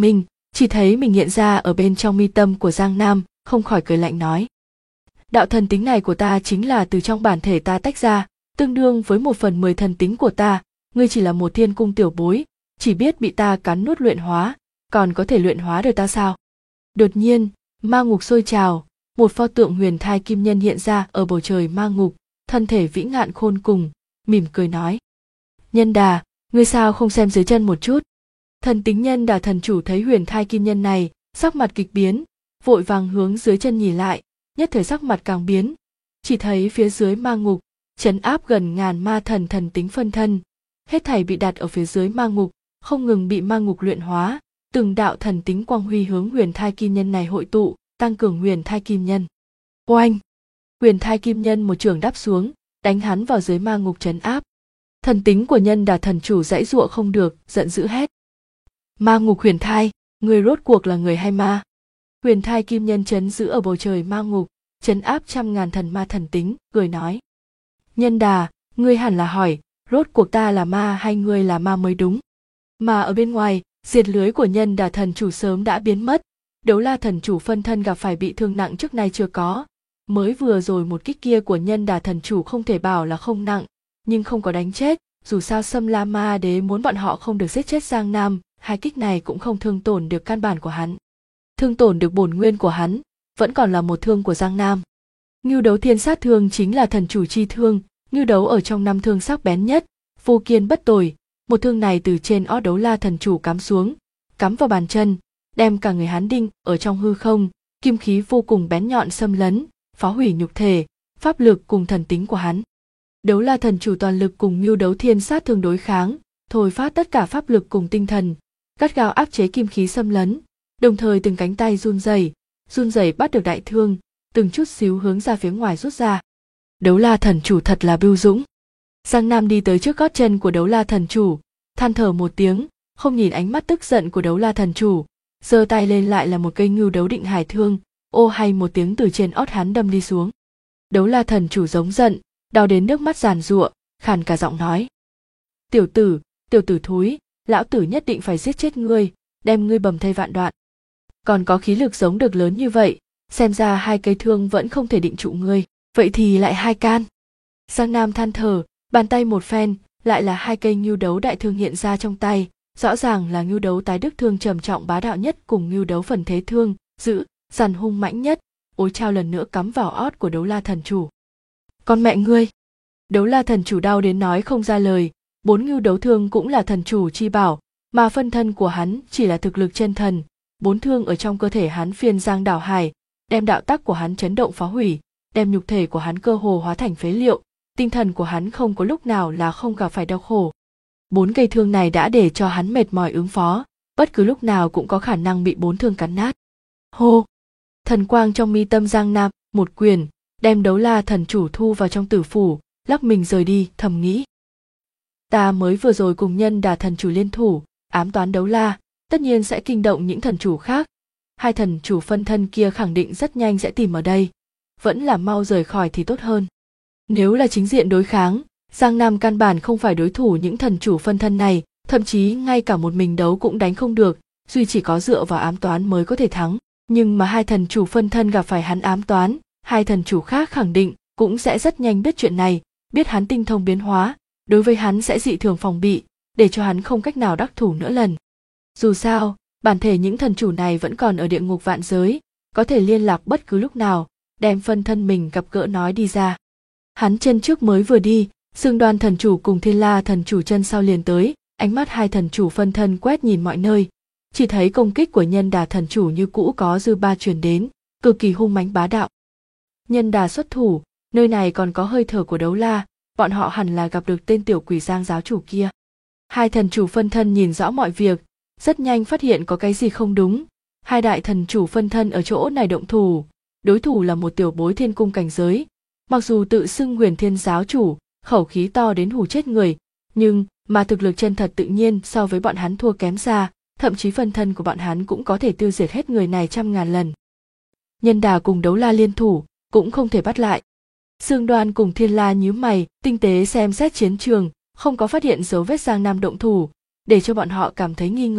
Chỉ thấy mình hiện ra ở bên trong mi tâm của Giang Nam, không khỏi cười lạnh nói. Đạo thần tính này của ta chính là từ trong bản thể ta tách ra, tương đương với 1/10 thần tính của ta, ngươi chỉ là một thiên cung tiểu bối, chỉ biết bị ta cắn nuốt luyện hóa, còn có thể luyện hóa được ta sao? Đột nhiên, ma ngục sôi trào, một pho tượng huyền thai kim nhân hiện ra ở bầu trời ma ngục, thân thể vĩ ngạn khôn cùng, mỉm cười nói. Nhân Đà, ngươi sao không xem dưới chân một chút? Thần tính Nhân Đà thần chủ thấy huyền thai kim nhân này, sắc mặt kịch biến, vội vàng hướng dưới chân nhìn lại, nhất thời sắc mặt càng biến. Chỉ thấy phía dưới ma ngục, trấn áp gần ngàn ma thần thần tính phân thân, hết thảy bị đặt ở phía dưới ma ngục, không ngừng bị ma ngục luyện hóa, từng đạo thần tính quang huy hướng huyền thai kim nhân này hội tụ, tăng cường huyền thai kim nhân. Oanh! Huyền thai kim nhân một chưởng đáp xuống, đánh hắn vào dưới ma ngục trấn áp. Thần tính của Nhân Đà thần chủ giãy giụa không được, giận dữ hét. Ma ngục huyền thai, người rốt cuộc là người hay ma? Huyền thai kim nhân trấn giữ ở bầu trời ma ngục, trấn áp trăm ngàn thần ma thần tính, cười nói. Nhân Đà, ngươi hẳn là hỏi, rốt cuộc ta là ma hay ngươi là ma mới đúng? Mà ở bên ngoài, diệt lưới của Nhân Đà thần chủ sớm đã biến mất, Đấu La thần chủ phân thân gặp phải bị thương nặng trước nay chưa có. Mới vừa rồi một kích kia của Nhân Đà thần chủ không thể bảo là không nặng, nhưng không có đánh chết, dù sao Sâm La Ma Đế muốn bọn họ không được giết chết Giang Nam, hai kích này cũng không thương tổn được căn bản của hắn. Thương tổn được bổn nguyên của hắn, vẫn còn là một thương của Giang Nam. Ngưu đấu thiên sát thương chính là thần chủ chi thương, ngưu đấu ở trong năm thương sắc bén nhất, vô kiên bất tồi, một thương này từ trên ót Đấu La thần chủ cắm xuống, cắm vào bàn chân, đem cả người hắn đinh ở trong hư không, kim khí vô cùng bén nhọn xâm lấn, phá hủy nhục thể, pháp lực cùng thần tính của hắn. Đấu La thần chủ toàn lực cùng ngưu đấu thiên sát thương đối kháng, thôi phát tất cả pháp lực cùng tinh thần, gắt gao áp chế kim khí xâm lấn, đồng thời từng cánh tay run rẩy bắt được đại thương, từng chút xíu hướng ra phía ngoài rút ra. Đấu La thần chủ thật là bưu dũng. Giang Nam đi tới trước gót chân của Đấu La thần chủ, than thở một tiếng, không nhìn ánh mắt tức giận của Đấu La thần chủ, giơ tay lên lại là một cây ngưu đấu định hải thương, ô hay một tiếng từ trên ót hắn đâm đi xuống. Đấu La thần chủ giống giận, đau đến nước mắt giàn giụa, khàn cả giọng nói. Tiểu tử thúi, lão tử nhất định phải giết chết ngươi, đem ngươi bầm thây vạn đoạn. Còn có khí lực giống được lớn như vậy, xem ra hai cây thương vẫn không thể định trụ ngươi, vậy thì lại hai can. Giang Nam than thở, bàn tay một phen, lại là hai cây ngưu đấu đại thương hiện ra trong tay, rõ ràng là ngưu đấu tái đức thương trầm trọng bá đạo nhất cùng ngưu đấu phần thế thương, dữ, dằn hung mãnh nhất, ối chao lần nữa cắm vào ót của Đấu La thần chủ. Con mẹ ngươi! Đấu La thần chủ đau đến nói không ra lời, bốn ngưu đấu thương cũng là thần chủ chi bảo, mà phân thân của hắn chỉ là thực lực chân thần, bốn thương ở trong cơ thể hắn phiên giang đảo hải, đem đạo tắc của hắn chấn động phá hủy, đem nhục thể của hắn cơ hồ hóa thành phế liệu, tinh thần của hắn không có lúc nào là không gặp phải đau khổ. Bốn cây thương này đã để cho hắn mệt mỏi ứng phó, bất cứ lúc nào cũng có khả năng bị bốn thương cắn nát. Hô! Thần quang trong mi tâm Giang Nam, một quyền, đem Đấu La thần chủ thu vào trong tử phủ, lắc mình rời đi, thầm nghĩ. Ta mới vừa rồi cùng Nhân Đà thần chủ liên thủ, ám toán Đấu La, tất nhiên sẽ kinh động những thần chủ khác. Hai thần chủ phân thân kia khẳng định rất nhanh sẽ tìm ở đây, vẫn là mau rời khỏi thì tốt hơn. Nếu là chính diện đối kháng, Giang Nam căn bản không phải đối thủ những thần chủ phân thân này, thậm chí ngay cả một mình đấu cũng đánh không được, duy chỉ có dựa vào ám toán mới có thể thắng. Nhưng mà hai thần chủ phân thân gặp phải hắn ám toán, hai thần chủ khác khẳng định cũng sẽ rất nhanh biết chuyện này, biết hắn tinh thông biến hóa, đối với hắn sẽ dị thường phòng bị, để cho hắn không cách nào đắc thủ nữa lần. Dù sao, bản thể những thần chủ này vẫn còn ở địa ngục vạn giới, có thể liên lạc bất cứ lúc nào, đem phân thân mình gặp gỡ nói đi ra. Hắn chân trước mới vừa đi, Dương Đoan thần chủ cùng Thiên La thần chủ chân sau liền tới, ánh mắt hai thần chủ phân thân quét nhìn mọi nơi, chỉ thấy công kích của Nhân Đà thần chủ như cũ có dư ba truyền đến, cực kỳ hung mãnh bá đạo. Nhân Đà xuất thủ, nơi này còn có hơi thở của Đấu La, bọn họ hẳn là gặp được tên tiểu quỷ Giang giáo chủ kia. Hai thần chủ phân thân nhìn rõ mọi việc, rất nhanh phát hiện có cái gì không đúng. Hai đại thần chủ phân thân ở chỗ này động thủ, đối thủ là một tiểu bối thiên cung cảnh giới, mặc dù tự xưng Huyền Thiên giáo chủ, khẩu khí to đến hù chết người, nhưng mà thực lực chân thật tự nhiên so với bọn hắn thua kém xa, thậm chí phân thân của bọn hắn cũng có thể tiêu diệt hết người này trăm ngàn lần. Nhân Đà cùng Đấu La liên thủ, cũng không thể bắt lại. Dương Đoan cùng Thiên La nhíu mày, tinh tế xem xét chiến trường, không có phát hiện dấu vết Giang Nam động thủ, để cho bọn họ cảm thấy nghi ngờ,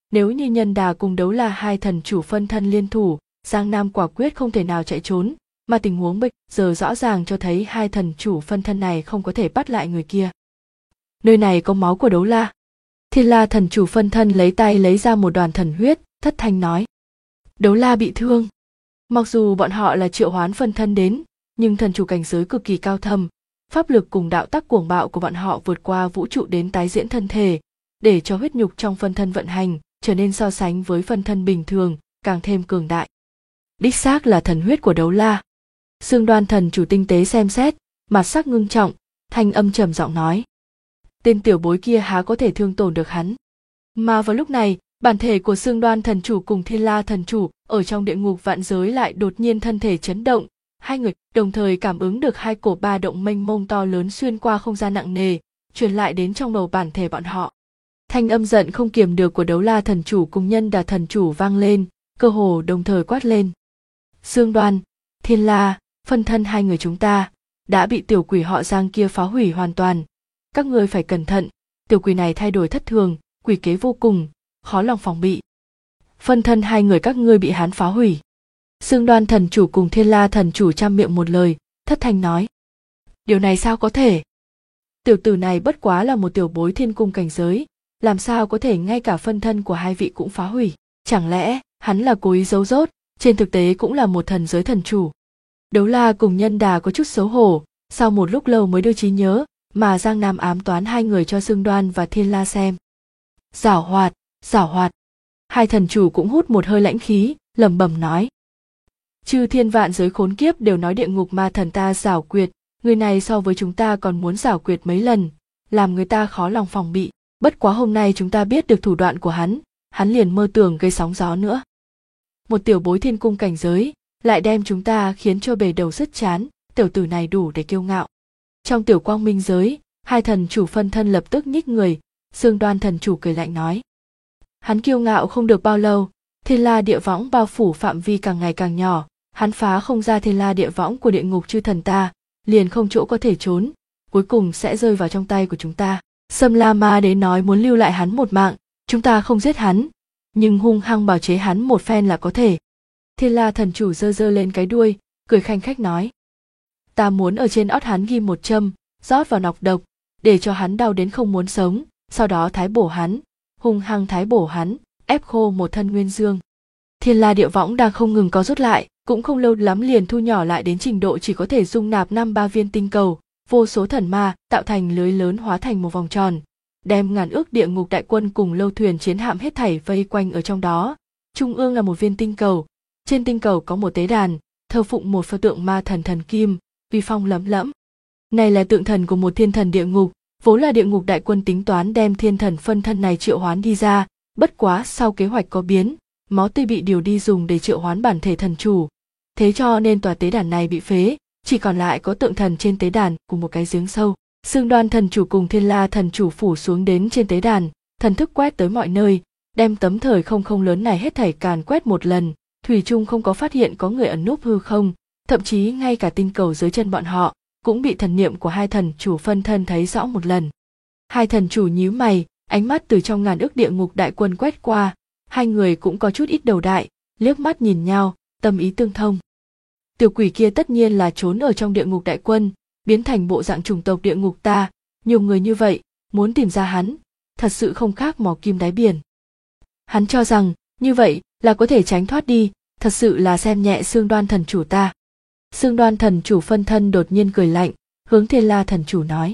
Nếu như Nhân Đà cùng Đấu La hai thần chủ phân thân liên thủ, Giang Nam quả quyết không thể nào chạy trốn, mà tình huống bây giờ rõ ràng cho thấy hai thần chủ phân thân này không có thể bắt lại người kia. Nơi này có máu của Đấu La. Thiên La thần chủ phân thân lấy tay lấy ra một đoàn thần huyết, thất thanh nói. Đấu La bị thương. Mặc dù bọn họ là triệu hoán phân thân đến, nhưng thần chủ cảnh giới cực kỳ cao thâm, pháp lực cùng đạo tắc cuồng bạo của bọn họ vượt qua vũ trụ đến tái diễn thân thể, để cho huyết nhục trong phân thân vận hành, trở nên so sánh với phân thân bình thường, càng thêm cường đại. Đích xác là thần huyết của Đấu La. Xương Đoan thần chủ tinh tế xem xét, mặt sắc ngưng trọng, thanh âm trầm giọng nói. Tên tiểu bối kia há có thể thương tổn được hắn. Mà vào lúc này, bản thể của Xương Đoan thần chủ cùng Thiên La thần chủ ở trong địa ngục vạn giới lại đột nhiên thân thể chấn động, hai người đồng thời cảm ứng được hai cổ ba động mênh mông to lớn xuyên qua không gian nặng nề, truyền lại đến trong đầu bản thể bọn họ. Thanh âm giận không kiềm được của Đấu La thần chủ cùng Nhân Đà thần chủ vang lên, cơ hồ đồng thời quát lên. Xương Đoan, Thiên La, phân thân hai người chúng ta đã bị tiểu quỷ họ Giang kia phá hủy hoàn toàn. Các ngươi phải cẩn thận, tiểu quỷ này thay đổi thất thường, quỷ kế vô cùng, khó lòng phòng bị. Phân thân hai người các ngươi bị hắn phá hủy. Xương Đoan thần chủ cùng Thiên La thần chủ trăm miệng một lời, thất thanh nói. Điều này sao có thể? Tiểu tử này bất quá là một tiểu bối thiên cung cảnh giới, làm sao có thể ngay cả phân thân của hai vị cũng phá hủy? Chẳng lẽ hắn là cố ý giấu dốt, trên thực tế cũng là một thần giới thần chủ? Đấu La cùng Nhân Đà có chút xấu hổ, sau một lúc lâu mới đưa trí nhớ mà Giang Nam ám toán hai người cho Xương Đoan và Thiên La xem. Giảo hoạt, giảo hoạt. Hai thần chủ cũng hút một hơi lãnh khí, lẩm bẩm nói. Chư thiên vạn giới khốn kiếp đều nói địa ngục ma thần ta giảo quyệt, người này so với chúng ta còn muốn giảo quyệt mấy lần, làm người ta khó lòng phòng bị. Bất quá hôm nay chúng ta biết được thủ đoạn của hắn liền mơ tưởng gây sóng gió nữa. Một tiểu bối thiên cung cảnh giới, lại đem chúng ta khiến cho bề đầu sứt chán, tiểu tử này đủ để kiêu ngạo. Trong tiểu quang minh giới, hai thần chủ phân thân lập tức nhích người, Xương Đoan thần chủ cười lạnh nói. Hắn kiêu ngạo không được bao lâu, Thiên La địa võng bao phủ phạm vi càng ngày càng nhỏ, hắn phá không ra Thiên La địa võng của địa ngục chư thần ta, liền không chỗ có thể trốn, cuối cùng sẽ rơi vào trong tay của chúng ta. Sâm La Ma Đế nói muốn lưu lại hắn một mạng, chúng ta không giết hắn, nhưng hung hăng bào chế hắn một phen là có thể. Thiên La thần chủ giơ giơ lên cái đuôi, cười khanh khách nói. Ta muốn ở trên ót hắn ghi một châm, rót vào nọc độc, để cho hắn đau đến không muốn sống, sau đó thái bổ hắn, hung hăng thái bổ hắn, ép khô một thân nguyên dương. Thiên La địa võng đang không ngừng co rút lại, cũng không lâu lắm liền thu nhỏ lại đến trình độ chỉ có thể dung nạp 5-3 viên tinh cầu, vô số thần ma tạo thành lưới lớn hóa thành một vòng tròn, đem ngàn ước địa ngục đại quân cùng lâu thuyền chiến hạm hết thảy vây quanh ở trong đó. Trung ương là một viên tinh cầu, trên tinh cầu có một tế đàn, thờ phụng một pho tượng ma thần thần kim, uy phong lẫm lẫm. Này là tượng thần của một thiên thần địa ngục, vốn là địa ngục đại quân tính toán đem thiên thần phân thân này triệu hoán đi ra, bất quá sau kế hoạch có biến, máu tươi bị điều đi dùng để triệu hoán bản thể thần chủ, thế cho nên tòa tế đàn này bị phế, chỉ còn lại có tượng thần trên tế đàn cùng một cái giếng sâu. Xương Đoan thần chủ cùng Thiên La thần chủ phủ xuống đến trên tế đàn, thần thức quét tới mọi nơi, đem tấm thời không không lớn này hết thảy càn quét một lần, thủy chung không có phát hiện có người ẩn núp hư không, thậm chí ngay cả tinh cầu dưới chân bọn họ cũng bị thần niệm của hai thần chủ phân thân thấy rõ một lần. Hai thần chủ nhíu mày, ánh mắt từ trong ngàn ước địa ngục đại quân quét qua, hai người cũng có chút ít đầu đại, liếc mắt nhìn nhau, tâm ý tương thông. Tiểu quỷ kia tất nhiên là trốn ở trong địa ngục đại quân, biến thành bộ dạng chủng tộc địa ngục ta, nhiều người như vậy, muốn tìm ra hắn, thật sự không khác mò kim đáy biển. Hắn cho rằng, như vậy là có thể tránh thoát đi, thật sự là xem nhẹ Xương Đoan thần chủ ta. Xương Đoan thần chủ phân thân đột nhiên cười lạnh, hướng Thiên La thần chủ nói.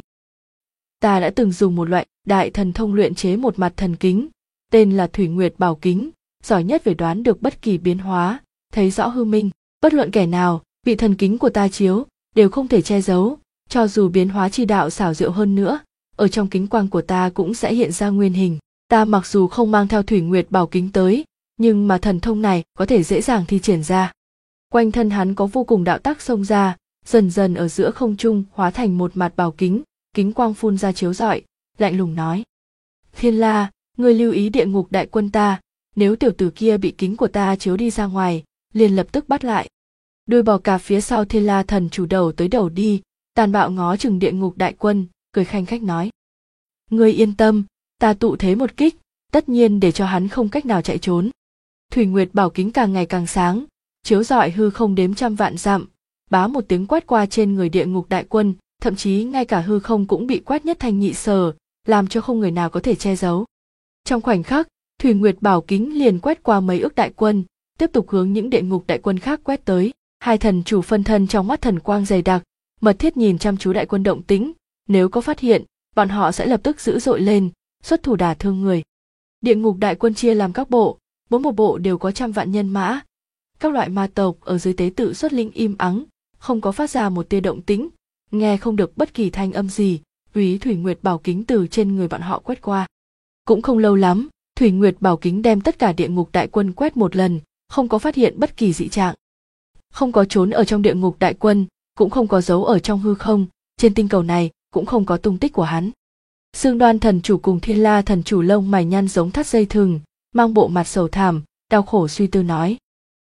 Ta đã từng dùng một loại đại thần thông luyện chế một mặt thần kính, tên là Thủy Nguyệt Bảo Kính, giỏi nhất về đoán được bất kỳ biến hóa, thấy rõ hư minh, bất luận kẻ nào bị thần kính của ta chiếu, đều không thể che giấu, cho dù biến hóa chi đạo xảo diệu hơn nữa, ở trong kính quang của ta cũng sẽ hiện ra nguyên hình. Ta mặc dù không mang theo Thủy Nguyệt Bảo Kính tới, nhưng mà thần thông này có thể dễ dàng thi triển ra. Quanh thân hắn có vô cùng đạo tắc xông ra, dần dần ở giữa không trung hóa thành một mặt bảo kính, kính quang phun ra chiếu rọi, lạnh lùng nói. Thiên La, ngươi lưu ý địa ngục đại quân ta, nếu tiểu tử kia bị kính của ta chiếu đi ra ngoài, liền lập tức bắt lại. Đuôi bò cạp phía sau Thiên La thần chủ đầu tới đầu đi, tàn bạo ngó chừng địa ngục đại quân, cười khanh khách nói. Ngươi yên tâm, ta tụ thế một kích, tất nhiên để cho hắn không cách nào chạy trốn. Thủy Nguyệt bảo kính càng ngày càng sáng, chiếu rọi hư không đếm trăm vạn dặm, bá một tiếng quét qua trên người địa ngục đại quân, thậm chí ngay cả hư không cũng bị quét nhất thanh nhị sở, làm cho không người nào có thể che giấu. Trong khoảnh khắc, Thủy Nguyệt bảo kính liền quét qua mấy ức đại quân, tiếp tục hướng những địa ngục đại quân khác quét tới. Hai thần chủ phân thân trong mắt thần quang dày đặc, mật thiết nhìn chăm chú đại quân động tĩnh, nếu có phát hiện, bọn họ sẽ lập tức dữ dội lên, xuất thủ đả thương người. Địa ngục đại quân chia làm các bộ, mỗi một bộ đều có trăm vạn nhân mã. Các loại ma tộc ở dưới tế tự xuất lĩnh im ắng, không có phát ra một tia động tĩnh, nghe không được bất kỳ thanh âm gì, úy Thủy Nguyệt bảo kính từ trên người bọn họ quét qua. Cũng không lâu lắm, Thủy Nguyệt bảo kính đem tất cả địa ngục đại quân quét một lần, không có phát hiện bất kỳ dị trạng. Không có trốn ở trong địa ngục đại quân, cũng không có giấu ở trong hư không, trên tinh cầu này cũng không có tung tích của hắn. Xương Đoan thần chủ cùng Thiên La thần chủ lông mày nhăn giống thắt dây thừng, mang bộ mặt sầu thảm, đau khổ suy tư nói.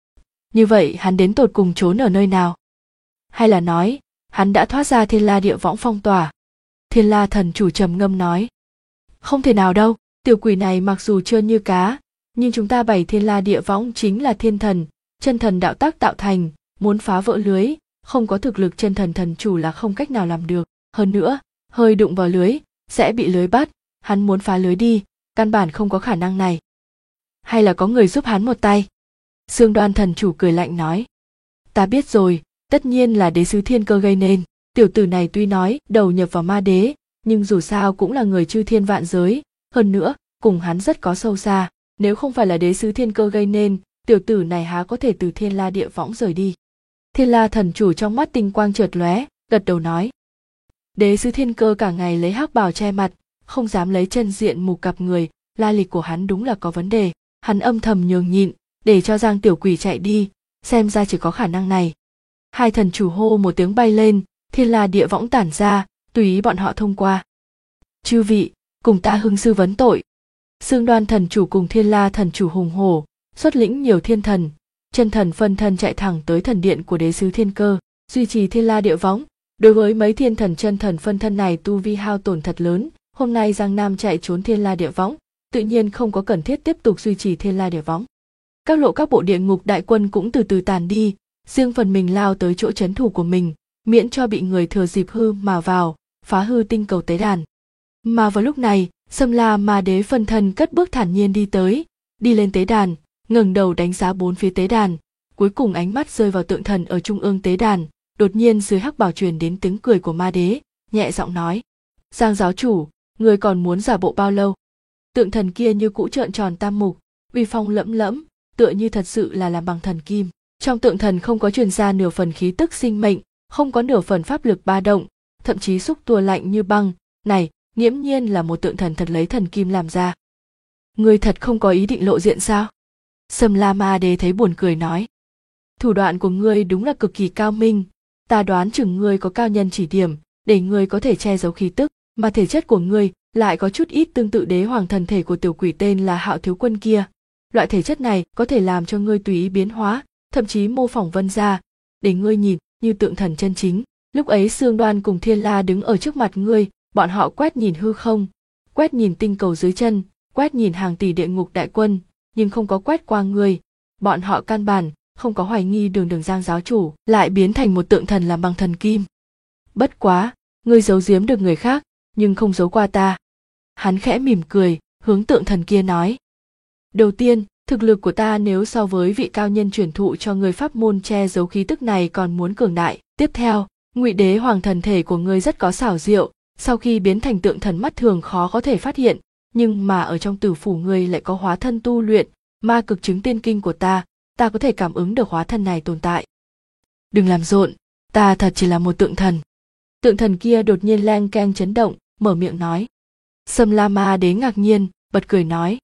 Như vậy hắn đến tột cùng trốn ở nơi nào? Hay là nói, hắn đã thoát ra Thiên La địa võng phong tỏa? Thiên La thần chủ trầm ngâm nói. Không thể nào đâu, tiểu quỷ này mặc dù trơn như cá, nhưng chúng ta bày Thiên La địa võng chính là thiên thần, chân thần đạo tác tạo thành, muốn phá vỡ lưới, không có thực lực chân thần thần chủ là không cách nào làm được. Hơn nữa, hơi đụng vào lưới, sẽ bị lưới bắt, hắn muốn phá lưới đi, căn bản không có khả năng này. Hay là có người giúp hắn một tay? Xương Đoan thần chủ cười lạnh nói. Ta biết rồi, tất nhiên là đế sứ thiên cơ gây nên. Tiểu tử này tuy nói đầu nhập vào ma đế, nhưng dù sao cũng là người chư thiên vạn giới, hơn nữa, cùng hắn rất có sâu xa. Nếu không phải là đế sứ thiên cơ gây nên, tiểu tử này há có thể từ Thiên La địa võng rời đi. Thiên La thần chủ trong mắt tinh quang chợt lóe, gật đầu nói. Đế sứ thiên cơ cả ngày lấy hắc bào che mặt, không dám lấy chân diện mục gặp người, lai lịch của hắn đúng là có vấn đề. Hắn âm thầm nhường nhịn, để cho Giang tiểu quỷ chạy đi, xem ra chỉ có khả năng này. Hai thần chủ hô một tiếng bay lên, Thiên La địa võng tản ra, tùy ý bọn họ thông qua. Chư vị, cùng ta hưng sư vấn tội. Xương Đoan thần chủ cùng Thiên La thần chủ hùng hổ, xuất lĩnh nhiều thiên thần, chân thần phân thân chạy thẳng tới thần điện của đế sứ thiên cơ, duy trì Thiên La địa võng. Đối với mấy thiên thần chân thần phân thân này tu vi hao tổn thật lớn, hôm nay Giang Nam chạy trốn Thiên La địa võng, tự nhiên không có cần thiết tiếp tục duy trì Thiên La địa võng. Các lộ các bộ địa ngục đại quân cũng từ từ tàn đi, riêng phần mình lao tới chỗ trấn thủ của mình, miễn cho bị người thừa dịp hư mà vào, phá hư tinh cầu tế đàn. Mà vào lúc này, Sâm La Ma Đế phân thân cất bước thản nhiên đi tới, đi lên tế đàn, ngẩng đầu đánh giá bốn phía tế đàn, cuối cùng ánh mắt rơi vào tượng thần ở trung ương tế đàn, đột nhiên dưới hắc bào truyền đến tiếng cười của Ma Đế, nhẹ giọng nói: "Giang giáo chủ, người còn muốn giả bộ bao lâu?" Tượng thần kia như cũ trợn tròn tam mục, uy phong lẫm lẫm, tựa như thật sự là làm bằng thần kim. Trong tượng thần không có truyền ra nửa phần khí tức sinh mệnh, không có nửa phần pháp lực ba động, thậm chí xúc tua lạnh như băng. Này, nghiễm nhiên là một tượng thần thật lấy thần kim làm ra. Ngươi thật không có ý định lộ diện sao? Sâm La Ma Đế thấy buồn cười nói. Thủ đoạn của ngươi đúng là cực kỳ cao minh, ta đoán chừng ngươi có cao nhân chỉ điểm, để ngươi có thể che giấu khí tức, mà thể chất của ngươi lại có chút ít tương tự đế hoàng thần thể của tiểu quỷ tên là Hạo Thiếu Quân kia. Loại thể chất này có thể làm cho ngươi tùy ý biến hóa, thậm chí mô phỏng vân ra, để ngươi nhìn như tượng thần chân chính. Lúc ấy Xương Đoan cùng Thiên La đứng ở trước mặt ngươi, bọn họ quét nhìn hư không, quét nhìn tinh cầu dưới chân, quét nhìn hàng tỷ địa ngục đại quân, nhưng không có quét qua ngươi. Bọn họ căn bản không có hoài nghi Đường Giang giáo chủ lại biến thành một tượng thần làm bằng thần kim. Bất quá, ngươi giấu giếm được người khác, nhưng không giấu qua ta. Hắn khẽ mỉm cười, hướng tượng thần kia nói. Đầu tiên, thực lực của ta nếu so với vị cao nhân truyền thụ cho người pháp môn che giấu khí tức này còn muốn cường đại. Tiếp theo, Ngụy Đế Hoàng thần thể của ngươi rất có xảo diệu, sau khi biến thành tượng thần mắt thường khó có thể phát hiện, nhưng mà ở trong tử phủ ngươi lại có hóa thân tu luyện, ma cực chứng tiên kinh của ta có thể cảm ứng được hóa thân này tồn tại. Đừng làm rộn, ta thật chỉ là một tượng thần. Tượng thần kia đột nhiên leng keng chấn động, mở miệng nói. Sâm La Ma Đế ngạc nhiên, bật cười nói.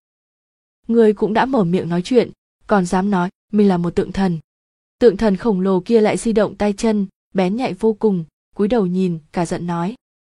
Ngươi cũng đã mở miệng nói chuyện, còn dám nói mình là một tượng thần. Tượng thần khổng lồ kia lại di động tay chân, bén nhạy vô cùng, cúi đầu nhìn, cả giận nói.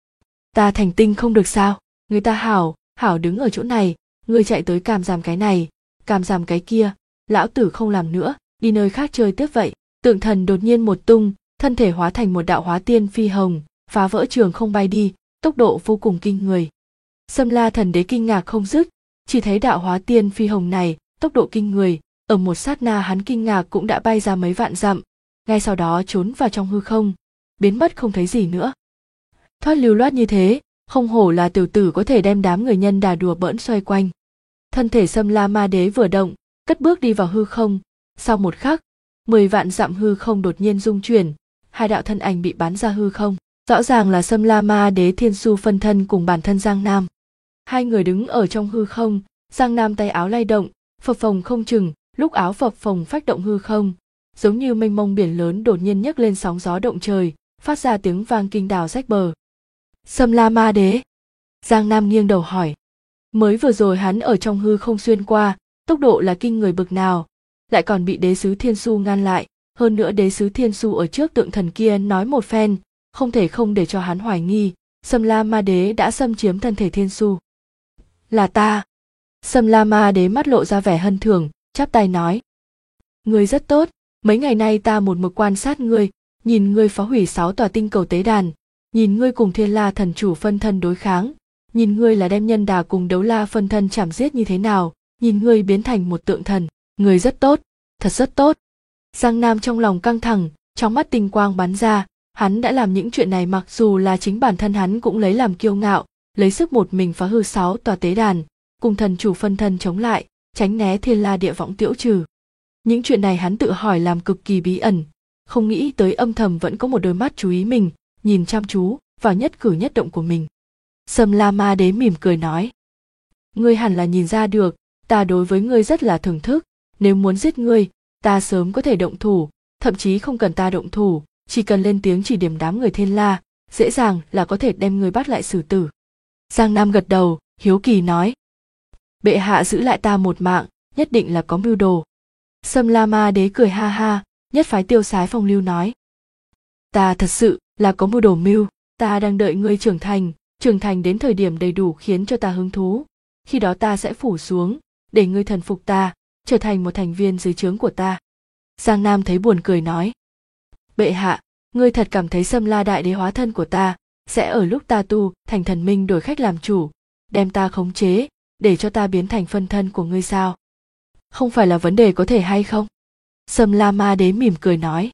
Ta thành tinh không được sao? Người ta hảo đứng ở chỗ này, ngươi chạy tới càm giảm cái này, càm giảm cái kia, lão tử không làm nữa, đi nơi khác chơi tiếp vậy. Tượng thần đột nhiên một tung, thân thể hóa thành một đạo hóa tiên phi hồng, phá vỡ trường không bay đi, tốc độ vô cùng kinh người. Sâm La thần đế kinh ngạc không dứt, chỉ thấy đạo hóa tiên phi hồng này tốc độ kinh người, ở một sát na hắn kinh ngạc cũng đã bay ra mấy vạn dặm, ngay sau đó trốn vào trong hư không, biến mất không thấy gì nữa. Thoát lưu loát như thế, không hổ là tiểu tử có thể đem đám người nhân đà đùa bỡn xoay quanh. Thân thể Sâm La Ma Đế vừa động, cất bước đi vào hư không, sau một khắc, 10 vạn dặm hư không đột nhiên rung chuyển, hai đạo thân ảnh bị bắn ra hư không. Rõ ràng là Sâm La Ma Đế Thiên Su phân thân cùng bản thân Giang Nam. Hai người đứng ở trong hư không, Giang Nam tay áo lay động, phập phồng không chừng, lúc áo phập phồng phách động hư không, giống như mênh mông biển lớn đột nhiên nhấc lên sóng gió động trời, phát ra tiếng vang kinh đào rách bờ. Sâm La Ma Đế. Giang Nam nghiêng đầu hỏi. Mới vừa rồi hắn ở trong hư không xuyên qua, tốc độ là kinh người bực nào, lại còn bị đế sứ Thiên Su ngăn lại, hơn nữa đế sứ Thiên Su ở trước tượng thần kia nói một phen, không thể không để cho hắn hoài nghi, Sâm La Ma Đế đã xâm chiếm thân thể Thiên Su. Là ta. Sâm La Ma Đế mắt lộ ra vẻ hân thường, chắp tay nói. Ngươi rất tốt, mấy ngày nay ta một mực quan sát ngươi, nhìn ngươi phá hủy 6 tòa tinh cầu tế đàn, nhìn ngươi cùng Thiên La thần chủ phân thân đối kháng, nhìn ngươi là đem nhân đà cùng Đấu La phân thân chảm giết như thế nào, nhìn ngươi biến thành một tượng thần, ngươi rất tốt, thật rất tốt. Giang Nam trong lòng căng thẳng, trong mắt tinh quang bắn ra, hắn đã làm những chuyện này mặc dù là chính bản thân hắn cũng lấy làm kiêu ngạo, lấy sức một mình phá hư 6 tòa tế đàn, cùng thần chủ phân thân chống lại, tránh né Thiên La địa võng tiễu trừ. Những chuyện này hắn tự hỏi làm cực kỳ bí ẩn, không nghĩ tới âm thầm vẫn có một đôi mắt chú ý mình, nhìn chăm chú vào nhất cử nhất động của mình. Sâm La Ma Đế mỉm cười nói. Ngươi hẳn là nhìn ra được, ta đối với ngươi rất là thưởng thức, nếu muốn giết ngươi, ta sớm có thể động thủ, thậm chí không cần ta động thủ, chỉ cần lên tiếng chỉ điểm đám người Thiên La, dễ dàng là có thể đem ngươi bắt lại xử tử. Giang Nam gật đầu, hiếu kỳ nói. Bệ hạ giữ lại ta một mạng, nhất định là có mưu đồ. Sâm La Ma Đế cười ha ha, nhất phái tiêu sái phong lưu nói. Ta thật sự là có mưu đồ mưu, ta đang đợi ngươi trưởng thành đến thời điểm đầy đủ khiến cho ta hứng thú. Khi đó ta sẽ phủ xuống, để ngươi thần phục ta, trở thành một thành viên dưới trướng của ta. Giang Nam thấy buồn cười nói. Bệ hạ, ngươi thật cảm thấy Sâm La Đại Đế hóa thân của ta sẽ ở lúc ta tu thành thần minh đổi khách làm chủ, đem ta khống chế, để cho ta biến thành phân thân của ngươi sao? Không phải là vấn đề có thể hay không? Sâm La Ma Đế mỉm cười nói.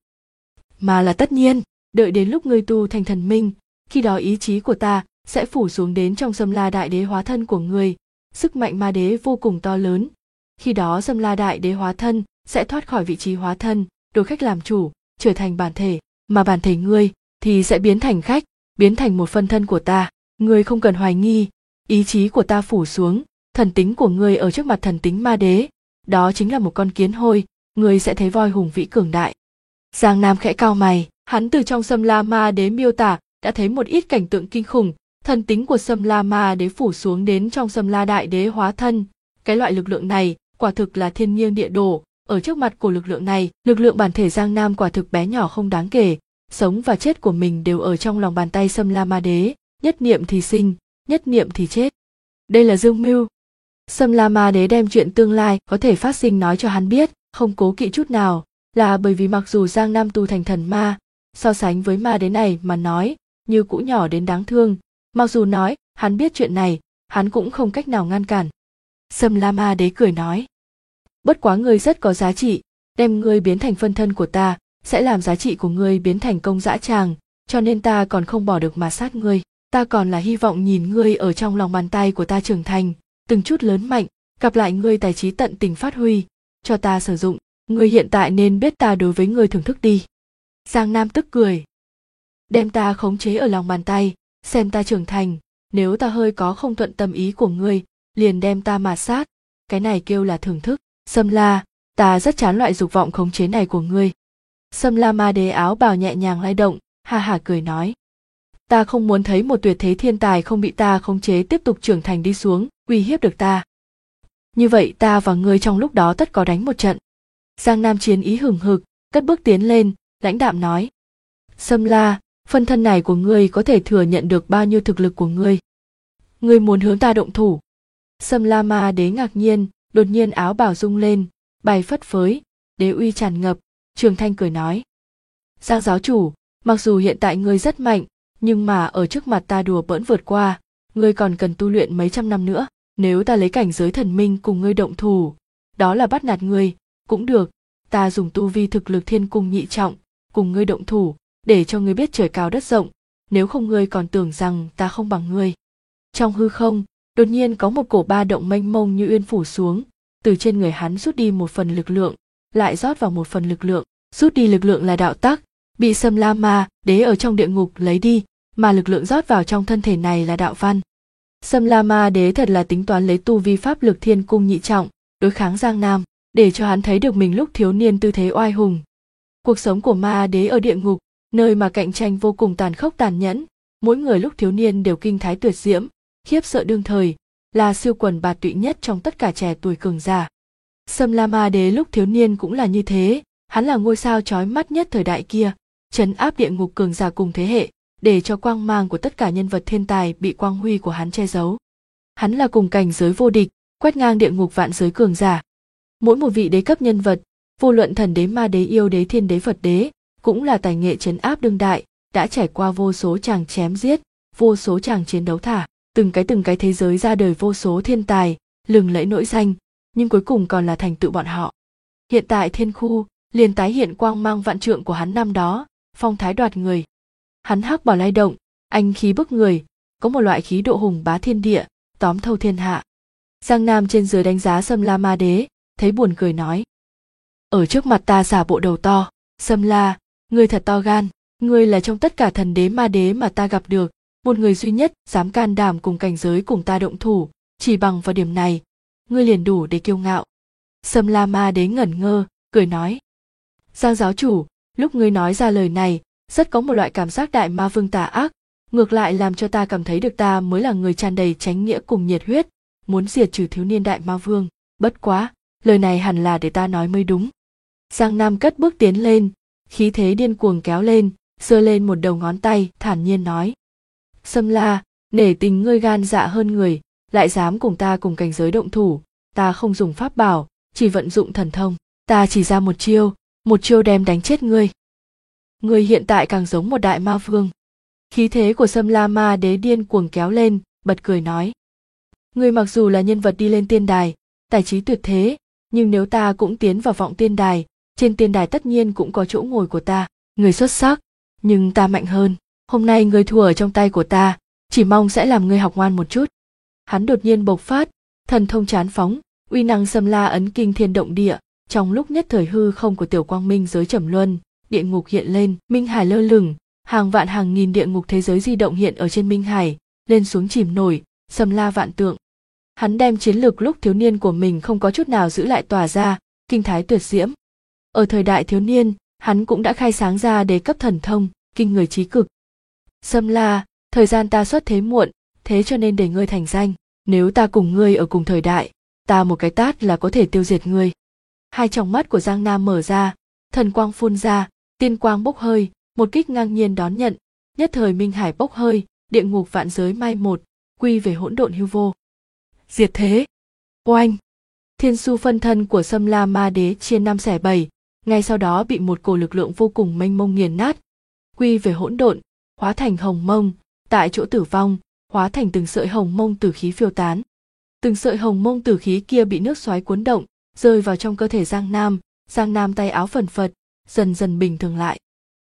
Mà là tất nhiên, đợi đến lúc ngươi tu thành thần minh, khi đó ý chí của ta sẽ phủ xuống đến trong Sâm La Đại Đế hóa thân của ngươi, sức mạnh ma đế vô cùng to lớn. Khi đó Sâm La Đại Đế hóa thân sẽ thoát khỏi vị trí hóa thân, đổi khách làm chủ, trở thành bản thể, mà bản thể ngươi thì sẽ biến thành khách, biến thành một phân thân của ta. Ngươi không cần hoài nghi, ý chí của ta phủ xuống, thần tính của ngươi ở trước mặt thần tính ma đế, đó chính là một con kiến hôi, ngươi sẽ thấy voi hùng vĩ cường đại. Giang Nam khẽ cau mày, hắn từ trong Sâm La Ma Đế miêu tả đã thấy một ít cảnh tượng kinh khủng, thần tính của Sâm La Ma Đế phủ xuống đến trong Sâm La Đại Đế hóa thân, cái loại lực lượng này quả thực là thiên nghiêng địa đổ, ở trước mặt của lực lượng này, lực lượng bản thể Giang Nam quả thực bé nhỏ không đáng kể, sống và chết của mình đều ở trong lòng bàn tay Sâm La Ma Đế, nhất niệm thì sinh, nhất niệm thì chết. Đây là dương mưu. Sâm La Ma Đế đem chuyện tương lai có thể phát sinh nói cho hắn biết, không cố kỵ chút nào, là bởi vì mặc dù Giang Nam tu thành thần ma, so sánh với ma đế này mà nói, như cũ nhỏ đến đáng thương, mặc dù nói, hắn biết chuyện này, hắn cũng không cách nào ngăn cản. Sâm La Ma Đế cười nói, bất quá ngươi rất có giá trị, đem ngươi biến thành phân thân của ta, sẽ làm giá trị của ngươi biến thành công dã tràng, cho nên ta còn không bỏ được mà sát ngươi, ta còn là hy vọng nhìn ngươi ở trong lòng bàn tay của ta trưởng thành, từng chút lớn mạnh, gặp lại ngươi tài trí tận tình phát huy, cho ta sử dụng, ngươi hiện tại nên biết ta đối với ngươi thưởng thức đi. Giang Nam tức cười, đem ta khống chế ở lòng bàn tay, xem ta trưởng thành, nếu ta hơi có không thuận tâm ý của ngươi, liền đem ta mà sát, cái này kêu là thưởng thức. Sâm La, ta rất chán loại dục vọng khống chế này của ngươi. Sâm La Ma Đế áo bào nhẹ nhàng lay động, ha hả cười nói, ta không muốn thấy một tuyệt thế thiên tài không bị ta khống chế tiếp tục trưởng thành đi xuống, uy hiếp được ta. Như vậy ta và ngươi trong lúc đó tất có đánh một trận. Giang Nam chiến ý hừng hực, cất bước tiến lên, lãnh đạm nói, Sâm La, phân thân này của ngươi có thể thừa nhận được bao nhiêu thực lực của ngươi? Ngươi muốn hướng ta động thủ? Sâm La Ma Đế ngạc nhiên, đột nhiên áo bào rung lên, bay phất phới, đế uy tràn ngập, Trường Thanh cười nói, Giang giáo chủ, mặc dù hiện tại ngươi rất mạnh, nhưng mà ở trước mặt ta đùa bỡn vượt qua, ngươi còn cần tu luyện mấy trăm năm nữa, Nếu ta lấy cảnh giới thần minh cùng ngươi động thủ, đó là bắt nạt ngươi, cũng được, ta dùng tu vi thực lực thiên cung nhị trọng, cùng ngươi động thủ, để cho ngươi biết trời cao đất rộng, nếu không ngươi còn tưởng rằng ta không bằng ngươi. Trong hư không, đột nhiên có một cổ ba động mênh mông như uyên phủ xuống, từ trên người hắn rút đi một phần lực lượng, lại rót vào một phần lực lượng, rút đi lực lượng là đạo tắc, bị Sâm La Ma Đế ở trong địa ngục lấy đi, mà lực lượng rót vào trong thân thể này là đạo văn. Sâm La Ma Đế thật là tính toán lấy tu vi pháp lực thiên cung nhị trọng, đối kháng Giang Nam, để cho hắn thấy được mình lúc thiếu niên tư thế oai hùng. Cuộc sống của Ma Đế ở địa ngục, nơi mà cạnh tranh vô cùng tàn khốc tàn nhẫn, mỗi người lúc thiếu niên đều kinh thái tuyệt diễm, khiếp sợ đương thời, là siêu quần bạt tụy nhất trong tất cả trẻ tuổi cường giả. Sâm La Ma Đế lúc thiếu niên cũng là như thế, hắn là ngôi sao chói mắt nhất thời đại kia, trấn áp địa ngục cường giả cùng thế hệ, để cho quang mang của tất cả nhân vật thiên tài bị quang huy của hắn che giấu. Hắn là cùng cảnh giới vô địch, quét ngang địa ngục vạn giới cường giả. Mỗi một vị đế cấp nhân vật, vô luận thần đế, ma đế, yêu đế, thiên đế, Phật đế, cũng là tài nghệ trấn áp đương đại, đã trải qua vô số tràng chém giết, vô số tràng chiến đấu thả, từng cái thế giới ra đời vô số thiên tài, lừng lẫy nổi danh, nhưng cuối cùng còn là thành tựu bọn họ. Hiện tại thiên khu liền tái hiện quang mang vạn trượng của hắn năm đó, phong thái đoạt người. Hắn hắc bào lay động, anh khí bức người, có một loại khí độ hùng bá thiên địa, tóm thâu thiên hạ. Giang Nam trên dưới đánh giá Sâm La Ma Đế, thấy buồn cười nói: ở trước mặt ta giả bộ đầu to, Sâm La, ngươi thật to gan, ngươi là trong tất cả thần đế ma đế mà ta gặp được, một người duy nhất dám can đảm cùng cảnh giới cùng ta động thủ, chỉ bằng vào điểm này, ngươi liền đủ để kiêu ngạo. Sâm La Ma Đế ngẩn ngơ, cười nói: Giang giáo chủ, lúc ngươi nói ra lời này, rất có một loại cảm giác đại ma vương tà ác, ngược lại làm cho ta cảm thấy được ta mới là người tràn đầy chánh nghĩa cùng nhiệt huyết, muốn diệt trừ thiếu niên đại ma vương. Bất quá, lời này hẳn là để ta nói mới đúng. Giang Nam cất bước tiến lên, khí thế điên cuồng kéo lên, giơ lên một đầu ngón tay, thản nhiên nói: Sâm La, nể tình ngươi gan dạ hơn người, lại dám cùng ta cùng cảnh giới động thủ, ta không dùng pháp bảo, chỉ vận dụng thần thông, ta chỉ ra một chiêu đem đánh chết ngươi. Ngươi hiện tại càng giống một đại ma vương. Khí thế của Sâm La Ma Đế điên cuồng kéo lên, bật cười nói: ngươi mặc dù là nhân vật đi lên tiên đài, tài trí tuyệt thế, nhưng nếu ta cũng tiến vào vọng tiên đài, trên tiên đài tất nhiên cũng có chỗ ngồi của ta. Ngươi xuất sắc, nhưng ta mạnh hơn. Hôm nay ngươi thua ở trong tay của ta, chỉ mong sẽ làm ngươi học ngoan một chút. Hắn đột nhiên bộc phát, thần thông chán phóng, uy năng Sâm La ấn kinh thiên động địa. Trong lúc nhất thời hư không của tiểu quang minh giới trầm luân, địa ngục hiện lên, minh hải lơ lửng, hàng vạn hàng nghìn địa ngục thế giới di động hiện ở trên minh hải, lên xuống chìm nổi, Sâm La vạn tượng. Hắn đem chiến lược lúc thiếu niên của mình không có chút nào giữ lại tỏa ra, kinh thái tuyệt diễm. Ở thời đại thiếu niên, hắn cũng đã khai sáng ra đế cấp thần thông, kinh người trí cực. Sâm La, thời gian ta xuất thế muộn, thế cho nên để ngươi thành danh. Nếu ta cùng ngươi ở cùng thời đại, ta một cái tát là có thể tiêu diệt ngươi. Hai tròng mắt của Giang Nam mở ra, thần quang phun ra, tiên quang bốc hơi, một kích ngang nhiên đón nhận, nhất thời minh hải bốc hơi, địa ngục vạn giới mai một, quy về hỗn độn hư vô. Diệt thế. Oanh. Thiên su phân thân của Sâm La Ma Đế chia năm xẻ bảy, ngay sau đó bị một cổ lực lượng vô cùng mênh mông nghiền nát, quy về hỗn độn, hóa thành hồng mông, tại chỗ tử vong, hóa thành từng sợi hồng mông tử khí phiêu tán. Từng sợi hồng mông tử khí kia bị nước xoáy cuốn động, rơi vào trong cơ thể Giang Nam tay áo phần phật, dần dần bình thường lại.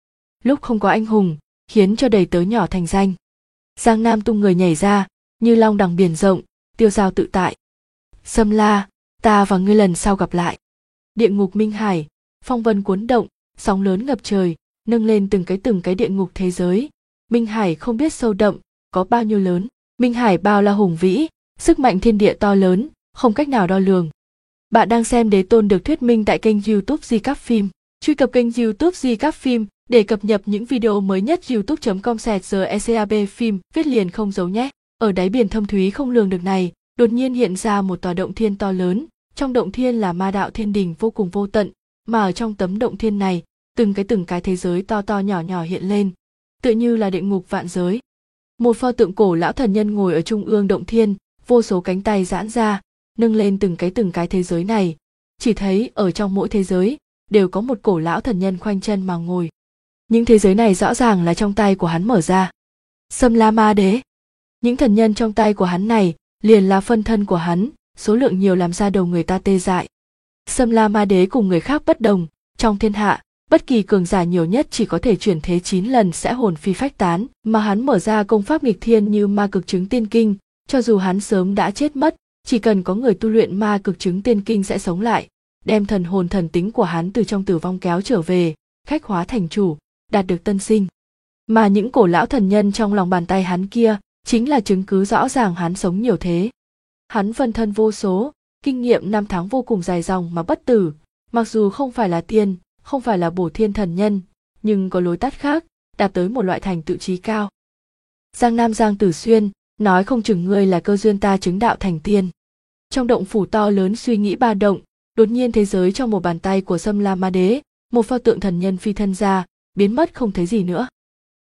Lúc không có anh hùng, khiến cho đầy tớ nhỏ thành danh. Giang Nam tung người nhảy ra, như long đằng biển rộng, tiêu dao tự tại. Sâm La, ta và ngươi lần sau gặp lại. Địa ngục minh hải, phong vân cuốn động, sóng lớn ngập trời, nâng lên từng cái địa ngục thế giới. Minh hải không biết sâu đậm, có bao nhiêu lớn. Minh hải bao la hùng vĩ, sức mạnh thiên địa to lớn, không cách nào đo lường. Bạn đang xem Đế Tôn được thuyết minh tại kênh YouTube Di Cáp Phim. Truy cập kênh YouTube Di Cáp Phim để cập nhật những video mới nhất. youtube.com/GECAB phim viết liền không giấu nhé. Ở đáy biển thâm thúy không lường được này, đột nhiên hiện ra một tòa động thiên to lớn. Trong động thiên là ma đạo thiên đình vô cùng vô tận, mà ở trong tấm động thiên này, từng cái thế giới to to nhỏ nhỏ hiện lên, tựa như là địa ngục vạn giới. Một pho tượng cổ lão thần nhân ngồi ở trung ương động thiên, vô số cánh tay giãn ra, nâng lên từng cái thế giới này. Chỉ thấy ở trong mỗi thế giới đều có một cổ lão thần nhân khoanh chân mà ngồi. Những thế giới này rõ ràng là trong tay của hắn mở ra. Sâm La Ma Đế. Những thần nhân trong tay của hắn này liền là phân thân của hắn, số lượng nhiều làm ra đầu người ta tê dại. Sâm La Ma Đế cùng người khác bất đồng, trong thiên hạ, bất kỳ cường giả nhiều nhất chỉ có thể chuyển thế 9 lần sẽ hồn phi phách tán, mà hắn mở ra công pháp nghịch thiên như Ma Cực Chứng Tiên Kinh, cho dù hắn sớm đã chết mất, chỉ cần có người tu luyện Ma Cực Chứng Tiên Kinh sẽ sống lại, đem thần hồn thần tính của hắn từ trong tử vong kéo trở về, khách hóa thành chủ, đạt được tân sinh. Mà những cổ lão thần nhân trong lòng bàn tay hắn kia, chính là chứng cứ rõ ràng hắn sống nhiều thế. Hắn phân thân vô số, kinh nghiệm năm tháng vô cùng dài dòng mà bất tử, mặc dù không phải là tiên, không phải là bổ thiên thần nhân, nhưng có lối tắt khác, đạt tới một loại thành tựu trí cao. Giang Nam Giang Tử Xuyên, nói không chừng ngươi là cơ duyên ta chứng đạo thành tiên. Trong động phủ to lớn suy nghĩ ba động, đột nhiên thế giới trong một bàn tay của Sâm La Ma Đế, một pho tượng thần nhân phi thân ra, biến mất không thấy gì nữa.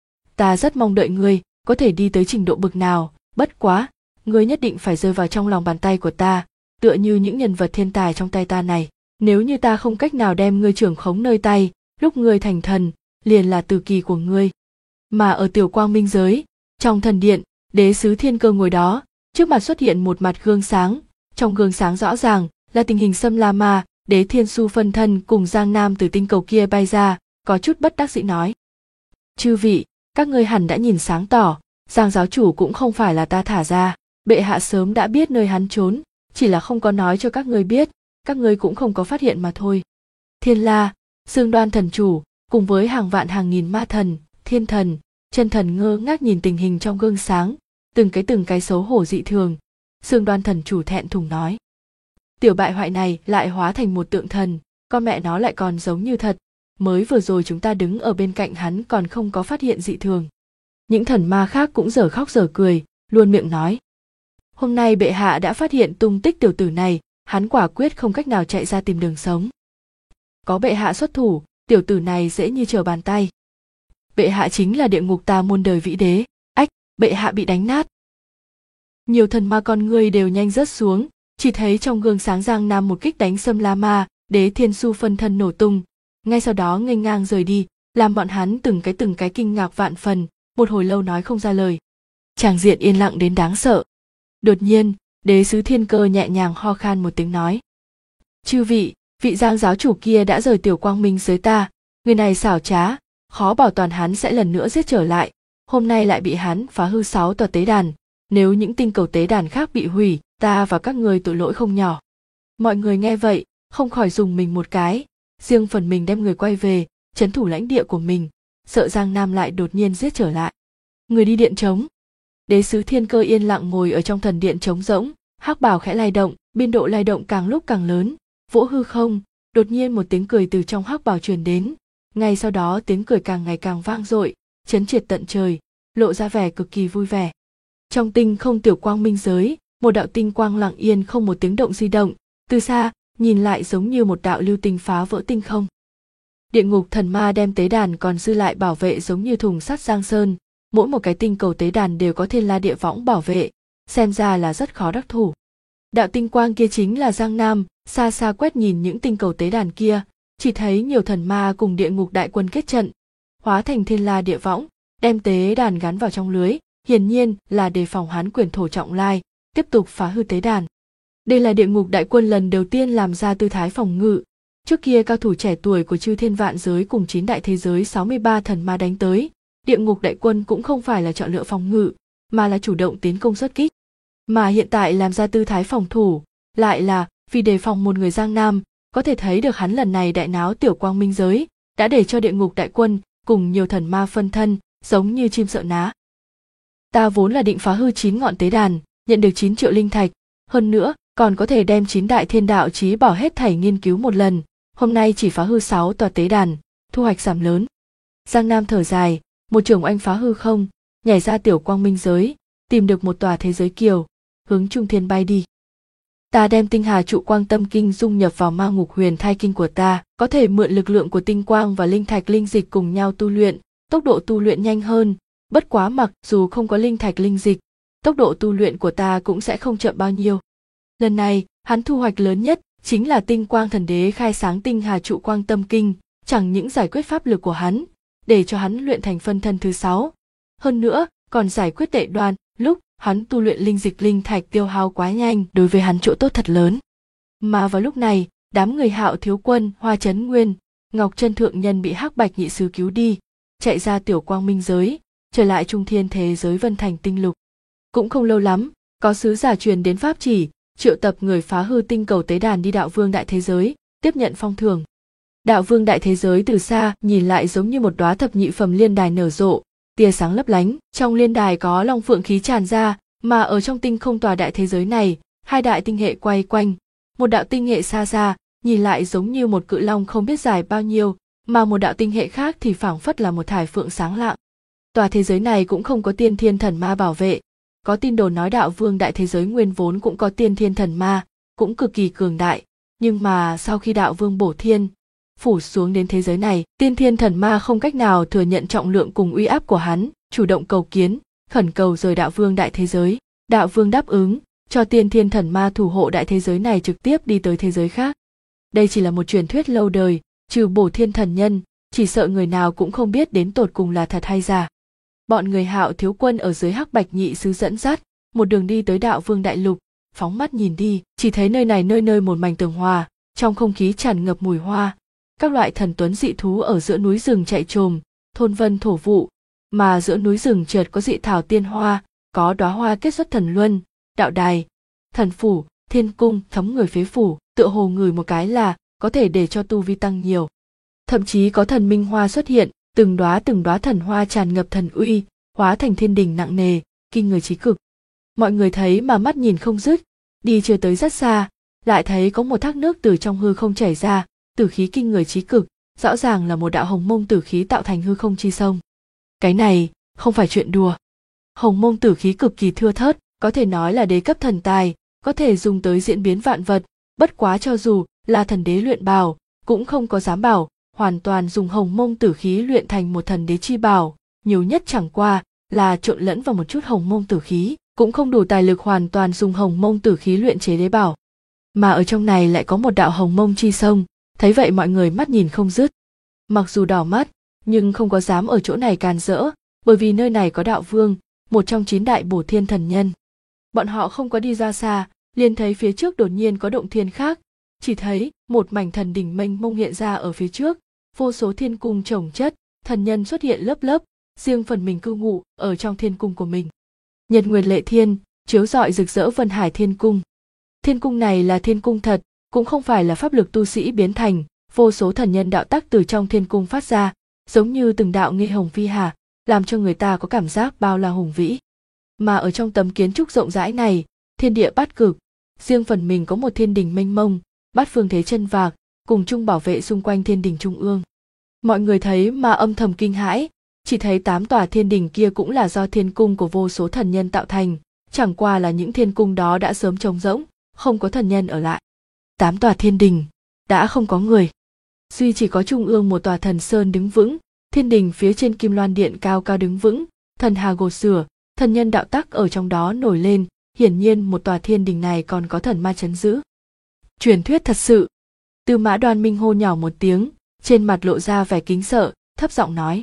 Ta rất mong đợi ngươi, có thể đi tới trình độ bực nào, bất quá, ngươi nhất định phải rơi vào trong lòng bàn tay của ta, tựa như những nhân vật thiên tài trong tay ta này. Nếu như ta không cách nào đem ngươi trưởng khống nơi tay, lúc ngươi thành thần, liền là tử kỳ của ngươi. Mà ở Tiểu Quang Minh giới, trong thần điện, đế sứ Thiên Cơ ngồi đó, trước mặt xuất hiện một mặt gương sáng, trong gương sáng rõ ràng là tình hình Sâm La Ma Đế Thiên Su phân thân cùng Giang Nam từ tinh cầu kia bay ra, có chút bất đắc dĩ nói: chư vị, các ngươi hẳn đã nhìn sáng tỏ, Giang giáo chủ cũng không phải là ta thả ra, bệ hạ sớm đã biết nơi hắn trốn, chỉ là không có nói cho các ngươi biết, các ngươi cũng không có phát hiện mà thôi. Thiên La, Dương Đoan thần chủ, cùng với hàng vạn hàng nghìn ma thần, thiên thần, chân thần ngơ ngác nhìn tình hình trong gương sáng, từng cái xấu hổ dị thường. Dương Đoan thần chủ thẹn thùng nói: tiểu bại hoại này lại hóa thành một tượng thần, con mẹ nó lại còn giống như thật, mới vừa rồi chúng ta đứng ở bên cạnh hắn còn không có phát hiện dị thường. Những thần ma khác cũng dở khóc dở cười, luôn miệng nói: hôm nay bệ hạ đã phát hiện tung tích tiểu tử này, hắn quả quyết không cách nào chạy ra tìm đường sống. Có bệ hạ xuất thủ, tiểu tử này dễ như trở bàn tay. Bệ hạ chính là địa ngục ta muôn đời vĩ đế, ách, bệ hạ bị đánh nát. Nhiều thần ma con ngươi đều nhanh rớt xuống, chỉ thấy trong gương sáng Giang Nam một kích đánh Sâm La Ma Đế Thiên Su phân thân nổ tung, ngay sau đó nghênh ngang rời đi, làm bọn hắn từng cái kinh ngạc vạn phần, một hồi lâu nói không ra lời. Tràng diện yên lặng đến đáng sợ. Đột nhiên, đế sứ Thiên Cơ nhẹ nhàng ho khan một tiếng nói: chư vị, vị Giang giáo chủ kia đã rời Tiểu Quang Minh giới ta, người này xảo trá, khó bảo toàn hắn sẽ lần nữa giết trở lại, hôm nay lại bị hắn phá hư 6 tòa tế đàn, nếu những tinh cầu tế đàn khác bị hủy, ta và các ngươi tội lỗi không nhỏ. Mọi người nghe vậy, không khỏi dùng mình một cái, riêng phần mình đem người quay về, trấn thủ lãnh địa của mình, sợ Giang Nam lại đột nhiên giết trở lại. Người đi điện trống. Đế sứ Thiên Cơ yên lặng ngồi ở trong thần điện trống rỗng, hắc bào khẽ lay động, biên độ lay động càng lúc càng lớn, vỗ hư không, đột nhiên một tiếng cười từ trong hắc bào truyền đến, ngay sau đó tiếng cười càng ngày càng vang dội, chấn triệt tận trời, lộ ra vẻ cực kỳ vui vẻ. Trong tinh không Tiểu Quang Minh giới, một đạo tinh quang lặng yên không một tiếng động di động, từ xa nhìn lại giống như một đạo lưu tinh phá vỡ tinh không. Địa ngục thần ma đem tế đàn còn dư lại bảo vệ giống như thùng sắt Giang Sơn, mỗi một cái tinh cầu tế đàn đều có Thiên La địa võng bảo vệ, xem ra là rất khó đắc thủ. Đạo tinh quang kia chính là Giang Nam, xa xa quét nhìn những tinh cầu tế đàn kia, chỉ thấy nhiều thần ma cùng địa ngục đại quân kết trận, hóa thành Thiên La địa võng, đem tế đàn gắn vào trong lưới, hiển nhiên là đề phòng hắn quyền thổ trọng lai, tiếp tục phá hư tế đàn. Đây là địa ngục đại quân lần đầu tiên làm ra tư thái phòng ngự, trước kia cao thủ trẻ tuổi của chư thiên vạn giới cùng 9 đại thế giới 63 thần ma đánh tới, địa ngục đại quân cũng không phải là chọn lựa phòng ngự, mà là chủ động tiến công xuất kích. Mà hiện tại làm ra tư thái phòng thủ, lại là vì đề phòng một người Giang Nam, có thể thấy được hắn lần này đại náo Tiểu Quang Minh giới, đã để cho địa ngục đại quân cùng nhiều thần ma phân thân, giống như chim sợ ná. Ta vốn là định phá hư 9 ngọn tế đàn, nhận được 9 triệu linh thạch, hơn nữa còn có thể đem 9 đại thiên đạo chí bảo hết thảy nghiên cứu một lần, hôm nay chỉ phá hư 6 tòa tế đàn, thu hoạch giảm lớn. Giang Nam thở dài, một trưởng oanh phá hư không, nhảy ra Tiểu Quang Minh giới, tìm được một tòa thế giới kiều, hướng trung thiên bay đi. Ta đem tinh hà trụ quang tâm kinh dung nhập vào ma ngục huyền thai kinh của ta, có thể mượn lực lượng của tinh quang và linh thạch linh dịch cùng nhau tu luyện, tốc độ tu luyện nhanh hơn, bất quá mặc dù không có linh thạch linh dịch, tốc độ tu luyện của ta cũng sẽ không chậm bao nhiêu. Lần này, hắn thu hoạch lớn nhất chính là tinh quang thần đế khai sáng tinh hà trụ quang tâm kinh, chẳng những giải quyết pháp lực của hắn, để cho hắn luyện thành phân thân thứ 6, hơn nữa còn giải quyết tệ đoan lúc hắn tu luyện linh dịch linh thạch tiêu hao quá nhanh, đối với hắn chỗ tốt thật lớn. Mà vào lúc này, đám người Hạo thiếu quân, Hoa Chấn Nguyên, Ngọc Chân thượng nhân bị Hắc Bạch nhị sứ cứu đi, chạy ra tiểu quang minh giới, trở lại trung thiên thế giới Vân Thành tinh lục. Cũng không lâu lắm, có sứ giả truyền đến pháp chỉ, triệu tập người phá hư tinh cầu tế đàn đi đạo vương đại thế giới, tiếp nhận phong thưởng. Đạo vương đại thế giới từ xa nhìn lại giống như một đóa thập nhị phẩm liên đài nở rộ, tia sáng lấp lánh, trong liên đài có long phượng khí tràn ra, mà ở trong tinh không tòa đại thế giới này, hai đại tinh hệ quay quanh, một đạo tinh hệ xa xa, nhìn lại giống như một cự long không biết dài bao nhiêu, mà một đạo tinh hệ khác thì phảng phất là một thải phượng sáng lạng. Tòa thế giới này cũng không có tiên thiên thần ma bảo vệ, có tin đồn nói đạo vương đại thế giới nguyên vốn cũng có tiên thiên thần ma, cũng cực kỳ cường đại, nhưng mà sau khi đạo vương bổ thiên phủ xuống đến thế giới này, tiên thiên thần ma không cách nào thừa nhận trọng lượng cùng uy áp của hắn, chủ động cầu kiến, khẩn cầu rời đạo vương đại thế giới. Đạo vương đáp ứng, cho tiên thiên thần ma thủ hộ đại thế giới này trực tiếp đi tới thế giới khác. Đây chỉ là một truyền thuyết lâu đời, trừ bổ thiên thần nhân, chỉ sợ người nào cũng không biết đến tột cùng là thật hay giả. Bọn người Hạo thiếu quân ở dưới Hắc Bạch nhị sứ dẫn dắt, một đường đi tới đạo vương đại lục, phóng mắt nhìn đi, chỉ thấy nơi này nơi nơi một mảnh tường hòa, trong không khí tràn ngập mùi hoa, các loại thần tuấn dị thú ở giữa núi rừng chạy trồm, thôn vân thổ vụ, mà giữa núi rừng chợt có dị thảo tiên hoa, có đóa hoa kết xuất thần luân, đạo đài, thần phủ, thiên cung, thấm người phế phủ, tựa hồ ngửi một cái là có thể để cho tu vi tăng nhiều. Thậm chí có thần minh hoa xuất hiện, từng đóa thần hoa tràn ngập thần uy, hóa thành thiên đình nặng nề, kinh người chí cực. Mọi người thấy mà mắt nhìn không dứt, đi chưa tới rất xa, lại thấy có một thác nước từ trong hư không chảy ra, tử khí kinh người chí cực, rõ ràng là một đạo hồng mông tử khí tạo thành hư không chi sông. Cái này không phải chuyện đùa. Hồng mông tử khí cực kỳ thưa thớt, có thể nói là đế cấp thần tài, có thể dùng tới diễn biến vạn vật, bất quá cho dù là thần đế luyện bảo, cũng không có dám bảo, hoàn toàn dùng hồng mông tử khí luyện thành một thần đế chi bảo, nhiều nhất chẳng qua là trộn lẫn vào một chút hồng mông tử khí, cũng không đủ tài lực hoàn toàn dùng hồng mông tử khí luyện chế đế bảo. Mà ở trong này lại có một đạo hồng mông chi sông, thấy vậy mọi người mắt nhìn không dứt. Mặc dù đỏ mắt, nhưng không có dám ở chỗ này càn rỡ, bởi vì nơi này có đạo vương, một trong 9 đại bổ thiên thần nhân. Bọn họ không có đi ra xa, liền thấy phía trước đột nhiên có động thiên khác, chỉ thấy một mảnh thần đỉnh mênh mông hiện ra ở phía trước, vô số thiên cung chồng chất, thần nhân xuất hiện lớp lớp, riêng phần mình cư ngụ ở trong thiên cung của mình. Nhật nguyệt lệ thiên, chiếu rọi rực rỡ Vân Hải thiên cung. Thiên cung này là thiên cung thật, cũng không phải là pháp lực tu sĩ biến thành, vô số thần nhân đạo tắc từ trong thiên cung phát ra, giống như từng đạo nghi hồng phi hà, làm cho người ta có cảm giác bao la hùng vĩ. Mà ở trong tấm kiến trúc rộng rãi này, thiên địa bát cực, riêng phần mình có một thiên đình mênh mông, bát phương thế chân vạc, cùng chung bảo vệ xung quanh thiên đình trung ương. Mọi người thấy mà âm thầm kinh hãi, chỉ thấy 8 tòa thiên đình kia cũng là do thiên cung của vô số thần nhân tạo thành, chẳng qua là những thiên cung đó đã sớm trống rỗng, không có thần nhân ở lại. 8 tòa thiên đình đã không có người, duy chỉ có trung ương một tòa thần sơn đứng vững, thiên đình phía trên Kim Loan điện cao cao đứng vững, thần hà gột rửa, thần nhân đạo tắc ở trong đó nổi lên, hiển nhiên một tòa thiên đình này còn có thần ma trấn giữ. Truyền thuyết thật sự. Tư Mã Đoan Minh hô nhỏ một tiếng, trên mặt lộ ra vẻ kính sợ, thấp giọng nói: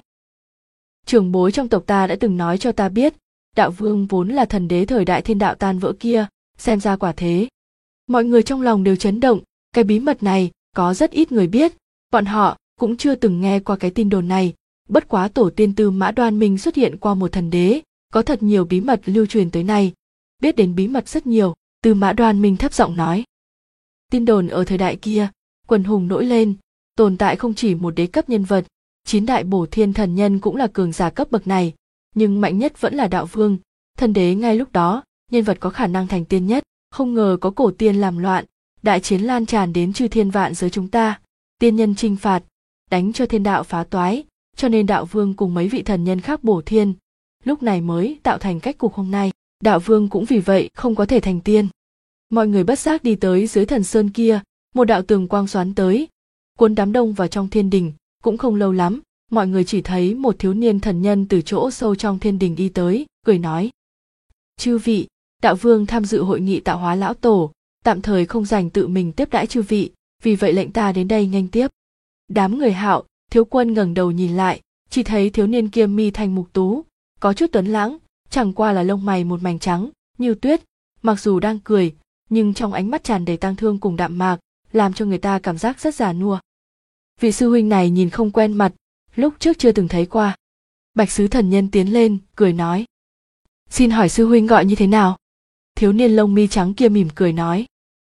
trưởng bối trong tộc ta đã từng nói cho ta biết, đạo vương vốn là thần đế thời đại thiên đạo tan vỡ kia, xem ra quả thế. Mọi người trong lòng đều chấn động, cái bí mật này có rất ít người biết, bọn họ cũng chưa từng nghe qua cái tin đồn này, bất quá tổ tiên Tư Mã Đoan Minh xuất hiện qua một thần đế, có thật nhiều bí mật lưu truyền tới nay, biết đến bí mật rất nhiều. Tư Mã Đoan Minh thấp giọng nói: tin đồn ở thời đại kia, quần hùng nổi lên, tồn tại không chỉ một đế cấp nhân vật, 9 đại bổ thiên thần nhân cũng là cường giả cấp bậc này, nhưng mạnh nhất vẫn là đạo vương, thần đế ngay lúc đó, nhân vật có khả năng thành tiên nhất. Không ngờ có cổ tiên làm loạn, đại chiến lan tràn đến chư thiên vạn giới chúng ta, tiên nhân chinh phạt, đánh cho thiên đạo phá toái, cho nên đạo vương cùng mấy vị thần nhân khác bổ thiên, lúc này mới tạo thành cách cục hôm nay. Đạo vương cũng vì vậy không có thể thành tiên. Mọi người bất giác đi tới dưới thần sơn kia, một đạo tường quang xoắn tới, cuốn đám đông vào trong thiên đình. Cũng không lâu lắm, mọi người chỉ thấy một thiếu niên thần nhân từ chỗ sâu trong thiên đình đi tới, cười nói: chư vị, đạo vương tham dự hội nghị tạo hóa lão tổ, tạm thời không rảnh tự mình tiếp đãi chư vị, vì vậy lệnh ta đến đây nghênh tiếp. Đám người Hạo thiếu quân ngẩng đầu nhìn lại, chỉ thấy thiếu niên kia mi thanh mục tú, có chút tuấn lãng, chẳng qua là lông mày một mảnh trắng như tuyết, mặc dù đang cười nhưng trong ánh mắt tràn đầy tang thương cùng đạm mạc, làm cho người ta cảm giác rất già nua. Vị sư huynh này nhìn không quen mặt, lúc trước chưa từng thấy qua. Bạch Sứ Thần Nhân tiến lên cười nói: xin hỏi sư huynh gọi như thế nào? Thiếu niên lông mi trắng kia mỉm cười nói: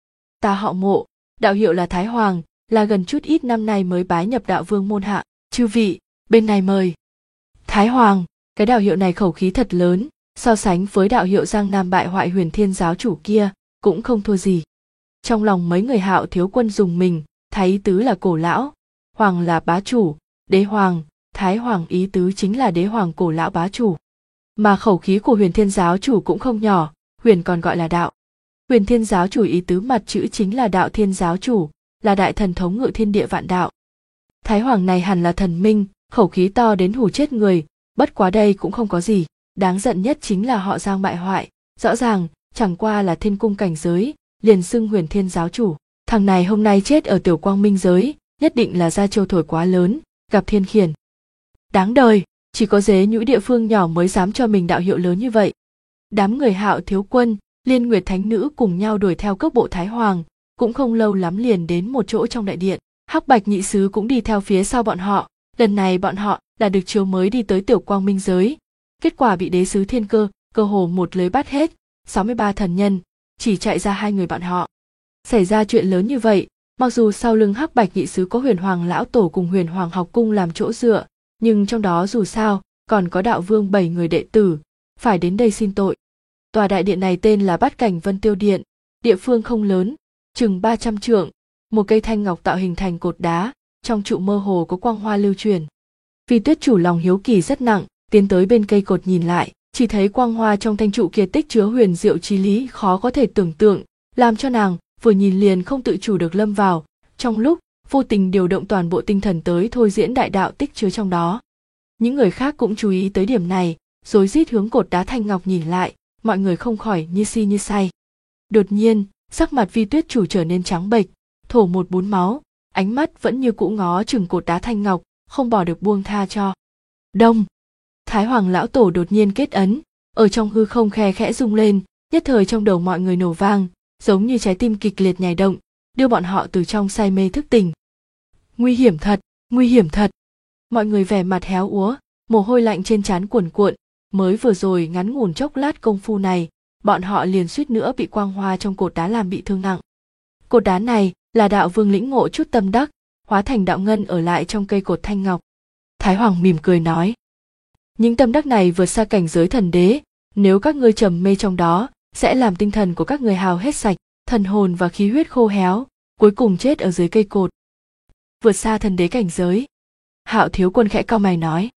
ta họ Mộ, đạo hiệu là Thái Hoàng, là gần chút ít năm nay mới bái nhập đạo vương môn hạ. Chư vị, bên này mời. Thái Hoàng, cái đạo hiệu này khẩu khí thật lớn, so sánh với đạo hiệu Giang Nam bại hoại Huyền Thiên giáo chủ kia cũng không thua gì. Trong lòng mấy người Hạo thiếu quân dùng mình, thái ý tứ là cổ lão, hoàng là bá chủ, đế hoàng, Thái Hoàng ý tứ chính là đế hoàng cổ lão bá chủ. Mà khẩu khí của Huyền Thiên giáo chủ cũng không nhỏ, huyền còn gọi là đạo. Huyền Thiên giáo chủ ý tứ mặt chữ chính là đạo thiên giáo chủ, là đại thần thống ngự thiên địa vạn đạo. Thái Hoàng này hẳn là thần minh, khẩu khí to đến hù chết người, bất quá đây cũng không có gì, đáng giận nhất chính là họ Giang bại hoại, rõ ràng chẳng qua là thiên cung cảnh giới, liền xưng Huyền Thiên giáo chủ. Thằng này hôm nay chết ở Tiểu Quang Minh giới, nhất định là gia châu thổi quá lớn, gặp thiên khiển. Đáng đời, chỉ có dế nhũi địa phương nhỏ mới dám cho mình đạo hiệu lớn như vậy. Đám người Hạo thiếu quân, Liên Nguyệt thánh nữ cùng nhau đuổi theo cước bộ Thái Hoàng, cũng không lâu lắm liền đến một chỗ trong đại điện. Hắc Bạch nhị sứ cũng đi theo phía sau bọn họ, lần này bọn họ là được chiếu mới đi tới Tiểu Quang Minh giới. Kết quả bị đế sứ Thiên Cơ cơ hồ một lưới bắt hết, 63 thần nhân, chỉ chạy ra 2 người bọn họ. Xảy ra chuyện lớn như vậy, mặc dù sau lưng Hắc Bạch nhị sứ có Huyền Hoàng lão tổ cùng Huyền Hoàng học cung làm chỗ dựa, nhưng trong đó dù sao còn có đạo vương 7 người đệ tử phải đến đây xin tội. Tòa đại điện này tên là Bát Cảnh Vân Tiêu Điện, địa phương không lớn, chừng 300 trượng, một cây thanh ngọc tạo hình thành cột đá, trong trụ mơ hồ có quang hoa lưu truyền. Vì Tuyết chủ lòng hiếu kỳ rất nặng, tiến tới bên cây cột nhìn lại, chỉ thấy quang hoa trong thanh trụ kia tích chứa huyền diệu chí lý khó có thể tưởng tượng, làm cho nàng vừa nhìn liền không tự chủ được lâm vào, trong lúc vô tình điều động toàn bộ tinh thần tới thôi diễn đại đạo tích chứa trong đó. Những người khác cũng chú ý tới điểm này, rối rít hướng cột đá thanh ngọc nhìn lại, mọi người không khỏi như si như say. Đột nhiên, sắc mặt Vi Tuyết chủ trở nên trắng bệch, thổ một bún máu, ánh mắt vẫn như cũ ngó chừng cột đá thanh ngọc, không bỏ được buông tha cho. Đông! Thái Hoàng lão tổ đột nhiên kết ấn, ở trong hư không khe khẽ rung lên, nhất thời trong đầu mọi người nổ vang, giống như trái tim kịch liệt nhảy động, đưa bọn họ từ trong say mê thức tỉnh. Nguy hiểm thật, nguy hiểm thật! Mọi người vẻ mặt héo úa, mồ hôi lạnh trên trán cuồn cuộn, mới vừa rồi ngắn ngủn chốc lát công phu này, bọn họ liền suýt nữa bị quang hoa trong cột đá làm bị thương nặng. Cột đá này là đạo vương lĩnh ngộ chút tâm đắc, hóa thành đạo ngân ở lại trong cây cột thanh ngọc. Thái Hoàng mỉm cười nói: những tâm đắc này vượt xa cảnh giới thần đế, nếu các ngươi trầm mê trong đó, sẽ làm tinh thần của các ngươi hao hết sạch, thần hồn và khí huyết khô héo, cuối cùng chết ở dưới cây cột. Vượt xa thần đế cảnh giới. Hạo thiếu quân khẽ cau mày nói: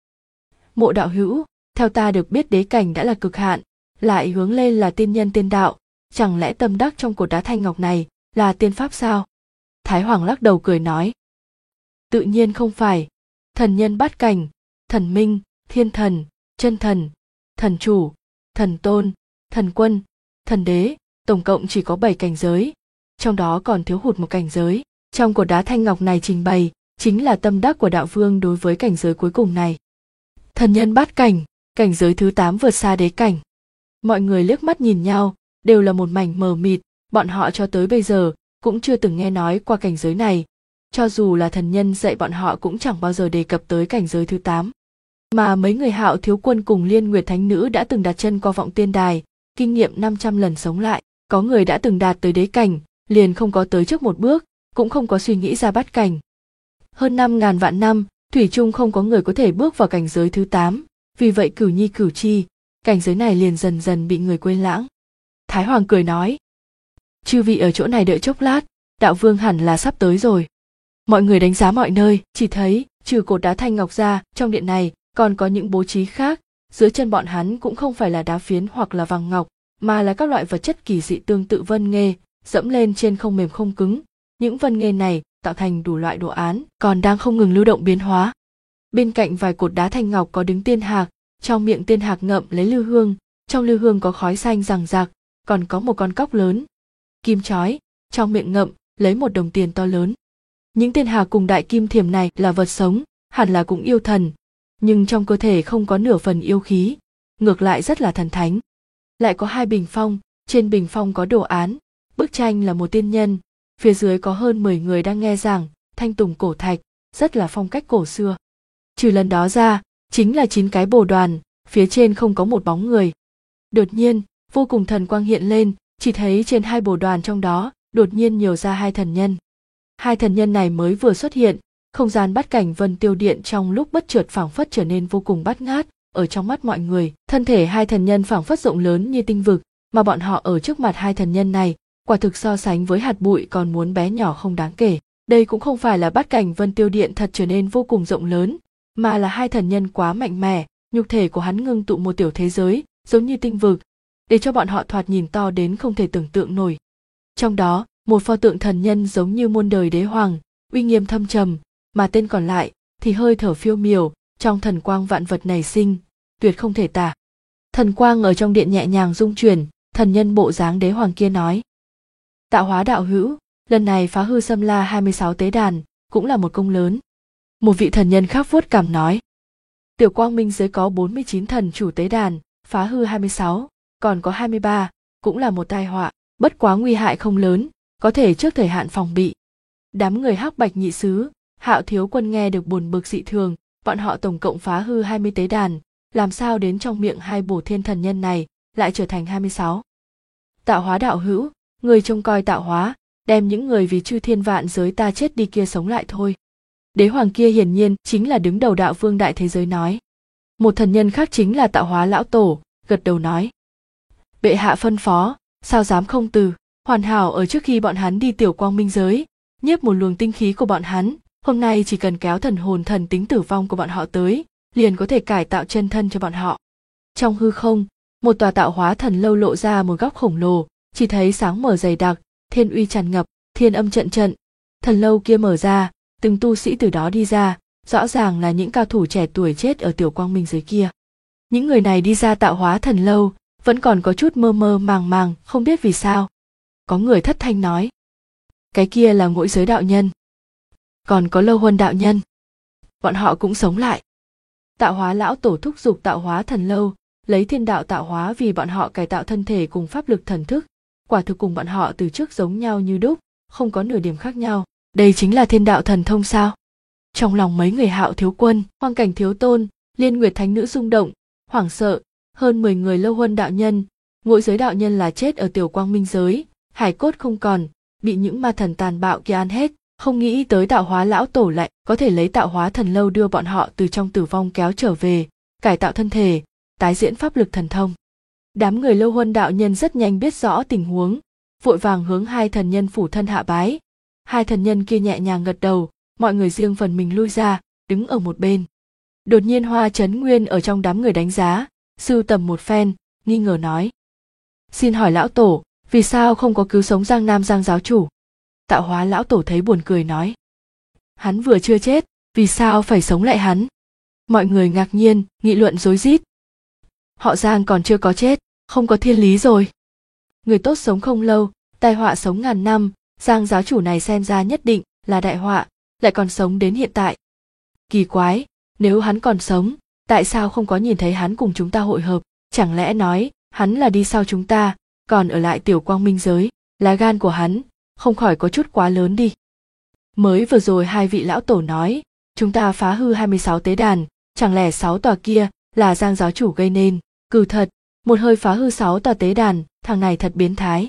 Mộ đạo hữu, theo ta được biết đế cảnh đã là cực hạn, lại hướng lên là tiên nhân tiên đạo, chẳng lẽ tâm đắc trong cột đá thanh ngọc này là tiên pháp sao? Thái Hoàng lắc đầu cười nói: tự nhiên không phải, thần nhân bát cảnh, thần minh, thiên thần, chân thần, thần chủ, thần tôn, thần quân, thần đế, tổng cộng chỉ có 7 cảnh giới, trong đó còn thiếu hụt một cảnh giới. Trong cột đá thanh ngọc này trình bày chính là tâm đắc của đạo vương đối với cảnh giới cuối cùng này. Thần nhân bát cảnh, cảnh giới thứ 8 vượt xa đế cảnh. Mọi người liếc mắt nhìn nhau, đều là một mảnh mờ mịt, bọn họ cho tới bây giờ cũng chưa từng nghe nói qua cảnh giới này, cho dù là thần nhân dạy bọn họ cũng chẳng bao giờ đề cập tới cảnh giới thứ 8. Mà mấy người Hạo thiếu quân cùng Liên Nguyệt thánh nữ đã từng đặt chân qua vọng tiên đài, kinh nghiệm 500 lần sống lại, có người đã từng đạt tới đế cảnh, liền không có tới trước một bước, cũng không có suy nghĩ ra bát cảnh. Hơn 5.000 vạn năm, thủy chung không có người có thể bước vào cảnh giới thứ 8, vì vậy cửu nhi cửu chi, cảnh giới này liền dần dần bị người quên lãng. Thái Hoàng cười nói: chư vị ở chỗ này đợi chốc lát, đạo vương hẳn là sắp tới rồi. Mọi người đánh giá mọi nơi, chỉ thấy trừ cột đá thanh ngọc ra, trong điện này còn có những bố trí khác, dưới chân bọn hắn cũng không phải là đá phiến hoặc là vàng ngọc, mà là các loại vật chất kỳ dị tương tự vân nghê, dẫm lên trên không mềm không cứng. Những vân nghê này tạo thành đủ loại đồ án, còn đang không ngừng lưu động biến hóa. Bên cạnh vài cột đá thanh ngọc có đứng tiên hạc, trong miệng tiên hạc ngậm lấy lư hương, trong lư hương có khói xanh rằng rạc, còn có một con cóc lớn, kim chói, trong miệng ngậm lấy một đồng tiền to lớn. Những tiên hạc cùng đại kim thiềm này là vật sống, hẳn là cũng yêu thần, nhưng trong cơ thể không có nửa phần yêu khí, ngược lại rất là thần thánh. Lại có hai bình phong, trên bình phong có đồ án, bức tranh là một tiên nhân, phía dưới có hơn 10 người đang nghe giảng, thanh tùng cổ thạch, rất là phong cách cổ xưa. Trừ lần đó ra, chính là 9 cái bồ đoàn, phía trên không có một bóng người. Đột nhiên, vô cùng thần quang hiện lên, chỉ thấy trên hai bồ đoàn trong đó, đột nhiên nhiều ra hai thần nhân. Hai thần nhân này mới vừa xuất hiện, không gian bát cảnh vân tiêu điện trong lúc bất chợt phảng phất trở nên vô cùng bát ngát, ở trong mắt mọi người, thân thể hai thần nhân phảng phất rộng lớn như tinh vực, mà bọn họ ở trước mặt hai thần nhân này, quả thực so sánh với hạt bụi còn muốn bé nhỏ không đáng kể. Đây cũng không phải là bát cảnh vân tiêu điện thật trở nên vô cùng rộng lớn, mà là hai thần nhân quá mạnh mẽ, nhục thể của hắn ngưng tụ một tiểu thế giới, giống như tinh vực, để cho bọn họ thoạt nhìn to đến không thể tưởng tượng nổi. Trong đó, một pho tượng thần nhân giống như muôn đời đế hoàng, uy nghiêm thâm trầm, mà tên còn lại thì hơi thở phiêu miểu, trong thần quang vạn vật nảy sinh, tuyệt không thể tả. Thần quang ở trong điện nhẹ nhàng rung chuyển, thần nhân bộ dáng đế hoàng kia nói: Tạo hóa đạo hữu, lần này phá hư Sâm La 26 tế đàn, cũng là một công lớn. Một vị thần nhân khác vuốt cằm nói: Tiểu quang minh giới có 49 thần chủ tế đàn, phá hư 26, còn có 23, cũng là một tai họa, bất quá nguy hại không lớn, có thể trước thời hạn phòng bị. Đám người Hắc Bạch nhị sứ, Hạo thiếu quân nghe được buồn bực dị thường, bọn họ tổng cộng phá hư 20 tế đàn, làm sao đến trong miệng hai bổ thiên thần nhân này lại trở thành 26. Tạo hóa đạo hữu, người trông coi tạo hóa, đem những người vì chư thiên vạn giới ta chết đi kia sống lại thôi. Đế hoàng kia hiển nhiên chính là đứng đầu đạo vương đại thế giới nói. Một thần nhân khác chính là tạo hóa lão tổ, gật đầu nói: Bệ hạ phân phó, sao dám không từ, hoàn hảo ở trước khi bọn hắn đi tiểu quang minh giới, nhiếp một luồng tinh khí của bọn hắn, hôm nay chỉ cần kéo thần hồn thần tính tử vong của bọn họ tới, liền có thể cải tạo chân thân cho bọn họ. Trong hư không, một tòa tạo hóa thần lâu lộ ra một góc khổng lồ, chỉ thấy sáng mở dày đặc, thiên uy tràn ngập, thiên âm trận trận. Thần lâu kia mở ra, từng tu sĩ từ đó đi ra, rõ ràng là những cao thủ trẻ tuổi chết ở tiểu quang minh giới kia. Những người này đi ra tạo hóa thần lâu, vẫn còn có chút mơ mơ màng màng, không biết vì sao. Có người thất thanh nói: Cái kia là Ngũ Giới đạo nhân. Còn có Lâu Huân đạo nhân. Bọn họ cũng sống lại. Tạo hóa lão tổ thúc giục tạo hóa thần lâu, lấy thiên đạo tạo hóa vì bọn họ cải tạo thân thể cùng pháp lực thần thức, quả thực cùng bọn họ từ trước giống nhau như đúc, không có nửa điểm khác nhau. Đây chính là thiên đạo thần thông sao? Trong lòng mấy người Hạo thiếu quân, Hoang Cảnh thiếu tôn, Liên Nguyệt thánh nữ rung động, hoảng sợ. Hơn 10 người Lâu Huân đạo nhân, Ngũ Giới đạo nhân là chết ở tiểu quang minh giới, hải cốt không còn, bị những ma thần tàn bạo kia ăn hết. Không nghĩ tới tạo hóa lão tổ lại có thể lấy tạo hóa thần lâu đưa bọn họ từ trong tử vong kéo trở về, cải tạo thân thể, tái diễn pháp lực thần thông. Đám người Lâu Huân đạo nhân rất nhanh biết rõ tình huống, vội vàng hướng hai thần nhân phủ thân hạ bái. Hai thần nhân kia nhẹ nhàng gật đầu, mọi người riêng phần mình lui ra, đứng ở một bên. Đột nhiên Hoa Chấn Nguyên ở trong đám người đánh giá, sưu tầm một phen, nghi ngờ nói: Xin hỏi lão tổ, vì sao không có cứu sống Giang Nam Giang giáo chủ? Tạo hóa lão tổ thấy buồn cười nói: Hắn vừa chưa chết, vì sao phải sống lại hắn? Mọi người ngạc nhiên, nghị luận rối rít. Họ Giang còn chưa có chết, không có thiên lý rồi. Người tốt sống không lâu, tai họa sống ngàn năm, Giang giáo chủ này xem ra nhất định là đại họa, lại còn sống đến hiện tại. Kỳ quái, nếu hắn còn sống, tại sao không có nhìn thấy hắn cùng chúng ta hội hợp? Chẳng lẽ nói hắn là đi sau chúng ta, còn ở lại tiểu quang minh giới? Lá gan của hắn không khỏi có chút quá lớn đi. Mới vừa rồi hai vị lão tổ nói, chúng ta phá hư 26 tế đàn, chẳng lẽ 6 tòa kia là Giang giáo chủ gây nên? Cừ thật, một hơi phá hư 6 tòa tế đàn, thằng này thật biến thái.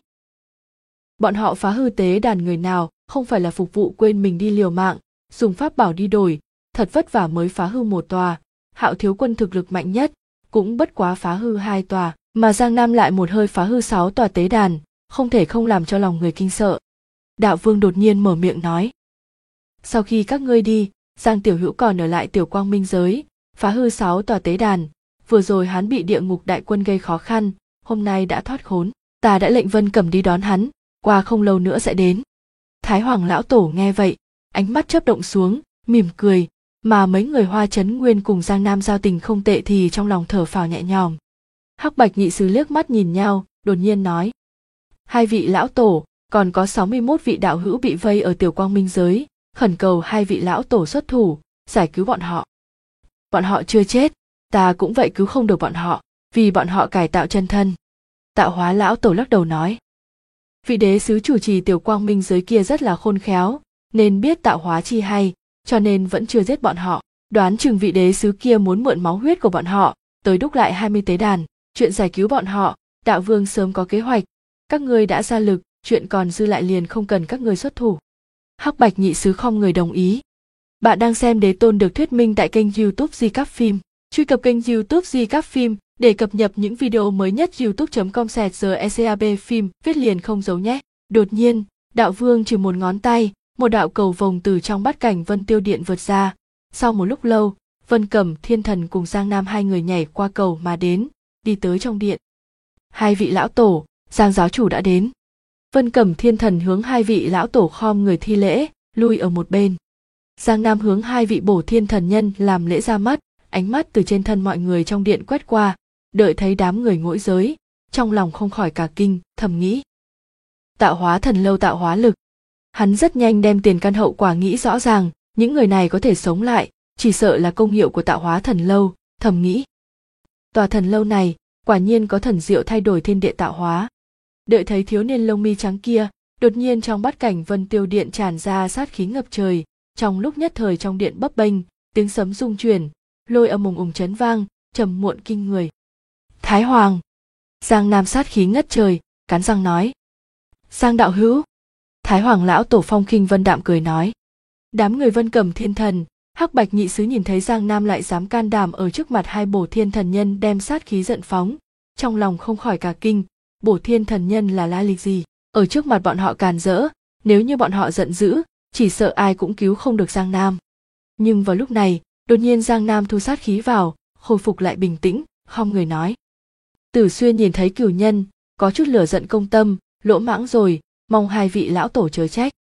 Bọn họ phá hư tế đàn người nào không phải là phục vụ quên mình đi liều mạng, dùng pháp bảo đi đổi, thật vất vả mới phá hư một tòa. Hạo thiếu quân thực lực mạnh nhất, cũng bất quá phá hư 2 tòa, mà Giang Nam lại một hơi phá hư 6 tòa tế đàn, không thể không làm cho lòng người kinh sợ. Đạo vương đột nhiên mở miệng nói: Sau khi các ngươi đi, Giang tiểu hữu còn ở lại tiểu quang minh giới, phá hư 6 tòa tế đàn. Vừa rồi hắn bị địa ngục đại quân gây khó khăn, hôm nay đã thoát khốn. Ta đã lệnh Vân Cẩm đi đón hắn, qua không lâu nữa sẽ đến. Thái Hoàng lão tổ nghe vậy, ánh mắt chớp động xuống, mỉm cười, mà mấy người Hoa Chấn Nguyên cùng Giang Nam giao tình không tệ thì trong lòng thở phào nhẹ nhõm. Hắc Bạch nhị sứ liếc mắt nhìn nhau, đột nhiên nói: Hai vị lão tổ, còn có 61 vị đạo hữu bị vây ở tiểu quang minh giới, khẩn cầu hai vị lão tổ xuất thủ, giải cứu bọn họ. Bọn họ chưa chết, ta cũng vậy cứu không được bọn họ. vì bọn họ cải tạo chân thân. Tạo hóa lão tổ lắc đầu nói. Vị đế sứ chủ trì tiểu quang minh giới kia rất là khôn khéo, nên biết tạo hóa chi hay, cho nên vẫn chưa giết bọn họ. Đoán chừng vị đế sứ kia muốn mượn máu huyết của bọn họ, tới đúc lại 20 tế đàn. Chuyện giải cứu bọn họ, đạo vương sớm có kế hoạch. Các ngươi đã ra lực, chuyện còn dư lại liền không cần các ngươi xuất thủ. Hắc Bạch nhị sứ không người đồng ý. Bạn đang xem Đế Tôn được thuyết minh tại kênh YouTube Recap Phim. Truy cập kênh YouTube Recap Phim để cập nhật những video mới nhất. youtube.com/recap phim viết liền không giấu nhé. Đột nhiên, đạo vương chỉ một ngón tay, một đạo cầu vồng từ trong bát cảnh Vân Tiêu Điện vượt ra. Sau một lúc lâu, Vân Cẩm Thiên Thần cùng Giang Nam hai người nhảy qua cầu mà đến, đi tới trong điện. Hai vị lão tổ, Giang giáo chủ đã đến. Vân Cẩm Thiên Thần hướng hai vị lão tổ khom người thi lễ, lui ở một bên. Giang Nam hướng hai vị bổ thiên thần nhân làm lễ ra mắt, ánh mắt từ trên thân mọi người trong điện quét qua, đợi thấy đám người ngỗi giới, trong lòng không khỏi cả kinh, thầm nghĩ. Tạo hóa thần lâu tạo hóa lực. Hắn rất nhanh đem tiền căn hậu quả nghĩ rõ ràng, những người này có thể sống lại, chỉ sợ là công hiệu của tạo hóa thần lâu, thầm nghĩ. Tòa thần lâu này, quả nhiên có thần diệu thay đổi thiên địa tạo hóa. Đợi thấy thiếu niên lông mi trắng kia, đột nhiên trong bát cảnh Vân Tiêu Điện tràn ra sát khí ngập trời, trong lúc nhất thời trong điện bấp bênh, tiếng sấm rung chuyển, lôi âm ùng ùng chấn vang, trầm muộn kinh người. Thái Hoàng. Giang Nam sát khí ngất trời, cắn răng nói. Giang đạo hữu. Thái Hoàng lão tổ phong khinh vân đạm cười nói. Đám người Vân Cẩm Thiên Thần, Hắc Bạch nhị sứ nhìn thấy Giang Nam lại dám can đảm ở trước mặt hai bổ thiên thần nhân đem sát khí giận phóng, trong lòng không khỏi cả kinh. Bổ thiên thần nhân là lai lịch gì? Ở trước mặt bọn họ càn rỡ, nếu như bọn họ giận dữ, chỉ sợ ai cũng cứu không được Giang Nam. Nhưng vào lúc này, đột nhiên Giang Nam thu sát khí vào, khôi phục lại bình tĩnh, khom người nói. Tử Xuyên nhìn thấy cửu nhân, có chút lửa giận công tâm, lỗ mãng rồi, mong hai vị lão tổ chớ trách.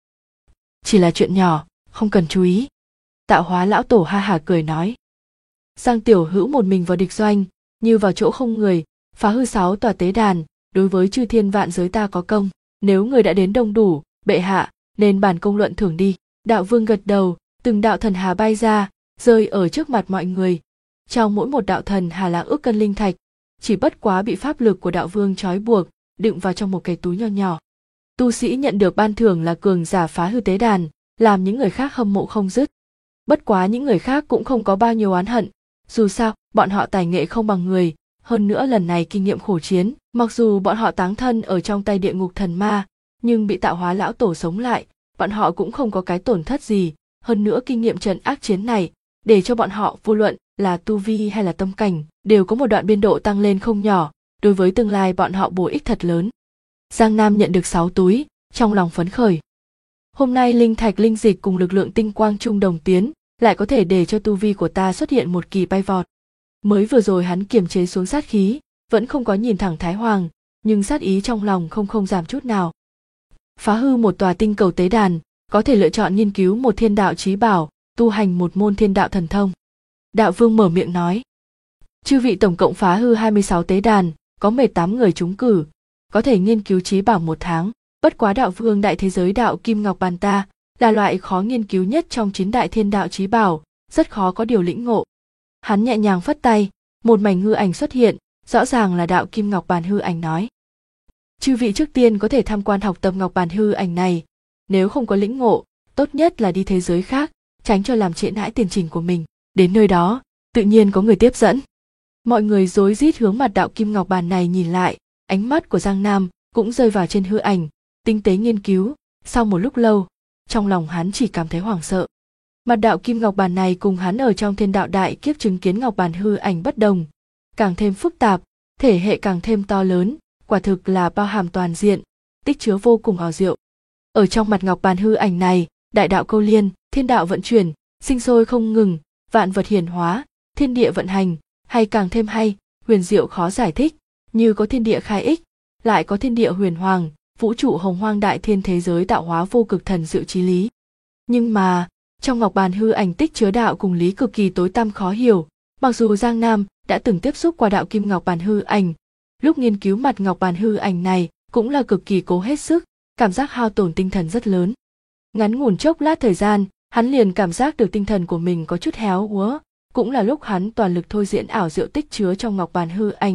Chỉ là chuyện nhỏ, không cần chú ý. Tạo hóa lão tổ ha hả cười nói. Giang tiểu hữu một mình vào địch doanh, như vào chỗ không người, phá hư 6 tòa tế đàn, đối với chư thiên vạn giới ta có công. Nếu người đã đến đông đủ, bệ hạ, nên bàn công luận thưởng đi. Đạo vương gật đầu, từng đạo thần hà bay ra, rơi ở trước mặt mọi người. Trong mỗi một đạo thần hà là ước cân linh thạch, chỉ bất quá bị pháp lực của đạo vương trói buộc, đựng vào trong một cái túi nho nhỏ. Tu sĩ nhận được ban thưởng là cường giả phá hư tế đàn, làm những người khác hâm mộ không dứt. Bất quá những người khác cũng không có bao nhiêu oán hận, dù sao, bọn họ tài nghệ không bằng người, hơn nữa lần này kinh nghiệm khổ chiến, mặc dù bọn họ táng thân ở trong tay địa ngục thần ma, nhưng bị tạo hóa lão tổ sống lại, bọn họ cũng không có cái tổn thất gì, hơn nữa kinh nghiệm trấn ác chiến này, để cho bọn họ vô luận là tu vi hay là tâm cảnh, đều có một đoạn biên độ tăng lên không nhỏ, đối với tương lai bọn họ bổ ích thật lớn. Giang Nam nhận được 6 túi, trong lòng phấn khởi. Hôm nay linh thạch linh dịch cùng lực lượng tinh quang chung đồng tiến, lại có thể để cho tu vi của ta xuất hiện một kỳ bay vọt. Mới vừa rồi hắn kiềm chế xuống sát khí, vẫn không có nhìn thẳng Thái Hoàng, nhưng sát ý trong lòng không giảm chút nào. Phá hư một tòa tinh cầu tế đàn, có thể lựa chọn nghiên cứu một thiên đạo chí bảo, tu hành một môn thiên đạo thần thông. Đạo vương mở miệng nói. Chư vị tổng cộng phá hư 26 tế đàn, có 18 người trúng cử, có thể nghiên cứu chí bảo 1 tháng. Bất quá đạo vương đại thế giới đạo Kim Ngọc Bàn ta, là loại khó nghiên cứu nhất trong 9 đại thiên đạo chí bảo, rất khó có điều lĩnh ngộ. Hắn nhẹ nhàng phất tay, một mảnh hư ảnh xuất hiện, rõ ràng là đạo Kim Ngọc Bàn hư ảnh nói. Chư vị trước tiên có thể tham quan học tập Ngọc Bàn hư ảnh này, nếu không có lĩnh ngộ, tốt nhất là đi thế giới khác, tránh cho làm trễ nải tiến trình của mình. Đến nơi đó, tự nhiên có người tiếp dẫn. Mọi người rối rít hướng mặt đạo Kim Ngọc Bàn này nhìn lại, ánh mắt của Giang Nam cũng rơi vào trên hư ảnh, tinh tế nghiên cứu, sau một lúc lâu, trong lòng hắn chỉ cảm thấy hoảng sợ. Mặt đạo Kim Ngọc Bàn này cùng hắn ở trong thiên đạo đại kiếp chứng kiến Ngọc Bàn hư ảnh bất đồng, càng thêm phức tạp, thể hệ càng thêm to lớn, quả thực là bao hàm toàn diện, tích chứa vô cùng ảo diệu. Ở trong mặt Ngọc Bàn hư ảnh này, đại đạo câu liên, thiên đạo vận chuyển, sinh sôi không ngừng, vạn vật hiển hóa, thiên địa vận hành, hay càng thêm hay, huyền diệu khó giải thích, như có thiên địa khai ích, lại có thiên địa huyền hoàng, vũ trụ hồng hoang đại thiên thế giới tạo hóa vô cực thần diệu chí lý. Nhưng mà, trong Ngọc Bàn hư ảnh tích chứa đạo cùng lý cực kỳ tối tăm khó hiểu, mặc dù Giang Nam đã từng tiếp xúc qua đạo Kim Ngọc Bàn hư ảnh, lúc nghiên cứu mặt Ngọc Bàn hư ảnh này cũng là cực kỳ cố hết sức, cảm giác hao tổn tinh thần rất lớn. Ngắn ngủn chốc lát thời gian, hắn liền cảm giác được tinh thần của mình có chút héo úa, cũng là lúc hắn toàn lực thôi diễn ảo diệu tích chứa trong Ngọc Bàn hư ảnh,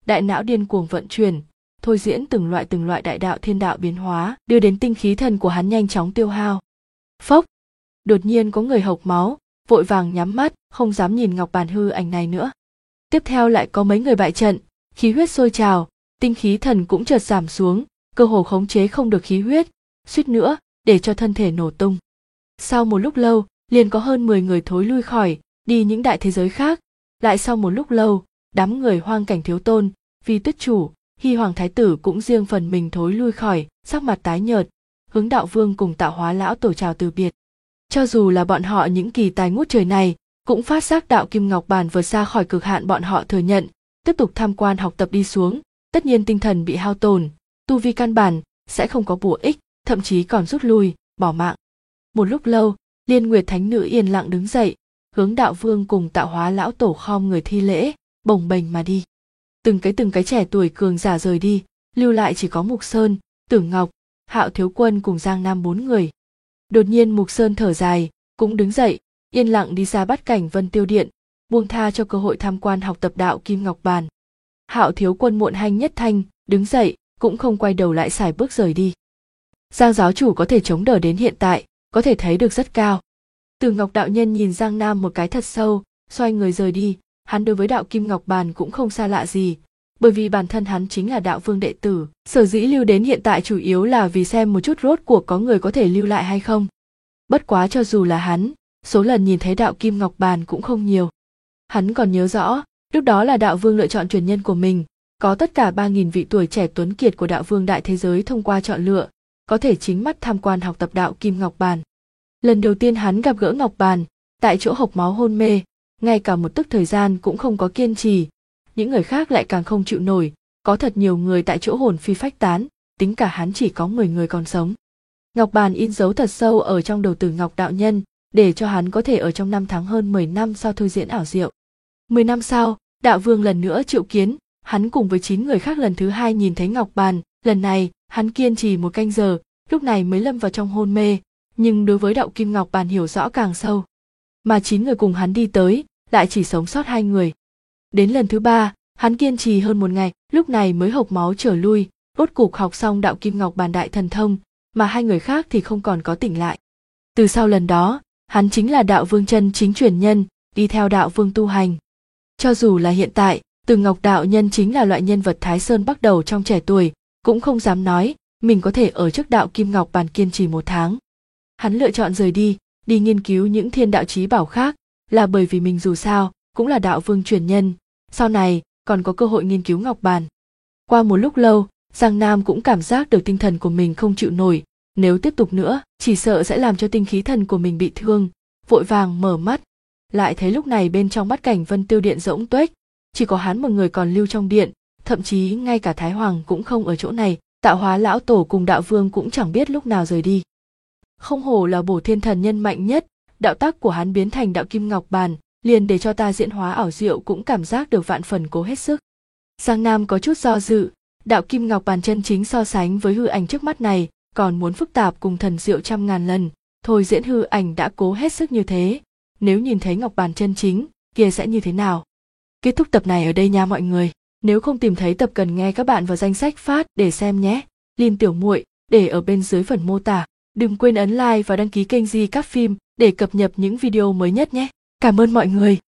đại não điên cuồng vận chuyển, thôi diễn từng loại đại đạo thiên đạo biến hóa, đưa đến tinh khí thần của hắn nhanh chóng tiêu hao. Phốc! Đột nhiên có người hộc máu, vội vàng nhắm mắt, không dám nhìn ngọc bàn hư ảnh này nữa. Tiếp theo lại có mấy người bại trận, khí huyết sôi trào, tinh khí thần cũng chợt giảm xuống, cơ hồ khống chế không được khí huyết, suýt nữa để cho thân thể nổ tung. Sau một lúc lâu, liền có hơn 10 người thối lui khỏi, đi những đại thế giới khác. Lại sau một lúc lâu, đám người Hoang Cảnh Thiếu Tôn, Vi Tuyết Chủ, Hy Hoàng Thái Tử cũng riêng phần mình thối lui khỏi, sắc mặt tái nhợt, hướng Đạo Vương cùng Tạo Hóa Lão Tổ chào từ biệt. Cho dù là bọn họ những kỳ tài ngút trời này, cũng phát giác đạo kim ngọc bàn vượt xa khỏi cực hạn bọn họ thừa nhận, tiếp tục tham quan học tập đi xuống, tất nhiên tinh thần bị hao tổn, tu vi căn bản sẽ không có bổ ích, thậm chí còn rút lui, bỏ mạng. Một lúc lâu, Liên Nguyệt Thánh Nữ yên lặng đứng dậy, hướng Đạo Vương cùng Tạo Hóa Lão Tổ khom người thi lễ, bồng bềnh mà đi. Từng cái trẻ tuổi cường giả rời đi, lưu lại chỉ có Mục Sơn, Tưởng Ngọc, Hạo Thiếu Quân cùng Giang Nam 4 người. Đột nhiên Mục Sơn thở dài, cũng đứng dậy, yên lặng đi ra Bát Cảnh Vân Tiêu Điện, buông tha cho cơ hội tham quan học tập đạo Kim Ngọc Bàn. Hạo Thiếu Quân muộn hanh nhất thanh, đứng dậy, cũng không quay đầu lại sải bước rời đi. Giang giáo chủ có thể chống đỡ đến hiện tại, có thể thấy được rất cao. Từ Ngọc đạo nhân nhìn Giang Nam một cái thật sâu, xoay người rời đi. Hắn đối với đạo Kim Ngọc Bàn cũng không xa lạ gì, bởi vì bản thân hắn chính là Đạo Vương đệ tử, sở dĩ lưu đến hiện tại chủ yếu là vì xem một chút rốt cuộc có người có thể lưu lại hay không. Bất quá cho dù là hắn, số lần nhìn thấy đạo Kim Ngọc Bàn cũng không nhiều. Hắn còn nhớ rõ, lúc đó là Đạo Vương lựa chọn truyền nhân của mình, có tất cả 3.000 vị tuổi trẻ tuấn kiệt của Đạo Vương đại thế giới thông qua chọn lựa, có thể chính mắt tham quan học tập đạo Kim Ngọc Bàn. Lần đầu tiên hắn gặp gỡ Ngọc Bàn, tại chỗ hộc máu hôn mê, ngay cả một tức thời gian cũng không có kiên trì, những người khác lại càng không chịu nổi, có thật nhiều người tại chỗ hồn phi phách tán, tính cả hắn chỉ có 10 người còn sống. Ngọc Bàn in dấu thật sâu ở trong đầu Từ Ngọc đạo nhân, để cho hắn có thể ở trong năm tháng hơn 10 năm sau thôi diễn ảo diệu. 10 năm sau, Đạo Vương lần nữa triệu kiến, hắn cùng với 9 người khác lần thứ 2 nhìn thấy Ngọc Bàn, lần này, hắn kiên trì 1 canh giờ, lúc này mới lâm vào trong hôn mê, nhưng đối với đạo Kim Ngọc Bàn hiểu rõ càng sâu. Mà 9 người cùng hắn đi tới, lại chỉ sống sót 2 người. Đến lần thứ 3, hắn kiên trì hơn 1 ngày, lúc này mới hộc máu trở lui, rốt cục học xong đạo Kim Ngọc Bàn đại thần thông, mà 2 người khác thì không còn có tỉnh lại. Từ sau lần đó, hắn chính là Đạo Vương chân chính truyền nhân, đi theo Đạo Vương tu hành. Cho dù là hiện tại, Từ Ngọc đạo nhân chính là loại nhân vật Thái Sơn bắt đầu trong trẻ tuổi, cũng không dám nói mình có thể ở trước đạo Kim Ngọc Bàn kiên trì 1 tháng. Hắn lựa chọn rời đi, đi nghiên cứu những thiên đạo chí bảo khác, là bởi vì mình dù sao cũng là Đạo Vương truyền nhân, sau này còn có cơ hội nghiên cứu Ngọc Bàn. Qua một lúc lâu, Giang Nam cũng cảm giác được tinh thần của mình không chịu nổi, nếu tiếp tục nữa, chỉ sợ sẽ làm cho tinh khí thần của mình bị thương, vội vàng mở mắt, lại thấy lúc này bên trong Bát Cảnh Vân Tiêu Điện rỗng tuếch, chỉ có hắn một người còn lưu trong điện, thậm chí ngay cả Thái Hoàng cũng không ở chỗ này, Tạo Hóa Lão Tổ cùng Đạo Vương cũng chẳng biết lúc nào rời đi. Không hổ là Bổ Thiên thần nhân mạnh nhất, đạo tác của hắn biến thành đạo Kim Ngọc Bàn, liền để cho ta diễn hóa ảo diệu cũng cảm giác được vạn phần cố hết sức. Giang Nam có chút do dự, đạo Kim Ngọc Bàn chân chính so sánh với hư ảnh trước mắt này, còn muốn phức tạp cùng thần diệu trăm ngàn lần, thôi diễn hư ảnh đã cố hết sức như thế, nếu nhìn thấy Ngọc Bàn chân chính, kia sẽ như thế nào? Kết thúc tập này ở đây nha mọi người, nếu không tìm thấy tập cần nghe các bạn vào danh sách phát để xem nhé. Lin Tiểu Muội để ở bên dưới phần mô tả. Đừng quên ấn like và đăng ký kênh Di Các Phim để cập nhật những video mới nhất nhé. Cảm ơn mọi người.